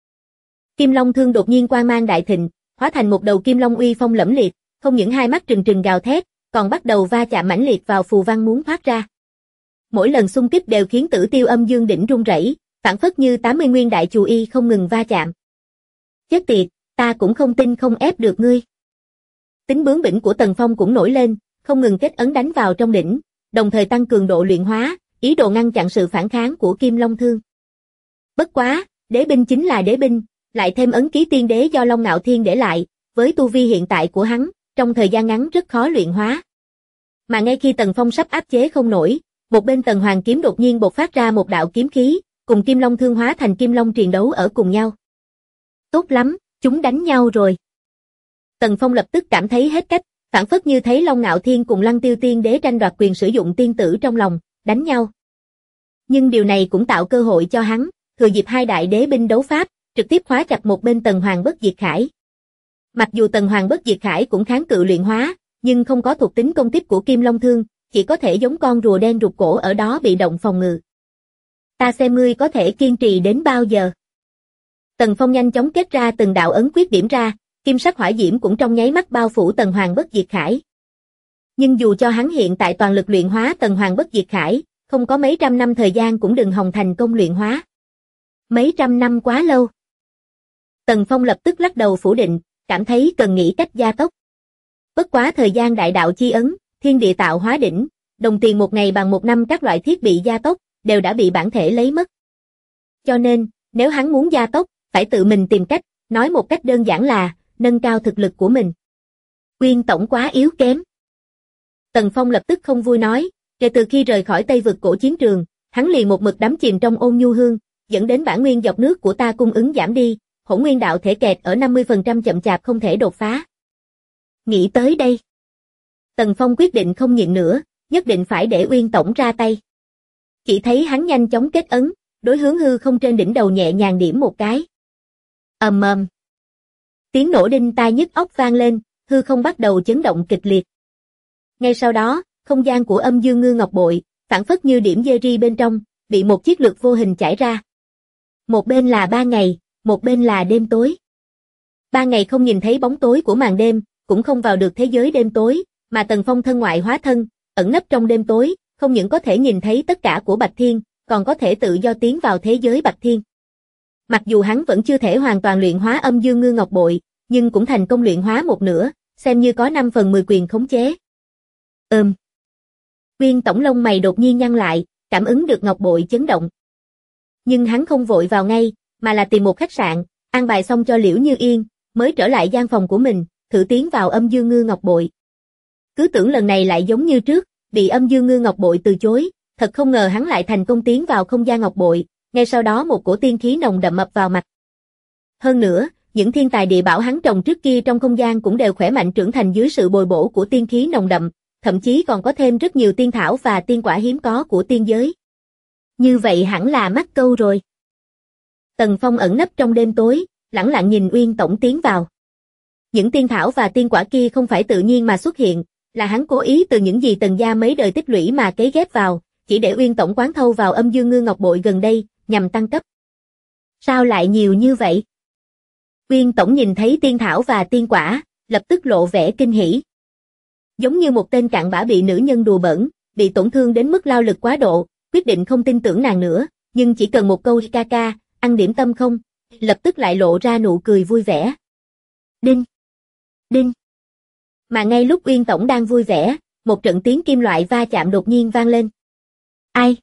Kim Long thương đột nhiên quang mang đại thịnh, hóa thành một đầu kim long uy phong lẫm liệt, không những hai mắt trừng trừng gào thét, còn bắt đầu va chạm mãnh liệt vào phù văn muốn thoát ra. Mỗi lần xung kích đều khiến Tử Tiêu Âm Dương đỉnh rung rẩy, phảng phất như 80 nguyên đại chù y không ngừng va chạm. Chết tiệt, ta cũng không tin không ép được ngươi. Tính bướng bỉnh của Tần Phong cũng nổi lên, không ngừng kết ấn đánh vào trong đỉnh, đồng thời tăng cường độ luyện hóa, ý đồ ngăn chặn sự phản kháng của Kim Long thương. Bất quá, đế binh chính là đế binh, lại thêm ấn ký tiên đế do Long Ngạo Thiên để lại, với tu vi hiện tại của hắn, trong thời gian ngắn rất khó luyện hóa. Mà ngay khi Tần Phong sắp áp chế không nổi, một bên Tần Hoàng kiếm đột nhiên bộc phát ra một đạo kiếm khí, cùng Kim Long thương hóa thành Kim Long triền đấu ở cùng nhau. Tốt lắm, chúng đánh nhau rồi. Tần Phong lập tức cảm thấy hết cách, phảng phất như thấy Long Ngạo Thiên cùng Lăng Tiêu Tiên đế tranh đoạt quyền sử dụng tiên tử trong lòng, đánh nhau. Nhưng điều này cũng tạo cơ hội cho hắn, thừa dịp 2 đại đế binh đấu pháp, trực tiếp khóa chặt một bên Tần Hoàng bất diệt khải. Mặc dù Tần Hoàng bất diệt khải cũng kháng cự luyện hóa, nhưng không có thuộc tính công kích của Kim Long thương, chỉ có thể giống con rùa đen rụt cổ ở đó bị động phòng ngự. Ta xem ngươi có thể kiên trì đến bao giờ. Tần Phong nhanh chóng kết ra từng đạo ấn quyết điểm ra, kim sắc hỏa diễm cũng trong nháy mắt bao phủ Tần Hoàng Bất Diệt Khải. Nhưng dù cho hắn hiện tại toàn lực luyện hóa Tần Hoàng Bất Diệt Khải, không có mấy trăm năm thời gian cũng đừng hòng thành công luyện hóa. Mấy trăm năm quá lâu. Tần Phong lập tức lắc đầu phủ định, cảm thấy cần nghĩ cách gia tốc. Bất quá thời gian đại đạo chi ấn, thiên địa tạo hóa đỉnh, đồng tiền một ngày bằng một năm các loại thiết bị gia tốc, đều đã bị bản thể lấy mất. Cho nên, nếu hắn muốn gia tốc, phải tự mình tìm cách, nói một cách đơn giản là, nâng cao thực lực của mình. Uyên Tổng quá yếu kém. Tần Phong lập tức không vui nói, kể từ khi rời khỏi Tây vực cổ chiến trường, hắn liền một mực đắm chìm trong ôn nhu hương, dẫn đến bản nguyên dọc nước của ta cung ứng giảm đi, hỗn nguyên đạo thể kẹt ở 50% chậm chạp không thể đột phá. Nghĩ tới đây, Tần Phong quyết định không nhịn nữa, nhất định phải để Uyên Tổng ra tay. Chỉ thấy hắn nhanh chóng kết ấn, đối hướng hư không trên đỉnh đầu nhẹ nhàng điểm một cái. Ầm ầm. Tiếng nổ đinh tai nhức óc vang lên, hư không bắt đầu chấn động kịch liệt. Ngay sau đó, không gian của Âm Dương Ngư Ngọc Bội, phảng phất như điểm dê bên trong, bị một chiếc lực vô hình chảy ra. Một bên là ban ngày, một bên là đêm tối. Ban ngày không nhìn thấy bóng tối của màn đêm, cũng không vào được thế giới đêm tối, mà Tần Phong thân ngoại hóa thân, ẩn nấp trong đêm tối, không những có thể nhìn thấy tất cả của Bạch Thiên, còn có thể tự do tiến vào thế giới Bạch Thiên. Mặc dù hắn vẫn chưa thể hoàn toàn luyện hóa Âm Dương Ngư Ngọc Bội, nhưng cũng thành công luyện hóa một nửa, xem như có 5/10 quyền khống chế. Uyên Tổng lông mày đột nhiên nhăn lại, cảm ứng được Ngọc Bội chấn động. Nhưng hắn không vội vào ngay, mà là tìm một khách sạn, an bài xong cho Liễu Như Yên, mới trở lại gian phòng của mình, thử tiến vào Âm Dương Ngư Ngọc Bội. Cứ tưởng lần này lại giống như trước, bị Âm Dương Ngư Ngọc Bội từ chối, thật không ngờ hắn lại thành công tiến vào không gian Ngọc Bội, ngay sau đó một cổ tiên khí nồng đậm ập vào mặt. Hơn nữa, những thiên tài địa bảo hắn trồng trước kia trong không gian cũng đều khỏe mạnh trưởng thành dưới sự bồi bổ của tiên khí nồng đậm, thậm chí còn có thêm rất nhiều tiên thảo và tiên quả hiếm có của tiên giới. Như vậy hẳn là mắc câu rồi. Tần Phong ẩn nấp trong đêm tối, lẳng lặng nhìn Uyên Tổng tiến vào. Những tiên thảo và tiên quả kia không phải tự nhiên mà xuất hiện, là hắn cố ý từ những gì Tần gia mấy đời tích lũy mà cấy ghép vào, chỉ để Uyên Tổng quán thâu vào Âm Dương Ngư Ngọc Bội gần đây, nhằm tăng cấp. Sao lại nhiều như vậy? Uyên Tổng nhìn thấy tiên thảo và tiên quả, lập tức lộ vẻ kinh hỉ. Giống như một tên cặn bã bị nữ nhân đùa bỡn, bị tổn thương đến mức lao lực quá độ, quyết định không tin tưởng nàng nữa, nhưng chỉ cần một câu ca ca, ăn điểm tâm không, lập tức lại lộ ra nụ cười vui vẻ. Đinh! Đinh! Mà ngay lúc Uyên Tổng đang vui vẻ, một trận tiếng kim loại va chạm đột nhiên vang lên. Ai?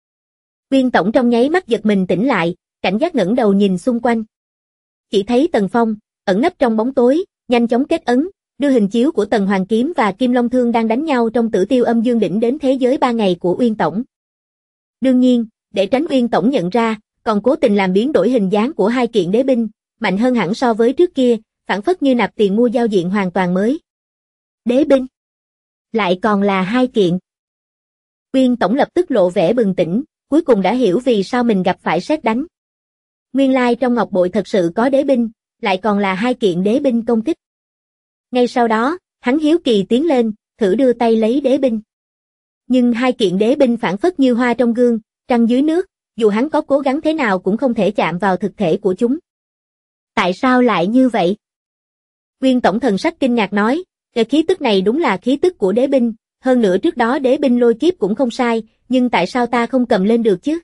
Uyên Tổng trong nháy mắt giật mình tỉnh lại, cảnh giác ngẩng đầu nhìn xung quanh. Chỉ thấy Tần Phong, ẩn nấp trong bóng tối, nhanh chóng kết ấn, đưa hình chiếu của Tần Hoàng Kiếm và Kim Long Thương đang đánh nhau trong Tử Tiêu Âm Dương Đỉnh đến thế giới 3 ngày của Uyên Tổng. Đương nhiên, để tránh Uyên Tổng nhận ra, còn cố tình làm biến đổi hình dáng của hai kiện đế binh, mạnh hơn hẳn so với trước kia, phảng phất như nạp tiền mua giao diện hoàn toàn mới. Đế binh? Lại còn là hai kiện. Uyên Tổng lập tức lộ vẻ bừng tỉnh, cuối cùng đã hiểu vì sao mình gặp phải sét đánh. Nguyên lai trong ngọc bội thật sự có đế binh, lại còn là hai kiện đế binh công kích. Ngay sau đó, hắn hiếu kỳ tiến lên, thử đưa tay lấy đế binh. Nhưng hai kiện đế binh phảng phất như hoa trong gương, trăng dưới nước, dù hắn có cố gắng thế nào cũng không thể chạm vào thực thể của chúng. Tại sao lại như vậy? Uyên Tổng thần sắc kinh ngạc nói, cái khí tức này đúng là khí tức của đế binh, hơn nữa trước đó đế binh lôi kiếp cũng không sai, nhưng tại sao ta không cầm lên được chứ?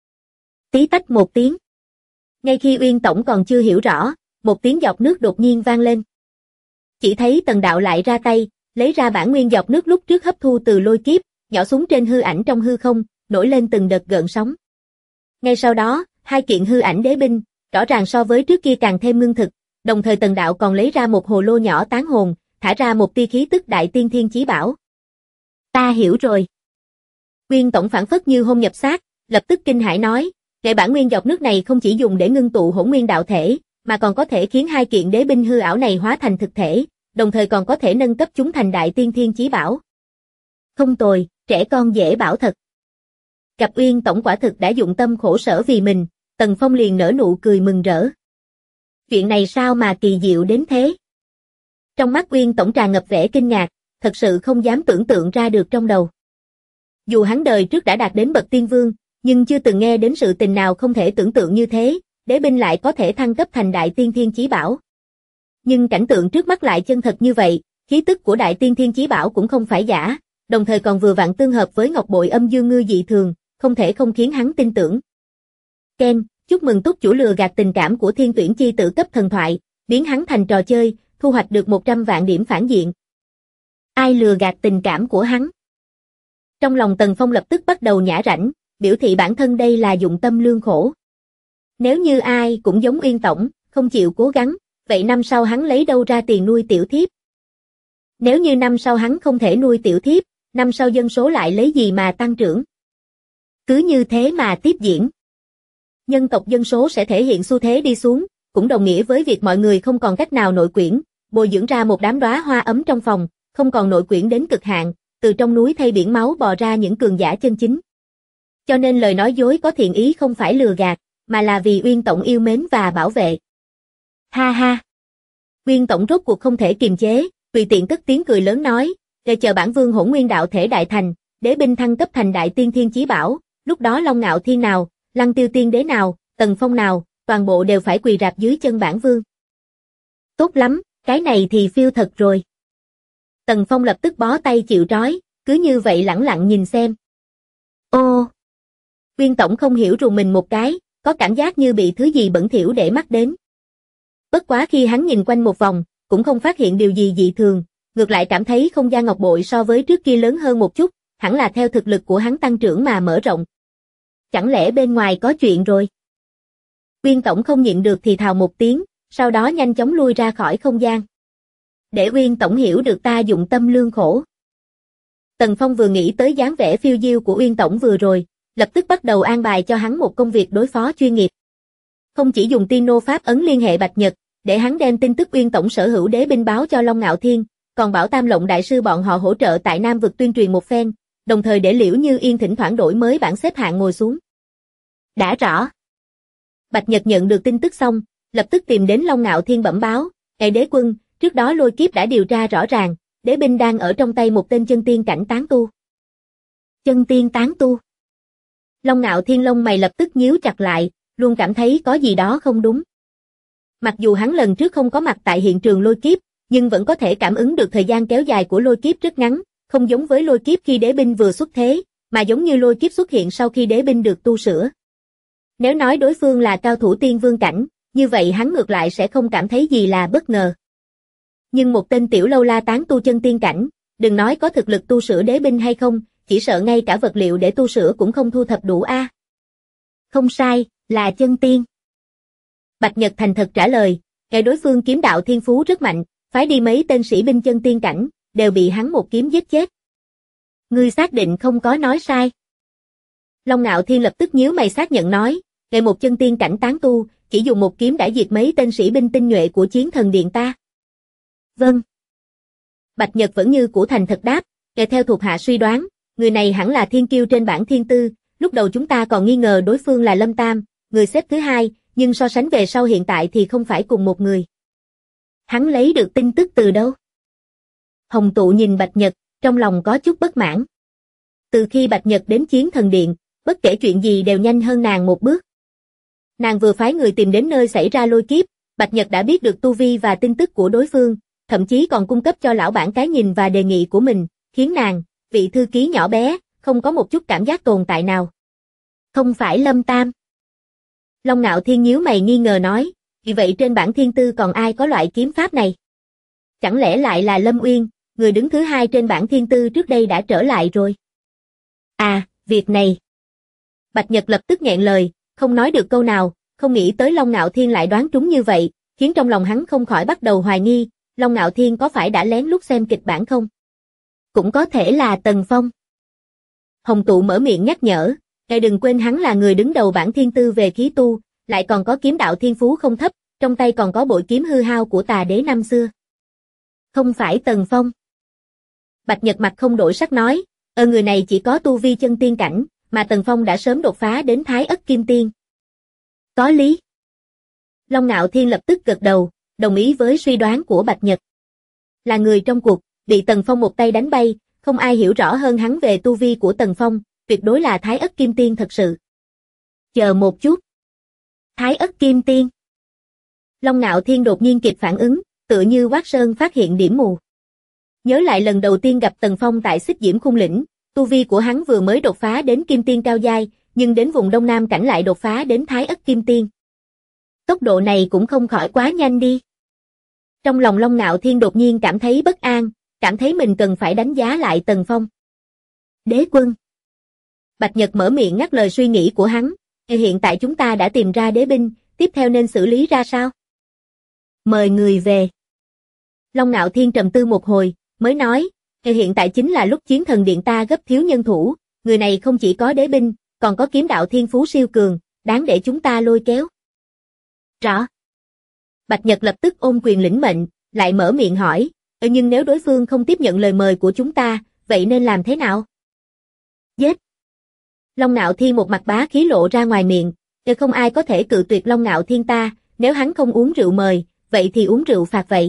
Tí tách một tiếng. Ngay khi Uyên Tổng còn chưa hiểu rõ, một tiếng giọt nước đột nhiên vang lên. Chỉ thấy Tần Đạo lại ra tay, lấy ra bản nguyên giọt nước lúc trước hấp thu từ lôi kiếp, nhỏ xuống trên hư ảnh trong hư không, nổi lên từng đợt gợn sóng. Ngay sau đó, hai kiện hư ảnh đế binh, rõ ràng so với trước kia càng thêm ngưng thực, đồng thời Tần Đạo còn lấy ra một hồ lô nhỏ tán hồn, thả ra một tia khí tức đại tiên thiên chí bảo. Ta hiểu rồi. Uyên Tổng phảng phất như hôn nhập xác, lập tức kinh hãi nói, kệ bản nguyên giọt nước này không chỉ dùng để ngưng tụ hỗn nguyên đạo thể, mà còn có thể khiến hai kiện đế binh hư ảo này hóa thành thực thể, đồng thời còn có thể nâng cấp chúng thành đại tiên thiên chí bảo. Không tồi, trẻ con dễ bảo thật. Gặp Uyên Tổng quả thực đã dụng tâm khổ sở vì mình, Tần Phong liền nở nụ cười mừng rỡ. Chuyện này sao mà kỳ diệu đến thế? Trong mắt Uyên Tổng tràn ngập vẻ kinh ngạc, thật sự không dám tưởng tượng ra được trong đầu. Dù hắn đời trước đã đạt đến bậc tiên vương, nhưng chưa từng nghe đến sự tình nào không thể tưởng tượng như thế, đế binh lại có thể thăng cấp thành đại tiên thiên chí bảo. Nhưng cảnh tượng trước mắt lại chân thật như vậy, khí tức của Đại Tiên Thiên Chí Bảo cũng không phải giả, đồng thời còn vừa vặn tương hợp với ngọc bội âm dương ngư dị thường, không thể không khiến hắn tin tưởng. Ken, chúc mừng túc chủ lừa gạt tình cảm của Thiên Tuyển Chi Tử cấp thần thoại, biến hắn thành trò chơi, thu hoạch được 100 vạn điểm phản diện. Ai lừa gạt tình cảm của hắn? Trong lòng Tần Phong lập tức bắt đầu nhả rãnh, biểu thị bản thân đây là dụng tâm lương khổ. Nếu như ai cũng giống Uyên Tổng, không chịu cố gắng, vậy năm sau hắn lấy đâu ra tiền nuôi tiểu thiếp? Nếu như năm sau hắn không thể nuôi tiểu thiếp, năm sau dân số lại lấy gì mà tăng trưởng? Cứ như thế mà tiếp diễn. Nhân tộc dân số sẽ thể hiện xu thế đi xuống, cũng đồng nghĩa với việc mọi người không còn cách nào nội quyển, bồi dưỡng ra một đám đóa hoa ấm trong phòng, không còn nội quyển đến cực hạn, từ trong núi thay biển máu bò ra những cường giả chân chính. Cho nên lời nói dối có thiện ý không phải lừa gạt, mà là vì Uyên Tổng yêu mến và bảo vệ. Ha ha! Uyên Tổng rốt cuộc không thể kiềm chế, tùy tiện cất tiếng cười lớn nói, để chờ bản vương Hỗn Nguyên đạo thể đại thành, đế binh thăng cấp thành Đại Tiên Thiên Chí Bảo, lúc đó Long Ngạo Thiên nào, Lăng Tiêu Tiên Đế nào, Tần Phong nào, toàn bộ đều phải quỳ rạp dưới chân bản vương. Tốt lắm, cái này thì phiêu thật rồi. Tần Phong lập tức bó tay chịu trói, cứ như vậy lẳng lặng nhìn xem. Ô! Uyên Tổng không hiểu rùng mình một cái, có cảm giác như bị thứ gì bẩn thỉu để mắt đến. Bất quá khi hắn nhìn quanh một vòng, cũng không phát hiện điều gì dị thường, ngược lại cảm thấy không gian ngọc bội so với trước kia lớn hơn một chút, hẳn là theo thực lực của hắn tăng trưởng mà mở rộng. Chẳng lẽ bên ngoài có chuyện rồi? Uyên Tổng không nhịn được thì thào một tiếng, sau đó nhanh chóng lui ra khỏi không gian. Để Uyên Tổng hiểu được ta dụng tâm lương khổ. Tần Phong vừa nghĩ tới dáng vẻ phiêu diêu của Uyên Tổng vừa rồi, lập tức bắt đầu an bài cho hắn một công việc đối phó chuyên nghiệp. Không chỉ dùng tiên nô pháp ấn liên hệ Bạch Nhật, để hắn đem tin tức Uyên Tổng sở hữu đế binh báo cho Long Ngạo Thiên, còn bảo Tam Lộng đại sư bọn họ hỗ trợ tại Nam vực tuyên truyền một phen, đồng thời để Liễu Như Yên thỉnh thoảng đổi mới bảng xếp hạng ngồi xuống. Đã rõ. Bạch Nhật nhận được tin tức xong, lập tức tìm đến Long Ngạo Thiên bẩm báo, "Ngài đế quân, trước đó Lôi Kiếp đã điều tra rõ ràng, đế binh đang ở trong tay một tên chân tiên cảnh tán tu." Chân tiên tán tu? Long Ngạo Thiên lông mày lập tức nhíu chặt lại, luôn cảm thấy có gì đó không đúng. Mặc dù hắn lần trước không có mặt tại hiện trường Lôi Kiếp, nhưng vẫn có thể cảm ứng được thời gian kéo dài của Lôi Kiếp rất ngắn, không giống với Lôi Kiếp khi đế binh vừa xuất thế, mà giống như Lôi Kiếp xuất hiện sau khi đế binh được tu sửa. Nếu nói đối phương là cao thủ tiên vương cảnh, như vậy hắn ngược lại sẽ không cảm thấy gì là bất ngờ. Nhưng một tên tiểu lâu la tán tu chân tiên cảnh, đừng nói có thực lực tu sửa đế binh hay không, chỉ sợ ngay cả vật liệu để tu sửa cũng không thu thập đủ a. Không sai, là chân tiên. Bạch Nhật thành thật trả lời, cái đối phương kiếm đạo thiên phú rất mạnh, phái đi mấy tên sĩ binh chân tiên cảnh, đều bị hắn một kiếm giết chết. Ngươi xác định không có nói sai. Long Ngạo Thiên lập tức nhíu mày xác nhận nói, ngày một chân tiên cảnh tán tu, chỉ dùng một kiếm đã diệt mấy tên sĩ binh tinh nhuệ của Chiến Thần Điện ta. Vâng. Bạch Nhật vẫn như cũ thành thật đáp, kể theo thuộc hạ suy đoán, người này hẳn là thiên kiêu trên bảng thiên tư, lúc đầu chúng ta còn nghi ngờ đối phương là Lâm Tam, người xếp thứ hai, nhưng so sánh về sau hiện tại thì không phải cùng một người. Hắn lấy được tin tức từ đâu? Hồng Tụ nhìn Bạch Nhật, trong lòng có chút bất mãn. Từ khi Bạch Nhật đến Chiến Thần Điện, bất kể chuyện gì đều nhanh hơn nàng một bước. Nàng vừa phái người tìm đến nơi xảy ra Lôi Kiếp, Bạch Nhật đã biết được tu vi và tin tức của đối phương, thậm chí còn cung cấp cho lão bản cái nhìn và đề nghị của mình, khiến nàng, vị thư ký nhỏ bé, không có một chút cảm giác tồn tại nào. Không phải Lâm Tam. Long Ngạo Thiên nhíu mày nghi ngờ nói, vì vậy trên bảng thiên tư còn ai có loại kiếm pháp này? Chẳng lẽ lại là Lâm Uyên, người đứng thứ hai trên bảng thiên tư trước đây đã trở lại rồi? À, việc này. Bạch Nhật lập tức nghẹn lời, không nói được câu nào, không nghĩ tới Long Ngạo Thiên lại đoán trúng như vậy, khiến trong lòng hắn không khỏi bắt đầu hoài nghi, Long Ngạo Thiên có phải đã lén lút xem kịch bản không? Cũng có thể là Tần Phong. Hồng Tụ mở miệng nhắc nhở, ngài đừng quên hắn là người đứng đầu bảng thiên tư về khí tu, lại còn có kiếm đạo thiên phú không thấp, trong tay còn có bội kiếm hư hao của Tà Đế năm xưa. Không phải Tần Phong. Bạch Nhật mặt không đổi sắc nói, người này chỉ có tu vi chân tiên cảnh, mà Tần Phong đã sớm đột phá đến Thái Ất Kim Tiên. Có lý. Long Ngạo Thiên lập tức gật đầu, đồng ý với suy đoán của Bạch Nhật. Là người trong cuộc, bị Tần Phong một tay đánh bay, không ai hiểu rõ hơn hắn về tu vi của Tần Phong, tuyệt đối là Thái Ất Kim Tiên thật sự. Chờ một chút. Thái Ất Kim Tiên. Long Ngạo Thiên đột nhiên kịp phản ứng, tựa như Quát Sơn phát hiện điểm mù. Nhớ lại lần đầu tiên gặp Tần Phong tại Xích Diễm Khung Lĩnh, tu vi của hắn vừa mới đột phá đến Kim Tiên cao giai, nhưng đến vùng Đông Nam cảnh lại đột phá đến Thái Ất Kim Tiên. Tốc độ này cũng không khỏi quá nhanh đi. Trong lòng Long Ngạo Thiên đột nhiên cảm thấy bất an, cảm thấy mình cần phải đánh giá lại Tần Phong. Đế quân. Bạch Nhật mở miệng ngắt lời suy nghĩ của hắn, hiện tại chúng ta đã tìm ra đế binh, tiếp theo nên xử lý ra sao? Mời người về. Long Ngạo Thiên trầm tư một hồi, mới nói, hiện tại chính là lúc chiến thần điện ta gấp thiếu nhân thủ, người này không chỉ có đế binh, còn có kiếm đạo thiên phú siêu cường, đáng để chúng ta lôi kéo. Rõ. Bạch Nhật lập tức ôm quyền lĩnh mệnh, lại mở miệng hỏi, nhưng nếu đối phương không tiếp nhận lời mời của chúng ta, vậy nên làm thế nào? Giết. Long Ngạo Thiên một mặt bá khí lộ ra ngoài miệng, không ai có thể cự tuyệt Long Ngạo Thiên ta, nếu hắn không uống rượu mời, vậy thì uống rượu phạt vậy.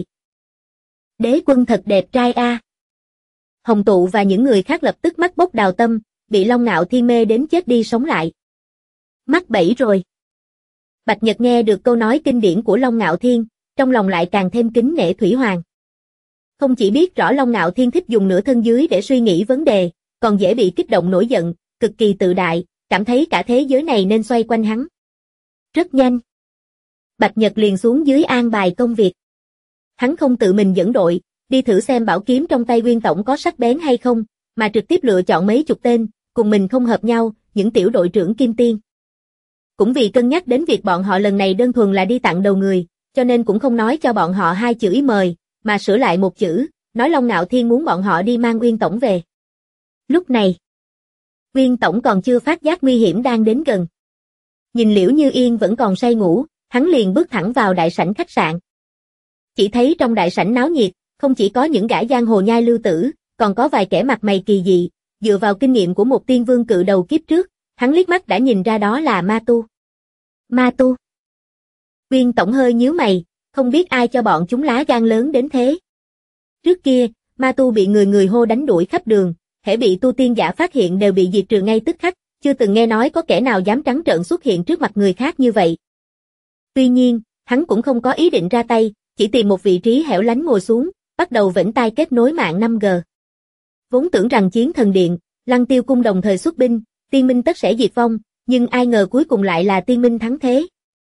Đế quân thật đẹp trai a. Hồng Tụ và những người khác lập tức mắt bốc đào tâm, bị Long Ngạo Thiên mê đến chết đi sống lại. Mắc bẫy rồi. Bạch Nhật nghe được câu nói kinh điển của Long Ngạo Thiên, trong lòng lại càng thêm kính nể Thủy Hoàng. Không chỉ biết rõ Long Ngạo Thiên thích dùng nửa thân dưới để suy nghĩ vấn đề, còn dễ bị kích động nổi giận, cực kỳ tự đại, cảm thấy cả thế giới này nên xoay quanh hắn. Rất nhanh. Bạch Nhật liền xuống dưới an bài công việc. Hắn không tự mình dẫn đội, đi thử xem bảo kiếm trong tay Nguyên Tổng có sắc bén hay không, mà trực tiếp lựa chọn mấy chục tên, cùng mình không hợp nhau, những tiểu đội trưởng Kim Tiên. Cũng vì cân nhắc đến việc bọn họ lần này đơn thuần là đi tặng đầu người, cho nên cũng không nói cho bọn họ 2 chữ ý mời, mà sửa lại một chữ, nói Long Ngạo Thiên muốn bọn họ đi mang Nguyên Tổng về. Lúc này, Nguyên Tổng còn chưa phát giác nguy hiểm đang đến gần. Nhìn Liễu Như Yên vẫn còn say ngủ, hắn liền bước thẳng vào đại sảnh khách sạn. Chỉ thấy trong đại sảnh náo nhiệt, không chỉ có những gã giang hồ nhai lưu tử, còn có vài kẻ mặt mày kỳ dị, dựa vào kinh nghiệm của một tiên vương cự đầu kiếp trước, hắn liếc mắt đã nhìn ra đó là ma tu. Ma tu. Nguyên Tổng hơi nhíu mày, không biết ai cho bọn chúng lá gan lớn đến thế. Trước kia, ma tu bị người người hô đánh đuổi khắp đường, hễ bị tu tiên giả phát hiện đều bị diệt trừ ngay tức khắc, chưa từng nghe nói có kẻ nào dám trắng trợn xuất hiện trước mặt người khác như vậy. Tuy nhiên, hắn cũng không có ý định ra tay, chỉ tìm một vị trí hẻo lánh ngồi xuống, bắt đầu vĩnh tai kết nối mạng 5G. Vốn tưởng rằng Chiến Thần Điện, Lăng Tiêu Cung đồng thời xuất binh, Tiên Minh tất sẽ diệt vong, nhưng ai ngờ cuối cùng lại là Tiên Minh thắng thế.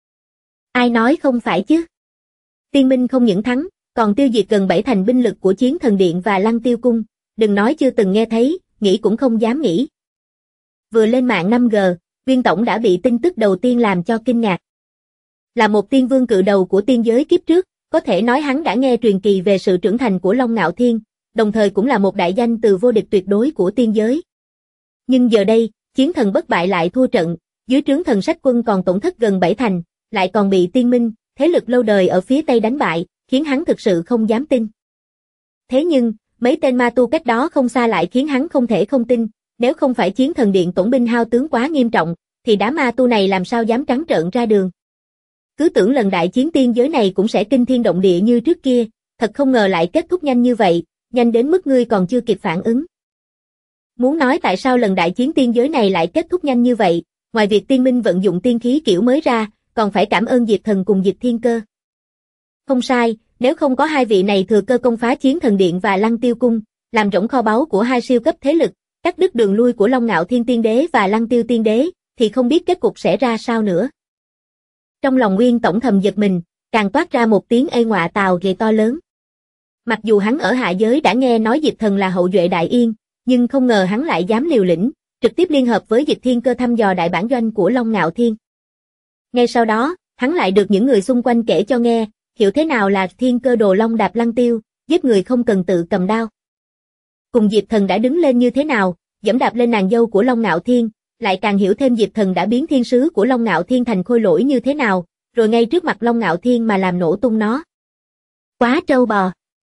Ai nói không phải chứ? Tiên Minh không những thắng, còn tiêu diệt gần 7 thành binh lực của Chiến Thần Điện và Lăng Tiêu Cung, đừng nói chưa từng nghe thấy, nghĩ cũng không dám nghĩ. Vừa lên mạng 5G, Viên Tổng đã bị tin tức đầu tiên làm cho kinh ngạc. Là một tiên vương cự đầu của tiên giới kiếp trước, có thể nói hắn đã nghe truyền kỳ về sự trưởng thành của Long Ngạo Thiên, đồng thời cũng là một đại danh từ vô địch tuyệt đối của tiên giới. Nhưng giờ đây, chiến thần bất bại lại thua trận, dưới trướng Thần Sách Quân còn tổn thất gần 7 thành, lại còn bị Tiên Minh, thế lực lâu đời ở phía Tây đánh bại, khiến hắn thực sự không dám tin. Thế nhưng, mấy tên ma tu cách đó không xa lại khiến hắn không thể không tin, nếu không phải Chiến Thần Điện tổn binh hao tướng quá nghiêm trọng, thì đám ma tu này làm sao dám trắng trợn ra đường. Cứ tưởng lần đại chiến tiên giới này cũng sẽ kinh thiên động địa như trước kia, thật không ngờ lại kết thúc nhanh như vậy, nhanh đến mức ngươi còn chưa kịp phản ứng. Muốn nói tại sao lần đại chiến tiên giới này lại kết thúc nhanh như vậy, ngoài việc Tiên Minh vận dụng tiên khí kiểu mới ra, còn phải cảm ơn Diệp Thần cùng Diệp Thiên Cơ. Không sai, nếu không có hai vị này thừa cơ công phá Chiến Thần Điện và Lăng Tiêu Cung, làm rỗng kho báu của hai siêu cấp thế lực, cắt đứt đường lui của Long Ngạo Thiên Tiên Đế và Lăng Tiêu Tiên Đế, thì không biết kết cục sẽ ra sao nữa. Trong lòng Nguyên Tổng thầm giật mình, càng toát ra một tiếng ê ngọa tào ghê to lớn. Mặc dù hắn ở hạ giới đã nghe nói Diệp Thần là hậu duệ Đại Yên, nhưng không ngờ hắn lại dám liều lĩnh, trực tiếp liên hợp với Diệp Thiên Cơ thăm dò đại bản doanh của Long Ngạo Thiên. Ngay sau đó, hắn lại được những người xung quanh kể cho nghe, hiểu thế nào là Thiên Cơ đồ long đạp Lăng Tiêu, giết người không cần tự cầm đao. Cùng Diệp Thần đã đứng lên như thế nào, giẫm đạp lên nàng dâu của Long Ngạo Thiên, lại càng hiểu thêm Diệp Thần đã biến thiên sứ của Long Ngạo Thiên thành khôi lỗi như thế nào, rồi ngay trước mặt Long Ngạo Thiên mà làm nổ tung nó. Quá trâu bò.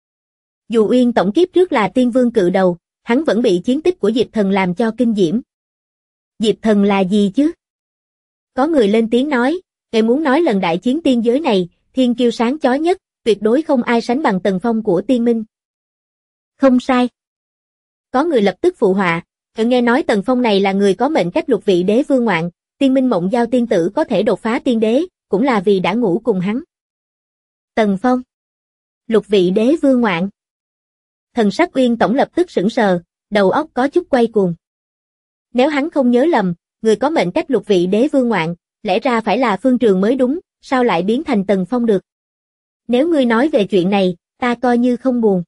Dù Uyên tổng kiếp trước là tiên vương cự đầu, hắn vẫn bị chiến tích của Diệp Thần làm cho kinh diễm. Diệp Thần là gì chứ? Có người lên tiếng nói, ngài muốn nói lần đại chiến tiên giới này, thiên kiêu sáng chói nhất, tuyệt đối không ai sánh bằng Tần Phong của Tiên Minh. Không sai. Có người lập tức phụ họa, nghe nói Tần Phong này là người có mệnh cách lục vị đế vương ngoạn, Tiên Minh Mộng Giao tiên tử có thể đột phá tiên đế, cũng là vì đã ngủ cùng hắn. Tần Phong. Lục vị đế vương ngoạn. Thần sắc Uyên Tổng lập tức sững sờ, đầu óc có chút quay cuồng. Nếu hắn không nhớ lầm, người có mệnh cách lục vị đế vương ngoạn, lẽ ra phải là Phương Trường mới đúng, sao lại biến thành Tần Phong được? Nếu ngươi nói về chuyện này, ta coi như không buồn.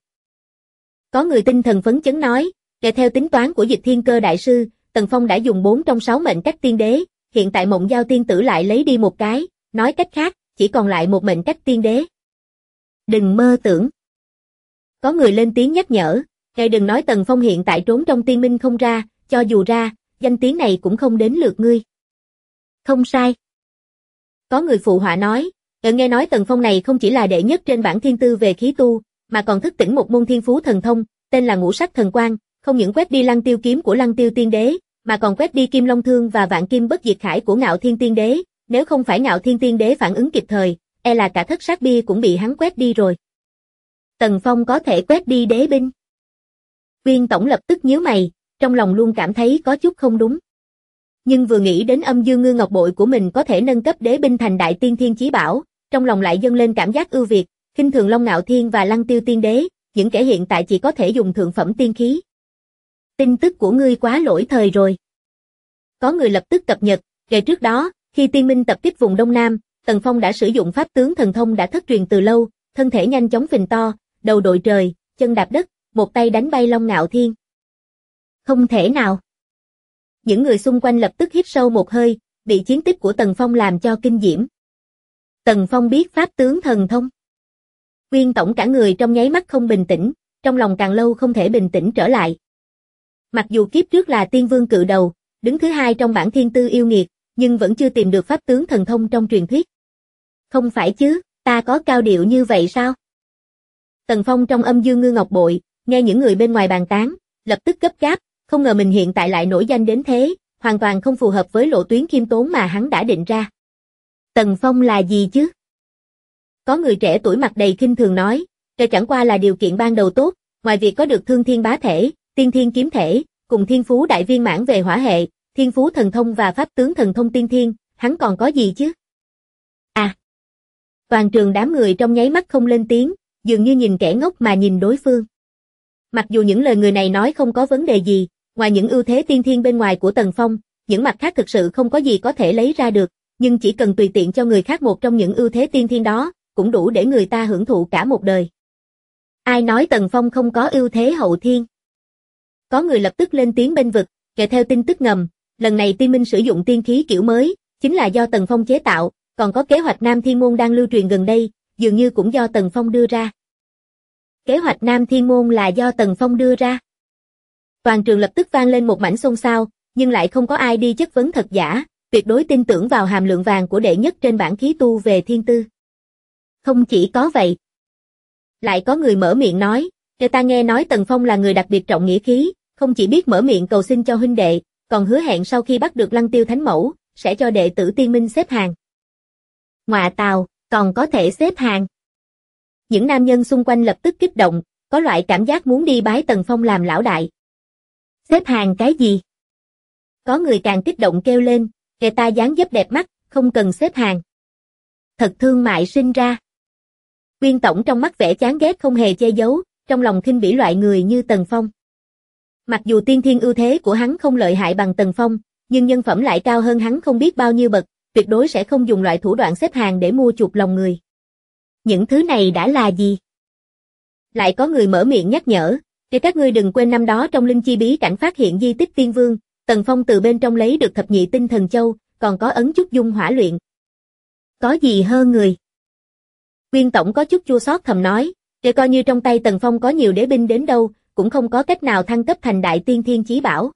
Có người tinh thần phấn chấn nói, kể theo tính toán của Dịch Thiên Cơ đại sư, Tần Phong đã dùng 4 trong 6 mệnh cách tiên đế, hiện tại Mộng Giao tiên tử lại lấy đi một cái, nói cách khác, chỉ còn lại một mệnh cách tiên đế. Đừng mơ tưởng. Có người lên tiếng nhắc nhở, ngài đừng nói Tần Phong hiện tại trốn trong tiên minh không ra, cho dù ra, danh tiếng này cũng không đến lượt ngươi. Không sai. Có người phụ họa nói, nghe nói Tần Phong này không chỉ là đệ nhất trên bảng thiên tư về khí tu, mà còn thức tỉnh một môn thiên phú thần thông, tên là Ngũ Sắc Thần Quang, không những quét đi Lăng Tiêu kiếm của Lăng Tiêu tiên đế, mà còn quét đi Kim Long thương và Vạn Kim Bất Diệt Khải của Ngạo Thiên tiên đế, nếu không phải Ngạo Thiên tiên đế phản ứng kịp thời, e là cả Thất Sát bia cũng bị hắn quét đi rồi. Tần Phong có thể quét đi đế binh. Uyên Tổng lập tức nhíu mày, trong lòng luôn cảm thấy có chút không đúng. Nhưng vừa nghĩ đến Âm Dương Ngư Ngọc bội của mình có thể nâng cấp đế binh thành đại tiên thiên chí bảo, trong lòng lại dâng lên cảm giác ưu việt, khinh thường Long Ngạo Thiên và Lăng Tiêu tiên đế, những kẻ hiện tại chỉ có thể dùng thượng phẩm tiên khí. Tin tức của ngươi quá lỗi thời rồi. Có người lập tức cập nhật, ngày trước đó, khi tiên minh tập kích vùng Đông Nam, Tần Phong đã sử dụng pháp tướng thần thông đã thất truyền từ lâu, thân thể nhanh chóng phình to, đầu đội trời, chân đạp đất, một tay đánh bay Long Ngạo Thiên. Không thể nào. Những người xung quanh lập tức hít sâu một hơi, bị chiến tích của Tần Phong làm cho kinh diễm. Tần Phong biết pháp tướng thần thông. Uyên Tổng cả người trong nháy mắt không bình tĩnh, trong lòng càng lâu không thể bình tĩnh trở lại. Mặc dù kiếp trước là tiên vương cự đầu, đứng thứ 2 trong bảng thiên tư yêu nghiệt, nhưng vẫn chưa tìm được pháp tướng thần thông trong truyền thuyết. Không phải chứ, ta có cao điệu như vậy sao? Tần Phong trong Âm Dương Ngư Ngọc bội, nghe những người bên ngoài bàn tán, lập tức gấp gáp, không ngờ mình hiện tại lại nổi danh đến thế, hoàn toàn không phù hợp với lộ tuyến khiêm tốn mà hắn đã định ra. Tần Phong là gì chứ? Có người trẻ tuổi mặt đầy khinh thường nói, đây chẳng qua là điều kiện ban đầu tốt, ngoài việc có được thương thiên bá thể, tiên thiên kiếm thể, cùng thiên phú đại viên mãn về hỏa hệ, thiên phú thần thông và pháp tướng thần thông tiên thiên, hắn còn có gì chứ? À! Toàn trường đám người trong nháy mắt không lên tiếng, dường như nhìn kẻ ngốc mà nhìn đối phương. Mặc dù những lời người này nói không có vấn đề gì, ngoài những ưu thế tiên thiên bên ngoài của Tần Phong, những mặt khác thực sự không có gì có thể lấy ra được, nhưng chỉ cần tùy tiện cho người khác một trong những ưu thế tiên thiên đó, cũng đủ để người ta hưởng thụ cả một đời. Ai nói Tần Phong không có ưu thế hậu thiên? Có người lập tức lên tiếng bênh vực, kể theo tin tức ngầm, lần này Tiên Minh sử dụng tiên khí kiểu mới, chính là do Tần Phong chế tạo, còn có kế hoạch Nam Thiên Môn đang lưu truyền gần đây, dường như cũng do Tần Phong đưa ra. Kế hoạch Nam Thiên Môn là do Tần Phong đưa ra. Toàn trường lập tức vang lên một mảnh xôn xao, nhưng lại không có ai đi chất vấn thật giả, tuyệt đối tin tưởng vào hàm lượng vàng của đệ nhất trên bảng khí tu về thiên tư. Không chỉ có vậy. Lại có người mở miệng nói, người ta nghe nói Tần Phong là người đặc biệt trọng nghĩa khí, không chỉ biết mở miệng cầu xin cho huynh đệ, còn hứa hẹn sau khi bắt được Lăng Tiêu Thánh Mẫu, sẽ cho đệ tử Tiên Minh xếp hàng. Ngọa tào, còn có thể xếp hàng. Những nam nhân xung quanh lập tức kích động, có loại cảm giác muốn đi bái Tần Phong làm lão đại. Xếp hàng cái gì? Có người càng kích động kêu lên, người ta dáng dấp đẹp mắt, không cần xếp hàng. Thật thương mại sinh ra. Uyên Tổng trong mắt vẻ chán ghét không hề che giấu, trong lòng khinh bỉ loại người như Tần Phong. Mặc dù tiên thiên ưu thế của hắn không lợi hại bằng Tần Phong, nhưng nhân phẩm lại cao hơn hắn không biết bao nhiêu bậc, tuyệt đối sẽ không dùng loại thủ đoạn xếp hàng để mua chuộc lòng người. Những thứ này đã là gì? Lại có người mở miệng nhắc nhở, để các ngươi đừng quên năm đó trong linh chi bí cảnh phát hiện di tích tiên vương, Tần Phong từ bên trong lấy được thập nhị tinh thần châu, còn có ấn chút dung hỏa luyện. Có gì hơn người? Uyên Tổng có chút chua xót thầm nói, để coi như trong tay Tần Phong có nhiều đế binh đến đâu, cũng không có cách nào thăng cấp thành đại tiên thiên chí bảo.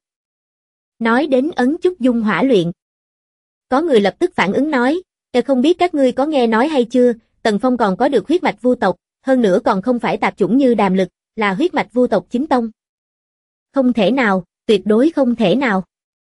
Nói đến ấn chút dung hỏa luyện. Có người lập tức phản ứng nói, không biết các ngươi có nghe nói hay chưa, Tần Phong còn có được huyết mạch vu tộc, hơn nữa còn không phải tạp chủng như Đàm Lực, là huyết mạch vu tộc chính tông. Không thể nào, tuyệt đối không thể nào.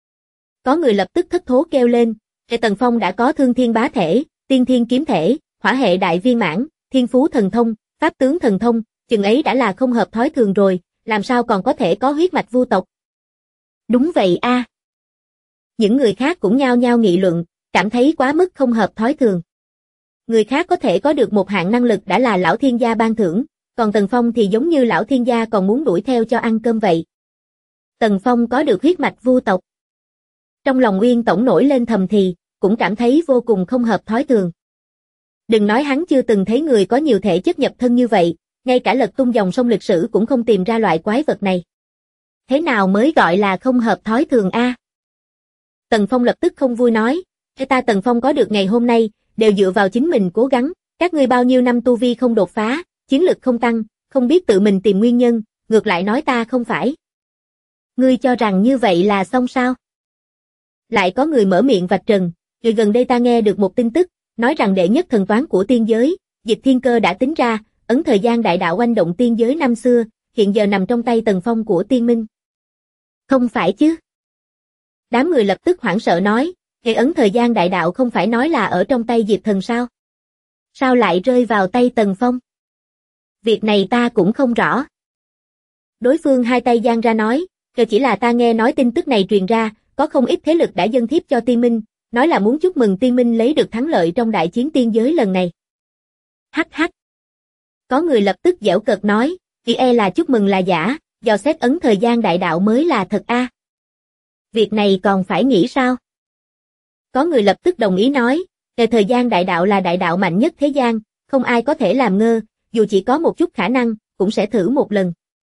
Có người lập tức thất thố kêu lên, Tần Phong đã có thương thiên bá thể, tiên thiên kiếm thể, hỏa hệ đại viên mãn, thiên phú thần thông, pháp tướng thần thông, chừng ấy đã là không hợp thói thường rồi, làm sao còn có thể có huyết mạch vu tộc? Đúng vậy a. Những người khác cũng nhao nhao nghị luận, cảm thấy quá mức không hợp thói thường. người khác có thể có được một hạng năng lực đã là lão thiên gia ban thưởng, còn Tần Phong thì giống như lão thiên gia còn muốn đuổi theo cho ăn cơm vậy. Tần Phong có được huyết mạch vu tộc. Trong lòng Uyên Tổng nổi lên thầm thì, cũng cảm thấy vô cùng không hợp thói thường. Đừng nói hắn chưa từng thấy người có nhiều thể chất nhập thân như vậy, ngay cả lật tung dòng sông lịch sử cũng không tìm ra loại quái vật này. Thế nào mới gọi là không hợp thói thường a? Tần Phong lập tức không vui nói, ta Tần Phong có được ngày hôm nay, đều dựa vào chính mình cố gắng, các ngươi bao nhiêu năm tu vi không đột phá, chiến lực không tăng, không biết tự mình tìm nguyên nhân, ngược lại nói ta không phải. Ngươi cho rằng như vậy là xong sao? Lại có người mở miệng vạch trần, rồi gần đây ta nghe được một tin tức, nói rằng đệ nhất thần toán của tiên giới, Dịch Thiên Cơ đã tính ra, ấn thời gian đại đạo oanh động tiên giới năm xưa, hiện giờ nằm trong tay Tần Phong của tiên minh. Không phải chứ? Đám người lập tức hoảng sợ nói, cái ấn thời gian đại đạo không phải nói là ở trong tay Diệp Thần sao? Sao lại rơi vào tay Tần Phong? Việc này ta cũng không rõ. Đối phương hai tay giang ra nói, chỉ là ta nghe nói tin tức này truyền ra, có không ít thế lực đã dâng thiếp cho tiên minh, nói là muốn chúc mừng tiên minh lấy được thắng lợi trong đại chiến tiên giới lần này. Hắc hắc. Có người lập tức giễu cợt nói, chỉ e là chúc mừng là giả, dò xét ấn thời gian đại đạo mới là thật a. Việc này còn phải nghĩ sao? Có người lập tức đồng ý nói, thời gian đại đạo là đại đạo mạnh nhất thế gian, không ai có thể làm ngơ, dù chỉ có một chút khả năng, cũng sẽ thử một lần.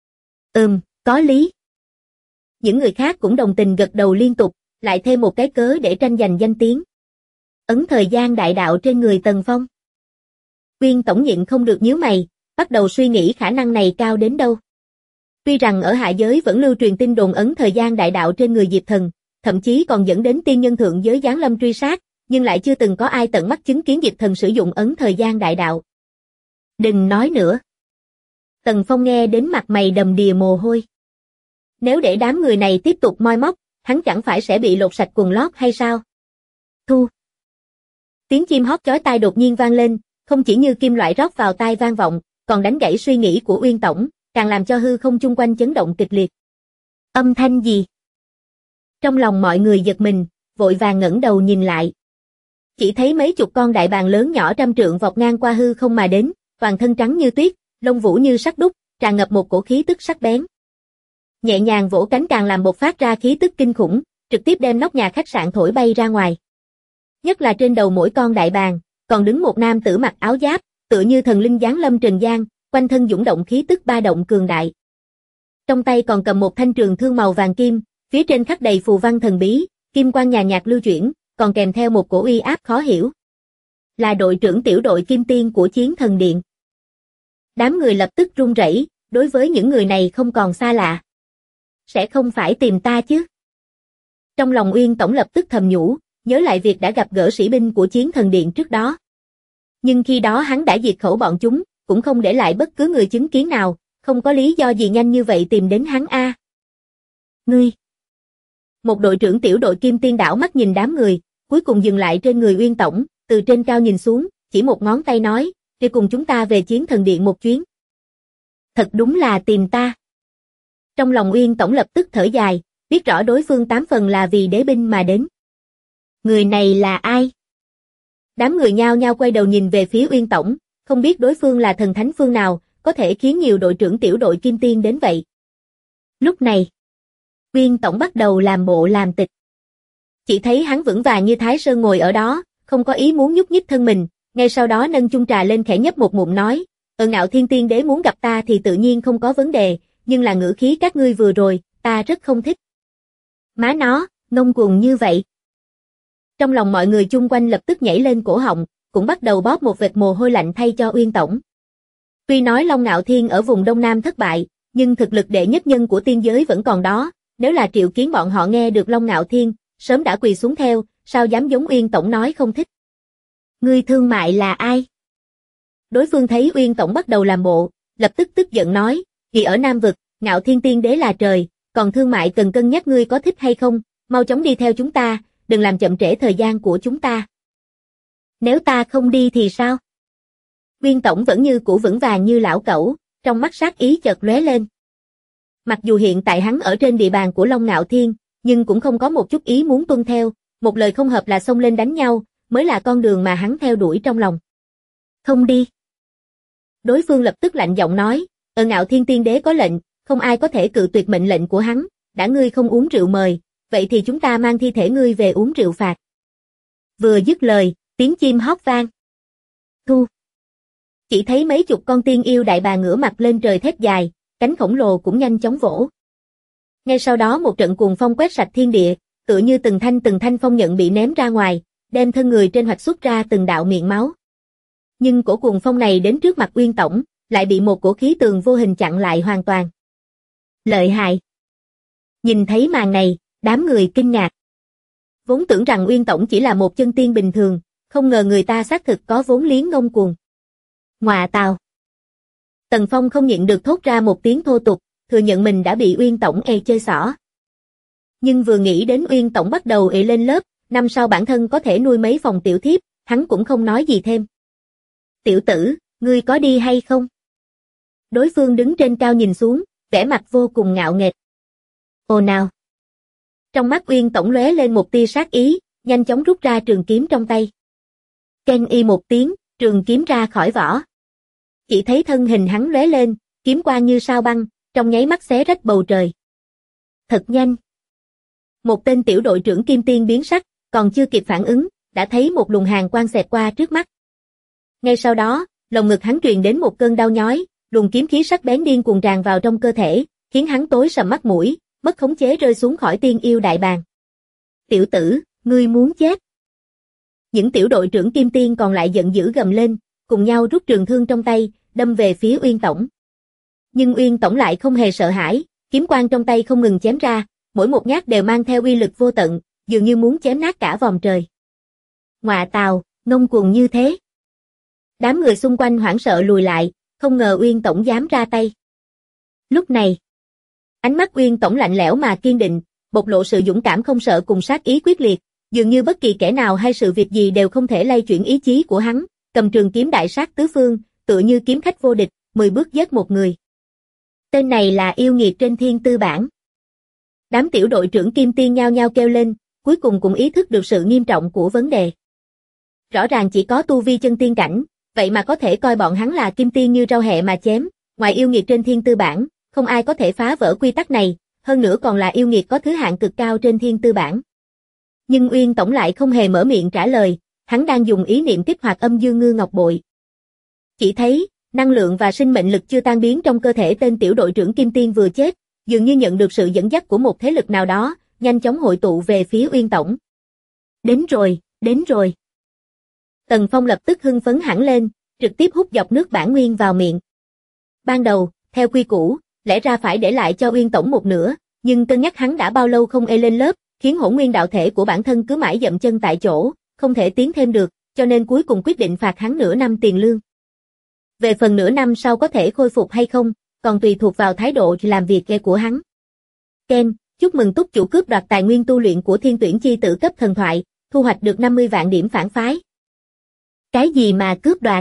Có lý. Những người khác cũng đồng tình gật đầu liên tục, lại thêm một cái cớ để tranh giành danh tiếng. Ấn thời gian đại đạo trên người Tần Phong. Uyên Tổng nhịn không được nhíu mày, bắt đầu suy nghĩ khả năng này cao đến đâu. Tuy rằng ở hạ giới vẫn lưu truyền tin đồn ấn thời gian đại đạo trên người Diệp Thần, thậm chí còn dẫn đến tiên nhân thượng giới giáng lâm truy sát, nhưng lại chưa từng có ai tận mắt chứng kiến Diệp Thần sử dụng ấn thời gian đại đạo. Đừng nói nữa. Tần Phong nghe đến mặt mày đầm đìa mồ hôi. Nếu để đám người này tiếp tục moi móc, hắn chẳng phải sẽ bị lột sạch quần lót hay sao? Thu. Tiếng chim hót chói tai đột nhiên vang lên, không chỉ như kim loại rót vào tai vang vọng, còn đánh gãy suy nghĩ của Uyên Tổng, càng làm cho hư không chung quanh chấn động kịch liệt. Âm thanh gì? Trong lòng mọi người giật mình, vội vàng ngẩng đầu nhìn lại. Chỉ thấy mấy chục con đại bàng lớn nhỏ trăm trượng vọt ngang qua hư không mà đến, toàn thân trắng như tuyết, lông vũ như sắt đúc, tràn ngập một cổ khí tức sắc bén. Nhẹ nhàng vỗ cánh càng làm bộc phát ra khí tức kinh khủng, trực tiếp đem nóc nhà khách sạn thổi bay ra ngoài. Nhất là trên đầu mỗi con đại bàng, còn đứng một nam tử mặc áo giáp, tựa như thần linh giáng lâm trần gian, quanh thân dũng động khí tức ba động cường đại. Trong tay còn cầm một thanh trường thương màu vàng kim, phía trên khắc đầy phù văn thần bí, kim quang nhàn nhạt lưu chuyển, còn kèm theo một cổ uy áp khó hiểu. Là đội trưởng tiểu đội Kim Tiên của Chiến Thần Điện. Đám người lập tức run rẩy, đối với những người này không còn xa lạ. Sẽ không phải tìm ta chứ? Trong lòng Uyên Tổng lập tức thầm nhủ, nhớ lại việc đã gặp gỡ sĩ binh của Chiến Thần Điện trước đó. Nhưng khi đó hắn đã diệt khẩu bọn chúng, cũng không để lại bất cứ người chứng kiến nào, không có lý do gì nhanh như vậy tìm đến hắn a. Ngươi. Một đội trưởng tiểu đội Kim Tiên đảo mắt nhìn đám người, cuối cùng dừng lại trên người Uyên Tổng, từ trên cao nhìn xuống, chỉ một ngón tay nói, đi cùng chúng ta về Chiến Thần Điện một chuyến. Thật đúng là tìm ta. Trong lòng Uyên Tổng lập tức thở dài, biết rõ đối phương 8 phần là vì đế binh mà đến. Người này là ai? Đám người nhao nhao quay đầu nhìn về phía Uyên Tổng, không biết đối phương là thần thánh phương nào, có thể khiến nhiều đội trưởng tiểu đội Kim Tiên đến vậy. Lúc này, Uyên Tổng bắt đầu làm bộ làm tịch. Chỉ thấy hắn vững vàng như Thái Sơn ngồi ở đó, không có ý muốn nhúc nhích thân mình, ngay sau đó nâng chung trà lên khẽ nhấp một ngụm nói, Ngạo Thiên Tiên Đế muốn gặp ta thì tự nhiên không có vấn đề, nhưng là ngữ khí các ngươi vừa rồi, ta rất không thích. Má nó, ngông cuồng như vậy. Trong lòng mọi người chung quanh lập tức nhảy lên cổ họng, cũng bắt đầu bóp một vệt mồ hôi lạnh thay cho Uyên Tổng. Tuy nói Long Ngạo Thiên ở vùng Đông Nam thất bại, nhưng thực lực đệ nhất nhân của tiên giới vẫn còn đó, nếu là Triệu Kiến bọn họ nghe được Long Ngạo Thiên, sớm đã quỳ xuống theo, sao dám giống Uyên Tổng nói không thích. Ngươi thương mại là ai? Đối phương thấy Uyên Tổng bắt đầu làm bộ, lập tức tức giận nói, vì ở Nam Vực, Ngạo Thiên Tiên Đế là trời, còn thương mại cần cân nhắc ngươi có thích hay không, mau chóng đi theo chúng ta, đừng làm chậm trễ thời gian của chúng ta. Nếu ta không đi thì sao? Uyên Tổng vẫn như cũ vững vàng như lão cẩu, trong mắt sát ý chợt lóe lên. Mặc dù hiện tại hắn ở trên địa bàn của Long Ngạo Thiên, nhưng cũng không có một chút ý muốn tuân theo, một lời không hợp là xông lên đánh nhau, mới là con đường mà hắn theo đuổi trong lòng. Không đi. Đối phương lập tức lạnh giọng nói, Ngạo Thiên Tiên Đế có lệnh, không ai có thể cự tuyệt mệnh lệnh của hắn, đã ngươi không uống rượu mời, vậy thì chúng ta mang thi thể ngươi về uống rượu phạt. Vừa dứt lời, tiếng chim hót vang. Thu. Chỉ thấy mấy chục con tiên yêu đại bàng ngửa mặt lên trời thét dài, cánh khổng lồ cũng nhanh chóng vỗ. Ngay sau đó một trận cuồng phong quét sạch thiên địa, tựa như từng thanh phong nhận bị ném ra ngoài, đem thân người trên hoạch xuất ra từng đạo miệng máu. Nhưng cổ cuồng phong này đến trước mặt Uyên Tổng, lại bị một cổ khí tường vô hình chặn lại hoàn toàn. Lợi hại. Nhìn thấy màn này, đám người kinh ngạc. Vốn tưởng rằng Uyên Tổng chỉ là một chân tiên bình thường, không ngờ người ta xác thực có vốn liếng ngông cuồng. Ngọa tào. Tần Phong không nhịn được thốt ra một tiếng thô tục, thừa nhận mình đã bị Uyên Tổng chơi xỏ. Nhưng vừa nghĩ đến Uyên Tổng bắt đầu lên lớp, năm sau bản thân có thể nuôi mấy phòng tiểu thiếp, hắn cũng không nói gì thêm. Tiểu tử, ngươi có đi hay không? Đối phương đứng trên cao nhìn xuống, vẻ mặt vô cùng ngạo nghễ. Ồ nào! Trong mắt Uyên Tổng lóe lên một tia sát ý, nhanh chóng rút ra trường kiếm trong tay. Keng y một tiếng, trường kiếm ra khỏi vỏ. Chỉ thấy thân hình hắn lóe lên, kiếm quang như sao băng, trong nháy mắt xé rách bầu trời. Thật nhanh. Một tên tiểu đội trưởng Kim Tiên biến sắc, còn chưa kịp phản ứng, đã thấy một luồng hàn quang xẹt qua trước mắt. Ngay sau đó, lồng ngực hắn truyền đến một cơn đau nhói, luồng kiếm khí sắc bén điên cuồng tràn vào trong cơ thể, khiến hắn tối sầm mắt mũi, mất khống chế rơi xuống khỏi tiên yêu đại bàng. Tiểu tử, ngươi muốn chết. Những tiểu đội trưởng Kim Tiên còn lại giận dữ gầm lên, cùng nhau rút trường thương trong tay, đâm về phía Uyên Tổng. Nhưng Uyên Tổng lại không hề sợ hãi, kiếm quang trong tay không ngừng chém ra, mỗi một nhát đều mang theo uy lực vô tận, dường như muốn chém nát cả vòm trời. Ngọa tào, ngông cuồng như thế. Đám người xung quanh hoảng sợ lùi lại, không ngờ Uyên Tổng dám ra tay. Lúc này, ánh mắt Uyên Tổng lạnh lẽo mà kiên định, bộc lộ sự dũng cảm không sợ cùng sát ý quyết liệt, dường như bất kỳ kẻ nào hay sự việc gì đều không thể lay chuyển ý chí của hắn, cầm trường kiếm đại sát tứ phương, tựa như kiếm khách vô địch, 10 bước giết một người. Tên này là yêu nghiệt trên thiên tư bản. Đám tiểu đội trưởng Kim Tiên nhao nhao kêu lên, cuối cùng cũng ý thức được sự nghiêm trọng của vấn đề. Rõ ràng chỉ có tu vi chân tiên cảnh, vậy mà có thể coi bọn hắn là kim tiên như rau hẹ mà chém, ngoài yêu nghiệt trên thiên tư bản, không ai có thể phá vỡ quy tắc này, hơn nữa còn là yêu nghiệt có thứ hạng cực cao trên thiên tư bản. Nhưng Uyên Tổng lại không hề mở miệng trả lời, hắn đang dùng ý niệm kích hoạt âm dương ngư ngọc bội. Chỉ thấy, năng lượng và sinh mệnh lực chưa tan biến trong cơ thể tên tiểu đội trưởng Kim Tiên vừa chết, dường như nhận được sự dẫn dắt của một thế lực nào đó, nhanh chóng hội tụ về phía Uyên Tổng. Đến rồi, đến rồi. Tần Phong lập tức hưng phấn hẳn lên, trực tiếp hút dọc nước bản nguyên vào miệng. Ban đầu, theo quy củ, lẽ ra phải để lại cho Uyên Tổng một nửa, nhưng cân nhắc hắn đã bao lâu không lên lớp, khiến hỗn nguyên đạo thể của bản thân cứ mãi dậm chân tại chỗ, không thể tiến thêm được, cho nên cuối cùng quyết định phạt hắn nửa năm tiền lương. Về phần nửa năm sau có thể khôi phục hay không, còn tùy thuộc vào thái độ làm việc của hắn. Ken, chúc mừng túc chủ cướp đoạt tài nguyên tu luyện của thiên tuyển chi tử cấp thần thoại, thu hoạch được 50 vạn điểm phản phái. Cái gì mà cướp đoạt?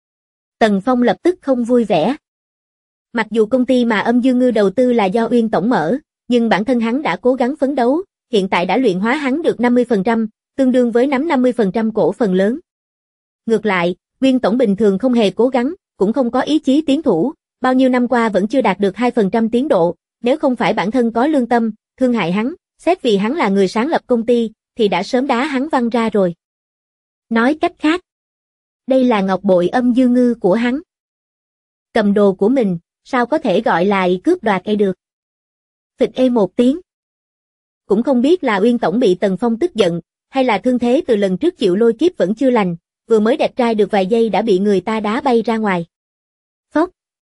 Tần Phong lập tức không vui vẻ. Mặc dù công ty mà âm dương ngư đầu tư là do Uyên Tổng mở, nhưng bản thân hắn đã cố gắng phấn đấu, hiện tại đã luyện hóa hắn được 50%, tương đương với nắm 50% cổ phần lớn. Ngược lại, Uyên Tổng bình thường không hề cố gắng, cũng không có ý chí tiến thủ, bao nhiêu năm qua vẫn chưa đạt được 2% tiến độ, nếu không phải bản thân có lương tâm, thương hại hắn, xét vì hắn là người sáng lập công ty, thì đã sớm đá hắn văng ra rồi. Nói cách khác, đây là ngọc bội âm dương ngư của hắn. Cầm đồ của mình, sao có thể gọi là cướp đoạt được. Phịch một tiếng. Cũng không biết là Uyên Tổng bị Tần Phong tức giận, hay là thương thế từ lần trước chịu lôi kiếp vẫn chưa lành, vừa mới đẹp trai được vài giây đã bị người ta đá bay ra ngoài. Phốc.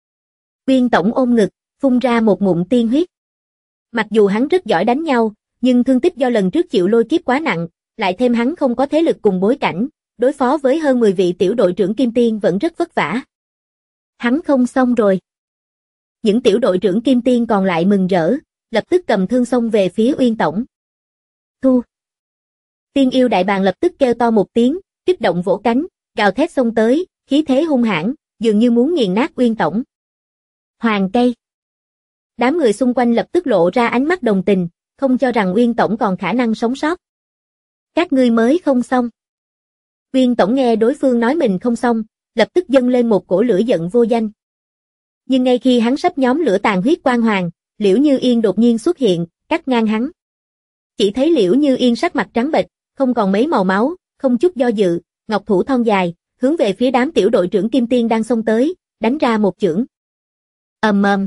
Uyên Tổng ôm ngực, phun ra một ngụm tiên huyết. Mặc dù hắn rất giỏi đánh nhau, nhưng thương tích do lần trước chịu lôi kiếp quá nặng, lại thêm hắn không có thế lực cùng bối cảnh, đối phó với hơn 10 vị tiểu đội trưởng Kim Tiên vẫn rất vất vả. Hắn không xong rồi. Những tiểu đội trưởng Kim Tiên còn lại mừng rỡ, lập tức cầm thương xông về phía Uyên Tổng. Thu. Tiên yêu đại bàng lập tức kêu to một tiếng, kích động vỗ cánh, gào thét xông tới, khí thế hung hãn, dường như muốn nghiền nát Uyên Tổng. Hoàng cây. Đám người xung quanh lập tức lộ ra ánh mắt đồng tình, không cho rằng Uyên Tổng còn khả năng sống sót. Các ngươi mới không xong. Uyên Tổng nghe đối phương nói mình không xong, lập tức dâng lên một cổ lửa giận vô danh. Nhưng ngay khi hắn sắp nhóm lửa tàn huyết quang hoàng, Liễu Như Yên đột nhiên xuất hiện, cắt ngang hắn. Chỉ thấy Liễu Như Yên sắc mặt trắng bệch, không còn mấy màu máu, không chút do dự, ngọc thủ thon dài, hướng về phía đám tiểu đội trưởng Kim Tiên đang xông tới, đánh ra một chưởng. Ầm ầm.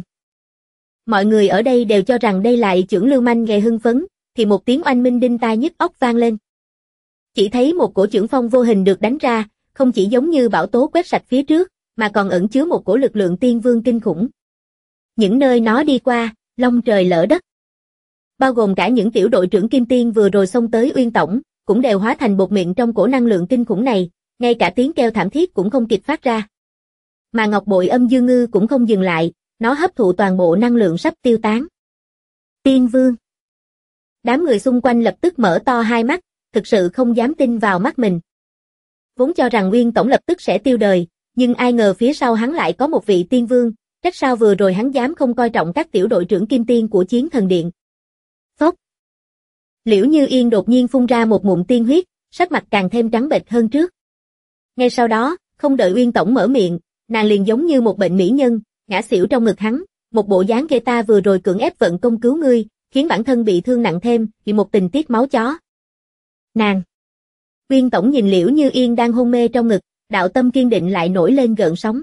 Mọi người ở đây đều cho rằng đây là chưởng lưu manh gây hưng phấn, thì một tiếng oanh minh đinh tai nhức óc vang lên. Chỉ thấy một cổ chưởng phong vô hình được đánh ra, không chỉ giống như bão tố quét sạch phía trước, mà còn ẩn chứa một cổ lực lượng tiên vương kinh khủng. Những nơi nó đi qua, long trời lở đất. Bao gồm cả những tiểu đội trưởng Kim Tiên vừa rồi xông tới Uyên Tổng, cũng đều hóa thành bột mịn trong cổ năng lượng kinh khủng này, ngay cả tiếng kêu thảm thiết cũng không kịp phát ra. Mà Ngọc Bội Âm Dương Ngư cũng không dừng lại, nó hấp thụ toàn bộ năng lượng sắp tiêu tán. Tiên vương. Đám người xung quanh lập tức mở to hai mắt, thực sự không dám tin vào mắt mình. Vốn cho rằng Uyên Tổng lập tức sẽ tiêu đời, nhưng ai ngờ phía sau hắn lại có một vị tiên vương, trách sao vừa rồi hắn dám không coi trọng các tiểu đội trưởng Kim Tiên của Chiến Thần Điện. Phốc. Liễu Như Yên đột nhiên phun ra một ngụm tiên huyết, sắc mặt càng thêm trắng bệch hơn trước. Ngay sau đó, không đợi Uyên Tổng mở miệng, nàng liền giống như một bệnh mỹ nhân, ngã xỉu trong ngực hắn, một bộ dáng ghê ta vừa rồi cưỡng ép vận công cứu ngươi, khiến bản thân bị thương nặng thêm, vì một tình tiết máu chó. Nàng. Uyên Tổng nhìn Liễu Như Yên đang hôn mê trong ngực, đạo tâm kiên định lại nổi lên gợn sóng.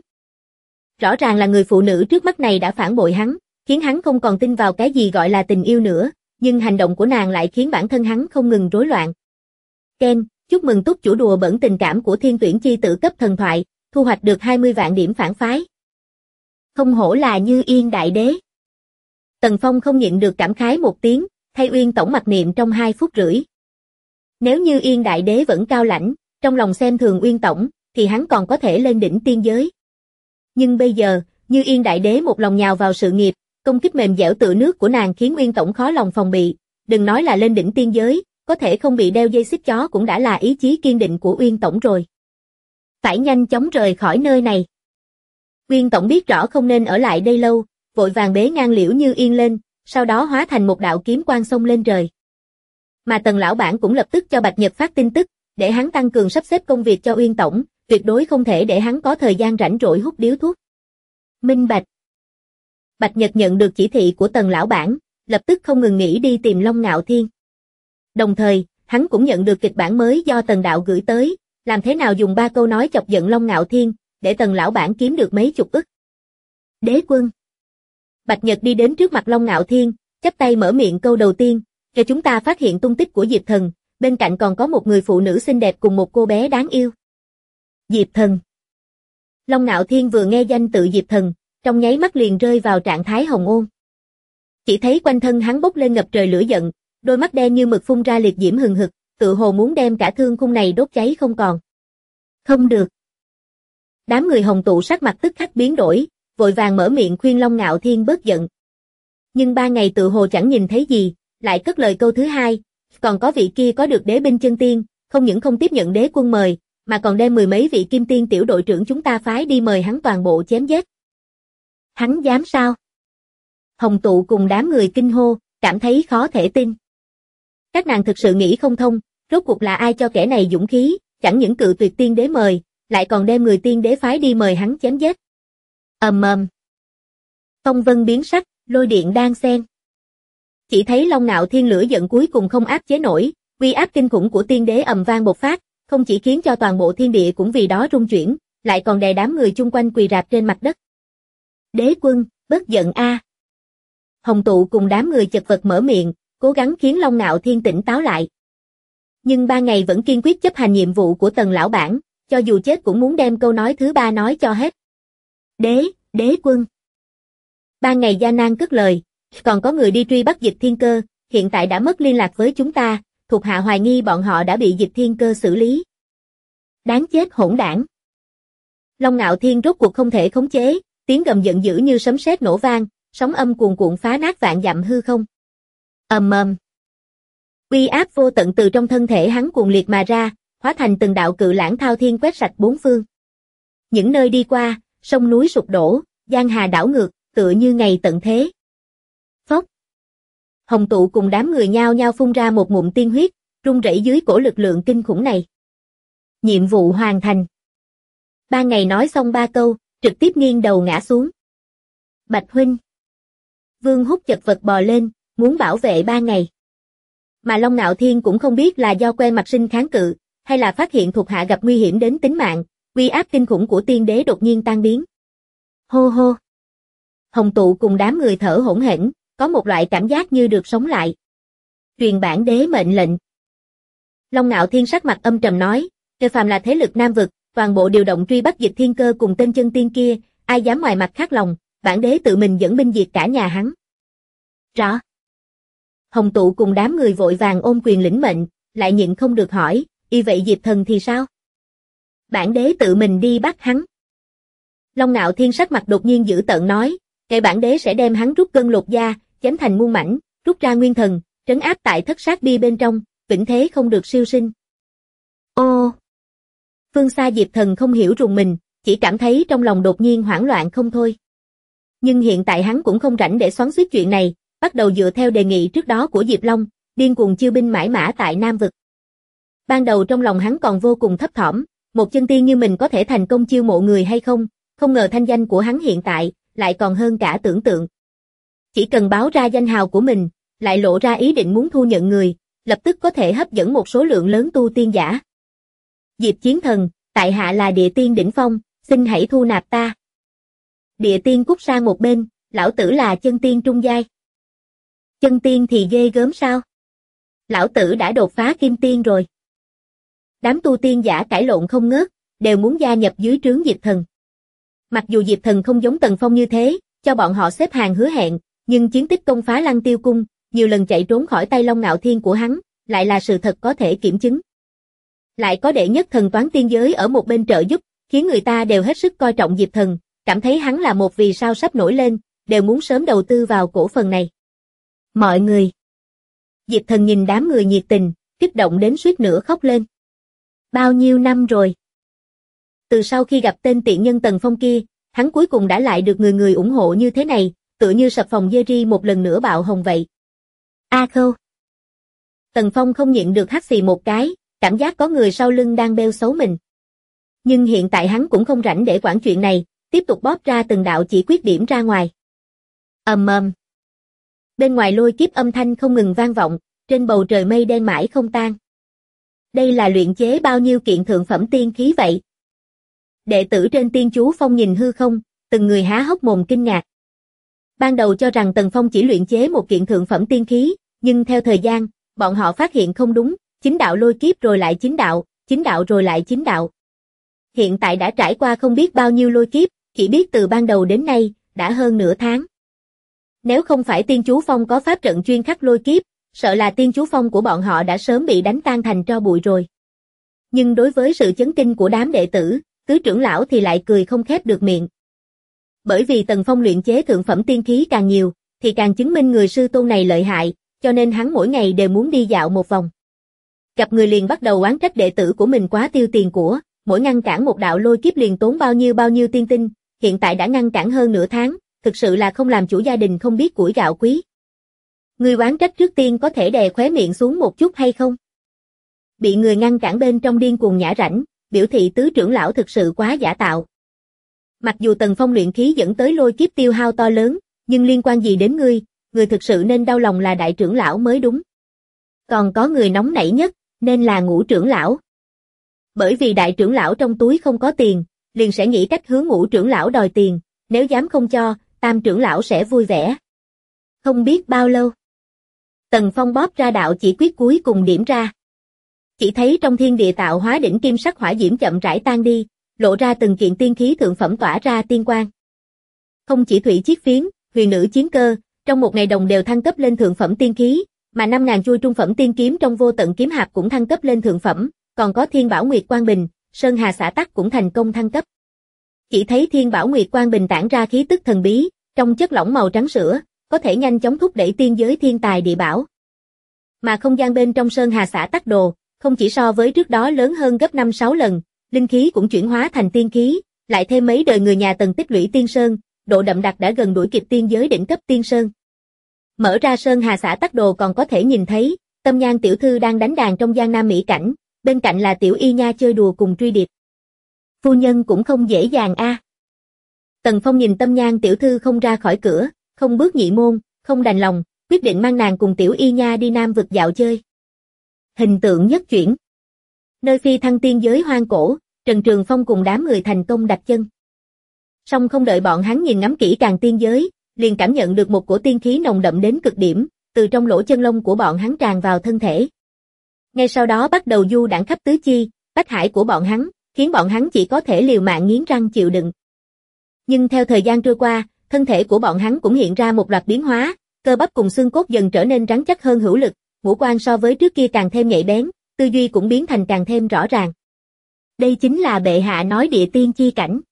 Rõ ràng là người phụ nữ trước mắt này đã phản bội hắn, khiến hắn không còn tin vào cái gì gọi là tình yêu nữa, nhưng hành động của nàng lại khiến bản thân hắn không ngừng rối loạn. Ken, chúc mừng túc chủ đùa bẩn tình cảm của Thiên Tuyển chi tử cấp thần thoại, thu hoạch được 20 vạn điểm phản phái. Không hổ là Như Yên đại đế. Tần Phong không nhịn được cảm khái một tiếng, thay Uyên Tổng mặc niệm trong 2 phút rưỡi. Nếu Như Yên đại đế vẫn cao lãnh, trong lòng xem thường Uyên Tổng, thì hắn còn có thể lên đỉnh tiên giới. Nhưng bây giờ, Như Yên đại đế một lòng nhào vào sự nghiệp, công kích mềm dẻo tựa nước của nàng khiến Uyên Tổng khó lòng phòng bị, đừng nói là lên đỉnh tiên giới, có thể không bị đeo dây xích chó cũng đã là ý chí kiên định của Uyên Tổng rồi. Phải nhanh chóng rời khỏi nơi này. Uyên Tổng biết rõ không nên ở lại đây lâu, vội vàng bế ngang Liễu Như Yên lên, sau đó hóa thành một đạo kiếm quang xông lên trời. Mà Tần lão bản cũng lập tức cho Bạch Nhật phát tin tức, để hắn tăng cường sắp xếp công việc cho Uyên Tổng, tuyệt đối không thể để hắn có thời gian rảnh rỗi hút điếu thuốc. Minh bạch. Bạch Nhật nhận được chỉ thị của Tần lão bản, lập tức không ngừng nghĩ đi tìm Long Ngạo Thiên. Đồng thời, hắn cũng nhận được kịch bản mới do Tần đạo gửi tới, làm thế nào dùng 3 câu nói chọc giận Long Ngạo Thiên, để Tần lão bản kiếm được mấy chục ức. Đế quân. Bạch Nhật đi đến trước mặt Long Ngạo Thiên, chắp tay mở miệng câu đầu tiên, cho chúng ta phát hiện tung tích của Diệp Thần, bên cạnh còn có một người phụ nữ xinh đẹp cùng một cô bé đáng yêu. Diệp Thần. Long Ngạo Thiên vừa nghe danh tự Diệp Thần, trong nháy mắt liền rơi vào trạng thái hồng ôn. Chỉ thấy quanh thân hắn bốc lên ngập trời lửa giận, đôi mắt đen như mực phun ra liệt diễm hừng hực, tự hồ muốn đem cả thương khung này đốt cháy không còn. Không được. Đám người Hồng tụ sắc mặt tức khắc biến đổi, vội vàng mở miệng khuyên Long Ngạo Thiên bớt giận. Nhưng 3 ngày tự hồ chẳng nhìn thấy gì, lại cất lời câu thứ hai, còn có vị kia có được đế binh chân tiên, không những không tiếp nhận đế quân mời, mà còn đem 10 mấy vị kim tiên tiểu đội trưởng chúng ta phái đi mời hắn toàn bộ chém giết. Hắn dám sao? Hồng tụ cùng đám người kinh hô, cảm thấy khó thể tin. Các nàng thực sự nghĩ không thông, rốt cuộc là ai cho kẻ này dũng khí, chẳng những cự tuyệt tiên đế mời, lại còn đem người tiên đế phái đi mời hắn chém giết. Ầm ầm. Phong vân biến sắc, lôi điện đan xen. Chỉ thấy Long Ngạo Thiên lửa giận cuối cùng không áp chế nổi, uy áp kinh khủng của tiên đế ầm vang bộc phát, không chỉ khiến cho toàn bộ thiên địa cũng vì đó rung chuyển, lại còn đè đám người chung quanh quỳ rạp trên mặt đất. Đế quân, bớt giận a. Hồng tụ cùng đám người chật vật mở miệng, cố gắng khiến Long Ngạo Thiên tỉnh táo lại. Nhưng 3 ngày vẫn kiên quyết chấp hành nhiệm vụ của Tần lão bản, cho dù chết cũng muốn đem câu nói thứ 3 nói cho hết. Đế quân. 3 ngày gian nan cất lời, còn có người đi truy bắt Dịch Thiên Cơ, hiện tại đã mất liên lạc với chúng ta, thuộc hạ hoài nghi bọn họ đã bị Dịch Thiên Cơ xử lý. Đáng chết hỗn đảng. Long Ngạo Thiên rốt cuộc không thể khống chế, tiếng gầm giận dữ như sấm sét nổ vang, sóng âm cuồn cuộn phá nát vạn dặm hư không. Ầm ầm. Uy áp vô tận từ trong thân thể hắn cuồn liệt mà ra, hóa thành từng đạo cự lãng thao thiên quét sạch bốn phương. Những nơi đi qua, sông núi sụp đổ, giang hà đảo ngược, tựa như ngày tận thế. Phốc. Hồng tụ cùng đám người nhao nhao phun ra một ngụm tiên huyết, run rẩy dưới cổ lực lượng kinh khủng này. Nhiệm vụ hoàn thành. Ba ngày nói xong ba câu, trực tiếp nghiêng đầu ngã xuống. Bạch huynh. Vương Húc chật vật bò lên, muốn bảo vệ ba ngày. Mà Long Ngạo Thiên cũng không biết là do quen mặt sinh kháng cự, hay là phát hiện thuộc hạ gặp nguy hiểm đến tính mạng, uy áp kinh khủng của tiên đế đột nhiên tan biến. Hô hô. Hồng Tụ cùng đám người thở hổn hển, có một loại cảm giác như được sống lại. Truyền bản đế mệnh lệnh. Long Ngạo Thiên sắc mặt âm trầm nói, kêu phàm là thế lực Nam vực, toàn bộ điều động truy bắt Dịch Thiên Cơ cùng tên chân tiên kia, ai dám ngoài mặt khác lòng, bản đế tự mình dẫn binh diệt cả nhà hắn. Rõ. Hồng Tụ cùng đám người vội vàng ôm quyền lĩnh mệnh, lại nhịn không được hỏi, y vậy Diệp Thần thì sao? Bản đế tự mình đi bắt hắn. Long Ngạo Thiên sắc mặt đột nhiên dữ tợn nói, kẻ bản đế sẽ đem hắn rút gân lột da, chém thành muôn mảnh, rút ra nguyên thần, trấn áp tại thất sát bi bên trong, vĩnh thế không được siêu sinh. Ô! Phương xa Diệp Thần không hiểu rùng mình, chỉ cảm thấy trong lòng đột nhiên hoảng loạn không thôi. Nhưng hiện tại hắn cũng không rảnh để xoắn xuýt chuyện này, bắt đầu dựa theo đề nghị trước đó của Diệp Long, điên cuồng chiêu binh mãi mã tại Nam vực. Ban đầu trong lòng hắn còn vô cùng thấp thỏm, một chân tiên như mình có thể thành công chiêu mộ người hay không, không ngờ thanh danh của hắn hiện tại, lại còn hơn cả tưởng tượng. Chỉ cần báo ra danh hào của mình, lại lộ ra ý định muốn thu nhận người, lập tức có thể hấp dẫn một số lượng lớn tu tiên giả. Diệp Chiến Thần, tại hạ là địa tiên đỉnh phong, xin hãy thu nạp ta. Địa tiên cút sang một bên, lão tử là chân tiên trung giai. Chân tiên thì ghê gớm sao? Lão tử đã đột phá kim tiên rồi. Đám tu tiên giả cãi lộn không ngớt, đều muốn gia nhập dưới trướng Diệp Thần. Mặc dù Diệp Thần không giống Tần Phong như thế, cho bọn họ xếp hàng hứa hẹn, nhưng chiến tích công phá Lăng Tiêu Cung, nhiều lần chạy trốn khỏi tay Long Ngạo Thiên của hắn, lại là sự thật có thể kiểm chứng. Lại có đệ nhất thần toán tiên giới ở một bên trợ giúp, khiến người ta đều hết sức coi trọng Diệp Thần, cảm thấy hắn là một vì sao sắp nổi lên, đều muốn sớm đầu tư vào cổ phần này. Mọi người. Diệp Thần nhìn đám người nhiệt tình, kích động đến suýt nữa khóc lên. Bao nhiêu năm rồi? Từ sau khi gặp tên tiện nhân Tần Phong kia, hắn cuối cùng đã lại được người người ủng hộ như thế này, tựa như sập phòng Jerry một lần nữa bạo hồng vậy. A Khâu. Tần Phong không nhịn được hắt xì một cái, cảm giác có người sau lưng đang bêu xấu mình. Nhưng hiện tại hắn cũng không rảnh để quản chuyện này, tiếp tục bóp ra từng đạo chỉ quyết điểm ra ngoài. Ầm ầm. Bên ngoài lôi kiếp âm thanh không ngừng vang vọng, trên bầu trời mây đen mãi không tan. Đây là luyện chế bao nhiêu kiện thượng phẩm tiên khí vậy? Đệ tử trên tiên chú phong nhìn hư không, từng người há hốc mồm kinh ngạc. Ban đầu cho rằng Tần Phong chỉ luyện chế một kiện thượng phẩm tiên khí, nhưng theo thời gian, bọn họ phát hiện không đúng, chính đạo lôi kiếp rồi lại chính đạo rồi lại chính đạo. Hiện tại đã trải qua không biết bao nhiêu lôi kiếp, chỉ biết từ ban đầu đến nay, đã hơn nửa tháng. Nếu không phải tiên chú phong có pháp trận chuyên khắc lôi kiếp, sợ là tiên chú phong của bọn họ đã sớm bị đánh tan thành tro bụi rồi. Nhưng đối với sự chấn kinh của đám đệ tử, tứ trưởng lão thì lại cười không khép được miệng. Bởi vì Tần Phong luyện chế thượng phẩm tiên khí càng nhiều, thì càng chứng minh người sư tôn này lợi hại, cho nên hắn mỗi ngày đều muốn đi dạo một vòng. Gặp người liền bắt đầu oán trách đệ tử của mình quá tiêu tiền của, mỗi ngăn cản một đạo lôi kiếp liền tốn bao nhiêu tiên tinh, hiện tại đã ngăn cản hơn nửa tháng, thực sự là không làm chủ gia đình không biết củi gạo quý. Người oán trách trước tiên có thể đè khóe miệng xuống một chút hay không? Bị người ngăn cản bên trong điên cuồng nhả rãnh, biểu thị tứ trưởng lão thực sự quá giả tạo. Mặc dù Tần Phong luyện khí dẫn tới lôi kiếp tiêu hao to lớn, nhưng liên quan gì đến ngươi, người thực sự nên đau lòng là đại trưởng lão mới đúng. Còn có người nóng nảy nhất, nên là Ngũ trưởng lão. Bởi vì đại trưởng lão trong túi không có tiền, liền sẽ nghĩ cách hướng Ngũ trưởng lão đòi tiền, nếu dám không cho, Tam trưởng lão sẽ vui vẻ. Không biết bao lâu, Tần Phong bóp ra đạo chỉ quyết cuối cùng điểm ra. Chỉ thấy trong thiên địa tạo hóa đỉnh kim sắc hỏa diễm chậm rãi tan đi, lộ ra từng kiện tiên khí thượng phẩm tỏa ra tiên quang. Không chỉ thủy chiết phiến, huyền nữ chiến cơ, trong một ngày đồng đều thăng cấp lên thượng phẩm tiên khí, mà 5.000 chuôi trung phẩm tiên kiếm trong vô tận kiếm hạp cũng thăng cấp lên thượng phẩm, còn có Thiên Bảo Nguyệt Quang Bình, Sơn Hà Xả Tắc cũng thành công thăng cấp. Chỉ thấy Thiên Bảo Nguyệt Quang Bình tản ra khí tức thần bí, trong chất lỏng màu trắng sữa, có thể nhanh chóng thúc đẩy tiên giới thiên tài địa bảo. Mà không gian bên trong Sơn Hà Xả Tắc đồ, không chỉ so với trước đó lớn hơn gấp 5-6 lần, linh khí cũng chuyển hóa thành tiên khí, lại thêm mấy đời người nhà Tần tích lũy tiên sơn, độ đậm đặc đã gần đuổi kịp tiên giới đỉnh cấp tiên sơn. Mở ra Sơn Hà Xả Tắc đồ còn có thể nhìn thấy, Tâm Nhan tiểu thư đang đánh đàn trong Giang Nam mỹ cảnh, bên cạnh là Tiểu Y Nha chơi đùa cùng Truy Điệp. Phu nhân cũng không dễ dàng a. Tần Phong nhìn Tâm Nhan tiểu thư không ra khỏi cửa, không bước nhị môn, không đành lòng, quyết định mang nàng cùng tiểu y nha đi Nam vực dạo chơi. Hình tượng nhất chuyển. Nơi phi thăng tiên giới hoang cổ, Trần Trường Phong cùng đám người thành công đặt chân. Song không đợi bọn hắn nhìn ngắm kỹ càng tiên giới, liền cảm nhận được một cổ tiên khí nồng đậm đến cực điểm, từ trong lỗ chân lông của bọn hắn tràn vào thân thể. Ngay sau đó bắt đầu du đãng khắp tứ chi, bách hải của bọn hắn, khiến bọn hắn chỉ có thể liều mạng nghiến răng chịu đựng. Nhưng theo thời gian trôi qua, thân thể của bọn hắn cũng hiện ra một loạt biến hóa, cơ bắp cùng xương cốt dần trở nên rắn chắc hơn hữu lực, ngũ quan so với trước kia càng thêm nhạy bén, tư duy cũng biến thành càng thêm rõ ràng. Đây chính là bệ hạ nói địa tiên chi cảnh.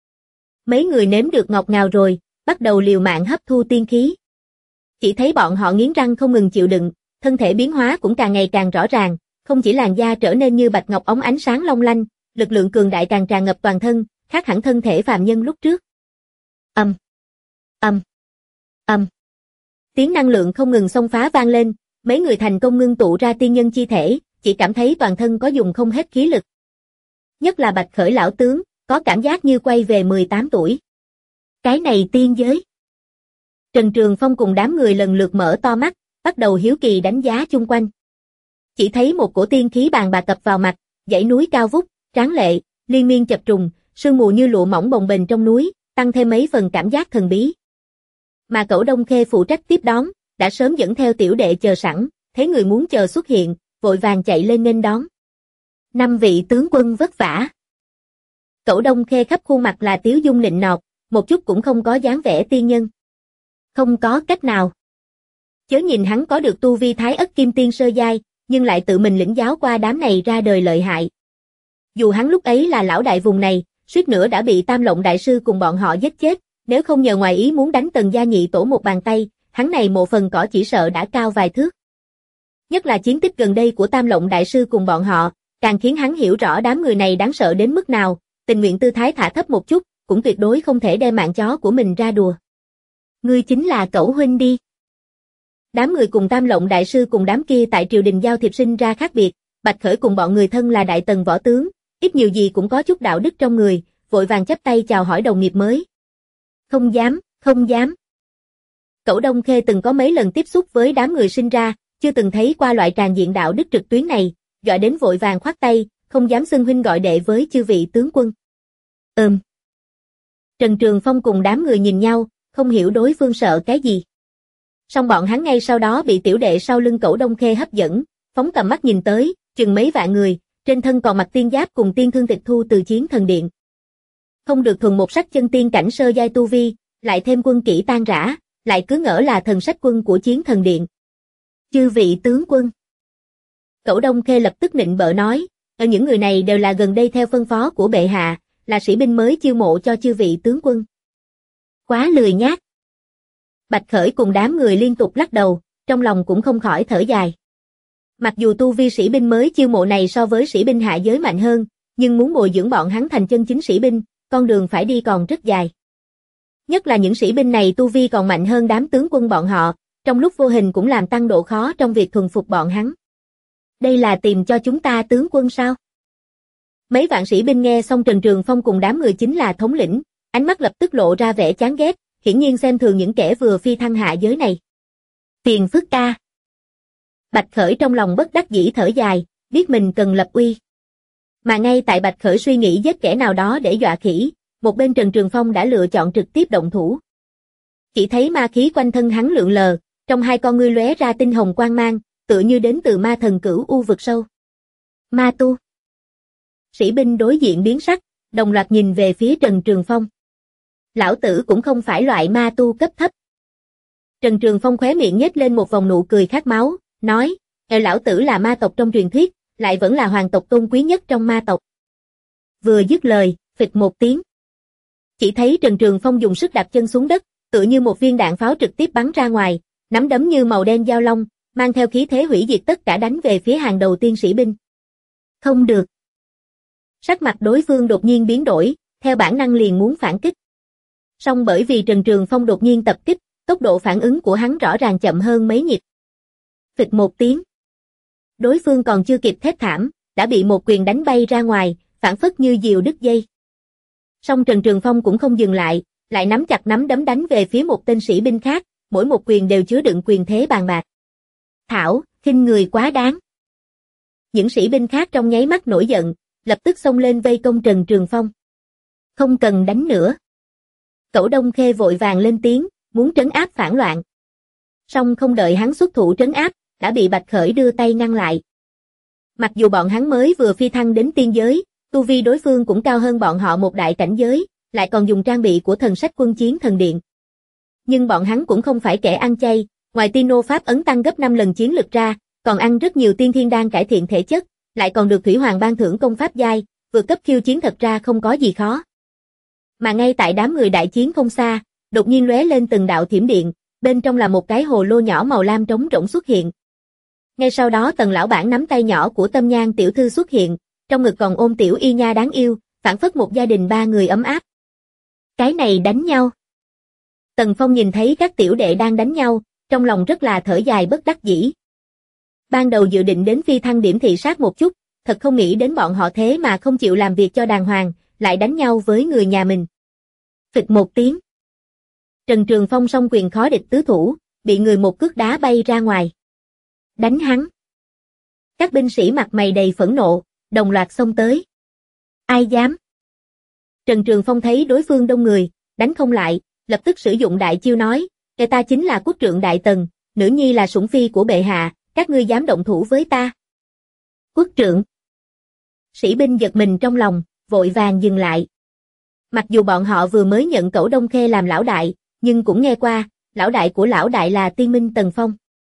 Mấy người nếm được ngọt ngào rồi, bắt đầu liều mạng hấp thu tiên khí. Chỉ thấy bọn họ nghiến răng không ngừng chịu đựng, thân thể biến hóa cũng càng ngày càng rõ ràng, không chỉ làn da trở nên như bạch ngọc óng ánh sáng long lanh, lực lượng cường đại càng tràn ngập toàn thân, khác hẳn thân thể phàm nhân lúc trước. Ầm, ầm, ầm. Tiếng năng lượng không ngừng xông phá vang lên, mấy người thành công ngưng tụ ra tiên nhân chi thể, chỉ cảm thấy toàn thân có dùng không hết khí lực. Nhất là Bạch Khởi lão tướng, có cảm giác như quay về 18 tuổi. Cái này tiên giới. Trần Trường Phong cùng đám người lần lượt mở to mắt, bắt đầu hiếu kỳ đánh giá chung quanh. Chỉ thấy một cổ tiên khí bàn bạc cập vào mặt, dãy núi cao vút, tráng lệ, liên miên chập trùng, sương mù như lụa mỏng bồng bềnh trong núi, tăng thêm mấy phần cảm giác thần bí. Mà Cẩu Đông Khê phụ trách tiếp đón, đã sớm dẫn theo tiểu đệ chờ sẵn, thấy người muốn chờ xuất hiện, vội vàng chạy lên nghênh đón. 5 vị tướng quân vất vả. Cẩu Đông Khê khắp khuôn mặt là tiếu dung nịnh nọt, một chút cũng không có dáng vẻ tiên nhân. Không có cách nào. Chớ nhìn hắn có được tu vi Thái Ất Kim Tiên sơ giai, nhưng lại tự mình lĩnh giáo qua đám này ra đời lợi hại. Dù hắn lúc ấy là lão đại vùng này, suýt nữa đã bị Tam Lộng đại sư cùng bọn họ giết chết, nếu không nhờ ngoài ý muốn đánh Tần gia nhị tổ một bàn tay, hắn này một phần cỏ chỉ sợ đã cao vài thước. Nhất là chiến tích gần đây của Tam Lộng đại sư cùng bọn họ, càng khiến hắn hiểu rõ đám người này đáng sợ đến mức nào, tình nguyện tư thái thả thấp một chút, cũng tuyệt đối không thể đem mạng chó của mình ra đùa. Ngươi chính là Cẩu huynh đi. Đám người cùng Tam Lộng đại sư cùng đám kia tại triều đình giao thiệp sinh ra khác biệt, Bạch Khởi cùng bọn người thân là đại tần võ tướng, ít nhiều gì cũng có chút đạo đức trong người, vội vàng chắp tay chào hỏi đồng nghiệp mới. Không dám, không dám. Cẩu Đông Khê từng có mấy lần tiếp xúc với đám người sinh ra, chưa từng thấy qua loại tràn diện đạo đức trực tuyến này, gọi đến vội vàng khoát tay, không dám xưng huynh gọi đệ với chư vị tướng quân. Trần Trường Phong cùng đám người nhìn nhau, không hiểu đối phương sợ cái gì. Song bọn hắn ngay sau đó bị tiểu đệ sau lưng Cẩu Đông Khê hấp dẫn, phóng tầm mắt nhìn tới, chừng mấy vạn người, trên thân còn mặc tiên giáp cùng tiên thương tịch thu từ Chiến Thần Điện. Không được thuần một sắc chân tiên cảnh sơ giai tu vi, lại thêm quân kỹ tan rã, lại cứ ngỡ là thần sách quân của Chiến Thần Điện. Chư vị tướng quân. Cẩu Đông Khê lập tức nịnh bợ nói, những người này đều là gần đây theo phân phó của bệ hạ, là sĩ binh mới chiêu mộ cho chư vị tướng quân. Quá lười nhác. Bạch Khởi cùng đám người liên tục lắc đầu, trong lòng cũng không khỏi thở dài. Mặc dù tu vi sĩ binh mới chiêu mộ này so với sĩ binh hạ giới mạnh hơn, nhưng muốn bồi dưỡng bọn hắn thành chân chính sĩ binh, con đường phải đi còn rất dài. Nhất là những sĩ binh này tu vi còn mạnh hơn đám tướng quân bọn họ, trong lúc vô hình cũng làm tăng độ khó trong việc thuần phục bọn hắn. Đây là tìm cho chúng ta tướng quân sao? Mấy vạn sĩ binh nghe xong Trần Trường Phong cùng đám người chính là thống lĩnh, ánh mắt lập tức lộ ra vẻ chán ghét, hiển nhiên xem thường những kẻ vừa phi thăng hạ giới này. Phiền phức ca. Bạch Khởi trong lòng bất đắc dĩ thở dài, biết mình cần lập uy. Mà ngay tại Bạch Khởi suy nghĩ giết kẻ nào đó để dọa khỉ, một bên Trần Trường Phong đã lựa chọn trực tiếp động thủ. Chỉ thấy ma khí quanh thân hắn lượn lờ, trong hai con ngươi lóe ra tinh hồng quang mang, tựa như đến từ ma thần Cửu U vực sâu. Ma tu. Sĩ binh đối diện biến sắc, đồng loạt nhìn về phía Trần Trường Phong. Lão tử cũng không phải loại ma tu cấp thấp. Trần Trường Phong khóe miệng nhếch lên một vòng nụ cười khát máu, nói, lão tử là ma tộc trong truyền thuyết, lại vẫn là hoàng tộc tôn quý nhất trong ma tộc. Vừa dứt lời, phịch một tiếng. Chỉ thấy Trần Trường Phong dùng sức đạp chân xuống đất, tựa như một viên đạn pháo trực tiếp bắn ra ngoài, nắm đấm như màu đen dao long, mang theo khí thế hủy diệt tất cả đánh về phía hàng đầu tiên sĩ binh. Không được. Sắc mặt đối phương đột nhiên biến đổi, theo bản năng liền muốn phản kích. Song bởi vì Trần Trường Phong đột nhiên tập kích, tốc độ phản ứng của hắn rõ ràng chậm hơn mấy nhịp. Phịch một tiếng. Đối phương còn chưa kịp thét thảm, đã bị một quyền đánh bay ra ngoài, phản phất như diều đứt dây. Song Trần Trường Phong cũng không dừng lại, lại nắm chặt nắm đấm đánh về phía một tên sĩ binh khác, mỗi một quyền đều chứa đựng quyền thế bàn bạc. Thảo, khinh người quá đáng. Những sĩ binh khác trong nháy mắt nổi giận, lập tức xông lên vây công Trần Trường Phong. Không cần đánh nữa. Cẩu Đông Khê vội vàng lên tiếng, muốn trấn áp phản loạn. Song không đợi hắn xuất thủ trấn áp, đã bị Bạch Khởi đưa tay ngăn lại. Mặc dù bọn hắn mới vừa phi thăng đến tiên giới, tu vi đối phương cũng cao hơn bọn họ một đại cảnh giới, lại còn dùng trang bị của thần sách quân chiến thần điện. Nhưng bọn hắn cũng không phải kẻ ăn chay, ngoài Tino Pháp ấn tăng gấp 5 lần chiến lực ra, còn ăn rất nhiều tiên thiên đan cải thiện thể chất, lại còn được Thủy Hoàng ban thưởng công pháp giai, vượt cấp khiêu chiến thật ra không có gì khó. Mà ngay tại đám người đại chiến không xa, đột nhiên lóe lên từng đạo thiểm điện, bên trong là một cái hồ lô nhỏ màu lam trống rỗng xuất hiện. Ngay sau đó Tần lão bản nắm tay nhỏ của Tâm Nhan tiểu thư xuất hiện, trong ngực còn ôm Tiểu Y Nha đáng yêu, phảng phất một gia đình 3 người ấm áp. Cái này đánh nhau. Tần Phong nhìn thấy các tiểu đệ đang đánh nhau, trong lòng rất là thở dài bất đắc dĩ. Ban đầu dự định đến phi thăng điểm thị sát một chút, thật không nghĩ đến bọn họ thế mà không chịu làm việc cho đàng hoàng, lại đánh nhau với người nhà mình. Phịch một tiếng. Trần Trường Phong song quyền khó địch tứ thủ, bị người một cước đá bay ra ngoài. Đánh hắn. Các binh sĩ mặt mày đầy phẫn nộ, đồng loạt xông tới. Ai dám? Trần Trường Phong thấy đối phương đông người, đánh không lại, lập tức sử dụng đại chiêu nói, kẻ ta chính là quốc trượng Đại Tần, nữ nhi là sủng phi của bệ hạ, các ngươi dám động thủ với ta. Quốc trượng. Sĩ binh giật mình trong lòng, vội vàng dừng lại. Mặc dù bọn họ vừa mới nhận Cẩu Đông Khê làm lão đại, nhưng cũng nghe qua, lão đại của lão đại là tiên minh Tần Phong.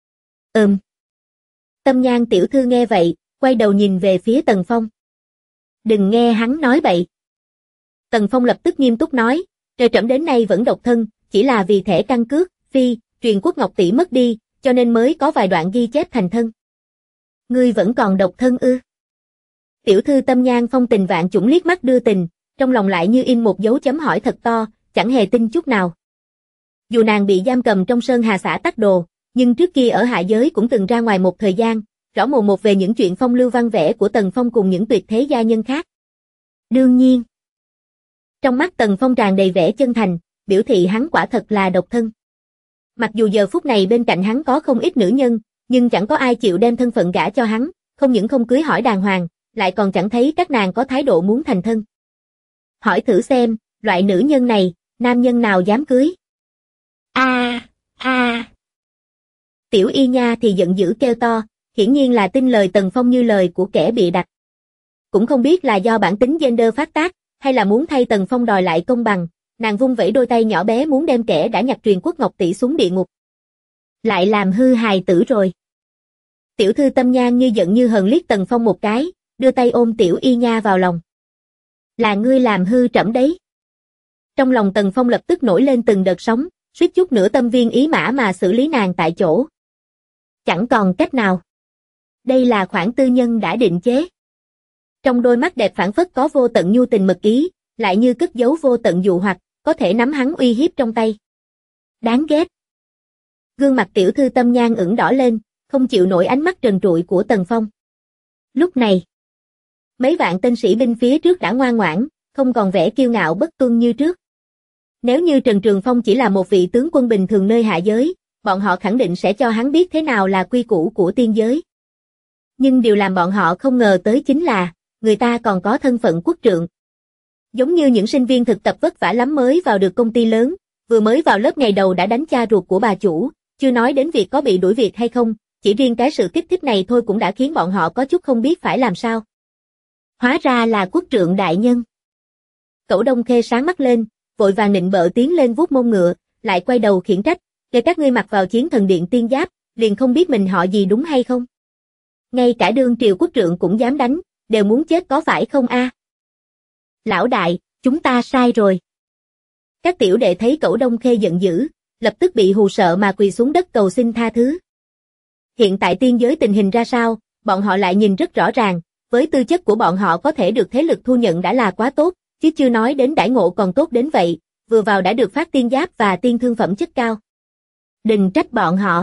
Tâm Nhan tiểu thư nghe vậy, quay đầu nhìn về phía Tần Phong. Đừng nghe hắn nói bậy. Tần Phong lập tức nghiêm túc nói, trời trẫm đến nay vẫn độc thân, chỉ là vì thẻ căn cước, phi, truyền quốc ngọc tỷ mất đi, cho nên mới có vài đoạn ghi chép thành thân. Ngươi vẫn còn độc thân ư? Tiểu thư Tâm Nhan phong tình vạn chủng liếc mắt đưa tình, trong lòng lại như in một dấu chấm hỏi thật to, chẳng hề tin chút nào. Dù nàng bị giam cầm trong Sơn Hà xã Tắc Đồ, nhưng trước kia ở hạ giới cũng từng ra ngoài một thời gian, rõ mồn một về những chuyện phong lưu văn vẽ của Tần Phong cùng những tuyệt thế gia nhân khác. Đương nhiên, trong mắt Tần Phong tràn đầy vẻ chân thành, biểu thị hắn quả thật là độc thân. Mặc dù giờ phút này bên cạnh hắn có không ít nữ nhân, nhưng chẳng có ai chịu đem thân phận gả cho hắn, không những không cưới hỏi đàng hoàng, lại còn chẳng thấy các nàng có thái độ muốn thành thân. Hỏi thử xem, loại nữ nhân này, nam nhân nào dám cưới? Tiểu Y Nha thì giận dữ kêu to, hiển nhiên là tin lời Tần Phong như lời của kẻ bịa đặt. Cũng không biết là do bản tính gender phát tác, hay là muốn thay Tần Phong đòi lại công bằng, nàng vung vẩy đôi tay nhỏ bé muốn đem kẻ đã nhặt truyền quốc ngọc tỷ xuống địa ngục. Lại làm hư hài tử rồi. Tiểu thư Tâm Nhan như giận như hờn liếc Tần Phong một cái, đưa tay ôm Tiểu Y Nha vào lòng. Là ngươi làm hư trẫm đấy. Trong lòng Tần Phong lập tức nổi lên từng đợt sóng, suýt chút nữa tâm viên ý mã mà xử lý nàng tại chỗ. Chẳng còn cách nào. Đây là khoản tư nhân đã định chế. Trong đôi mắt đẹp phảng phất có vô tận nhu tình mật ý, lại như cất giấu vô tận dụ hoặc, có thể nắm hắn uy hiếp trong tay. Đáng ghét. Gương mặt tiểu thư Tâm Nhan ửng đỏ lên, không chịu nổi ánh mắt trần trụi của Tần Phong. Lúc này, mấy vạn tên sĩ binh phía trước đã ngoan ngoãn, không còn vẻ kiêu ngạo bất tuân như trước. Nếu như Trần Trường Phong chỉ là một vị tướng quân bình thường nơi hạ giới, bọn họ khẳng định sẽ cho hắn biết thế nào là quy củ của tiên giới. Nhưng điều làm bọn họ không ngờ tới chính là, người ta còn có thân phận quốc trượng. Giống như những sinh viên thực tập vất vả lắm mới vào được công ty lớn, vừa mới vào lớp ngày đầu đã đánh cha ruột của bà chủ, chưa nói đến việc có bị đuổi việc hay không, chỉ riêng cái sự kích thích này thôi cũng đã khiến bọn họ có chút không biết phải làm sao. Hóa ra là quốc trượng đại nhân. Cẩu Đông Khê sáng mắt lên, vội vàng nịnh bợ tiến lên vuốt mông ngựa, lại quay đầu khiển trách, kể các ngươi mặc vào chiến thần điện tiên giáp, liền không biết mình họ gì đúng hay không? Ngay cả đương triều quốc trượng cũng dám đánh, đều muốn chết có phải không a? Lão đại, chúng ta sai rồi. Các tiểu đệ thấy Cẩu Đông Khê giận dữ, lập tức bị hù sợ mà quỳ xuống đất cầu xin tha thứ. Hiện tại tiên giới tình hình ra sao, bọn họ lại nhìn rất rõ ràng, với tư chất của bọn họ có thể được thế lực thu nhận đã là quá tốt, chứ chưa nói đến đãi ngộ còn tốt đến vậy, vừa vào đã được phát tiên giáp và tiên thương phẩm chất cao. Đừng trách bọn họ.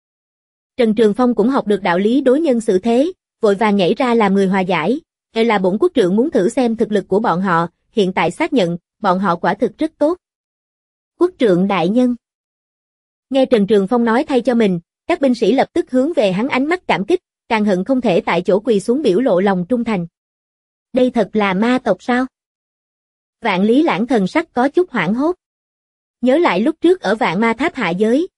Trần Trường Phong cũng học được đạo lý đối nhân xử thế, vội vàng nhảy ra làm người hòa giải, là bổn quốc trượng muốn thử xem thực lực của bọn họ, hiện tại xác nhận, bọn họ quả thực rất tốt. Quốc trượng đại nhân. Nghe Trần Trường Phong nói thay cho mình, các binh sĩ lập tức hướng về hắn ánh mắt cảm kích, càng hận không thể tại chỗ quỳ xuống biểu lộ lòng trung thành. Đây thật là ma tộc sao? Vạn Lý Lãng thần sắc có chút hoảng hốt. Nhớ lại lúc trước ở Vạn Ma Tháp hạ giới,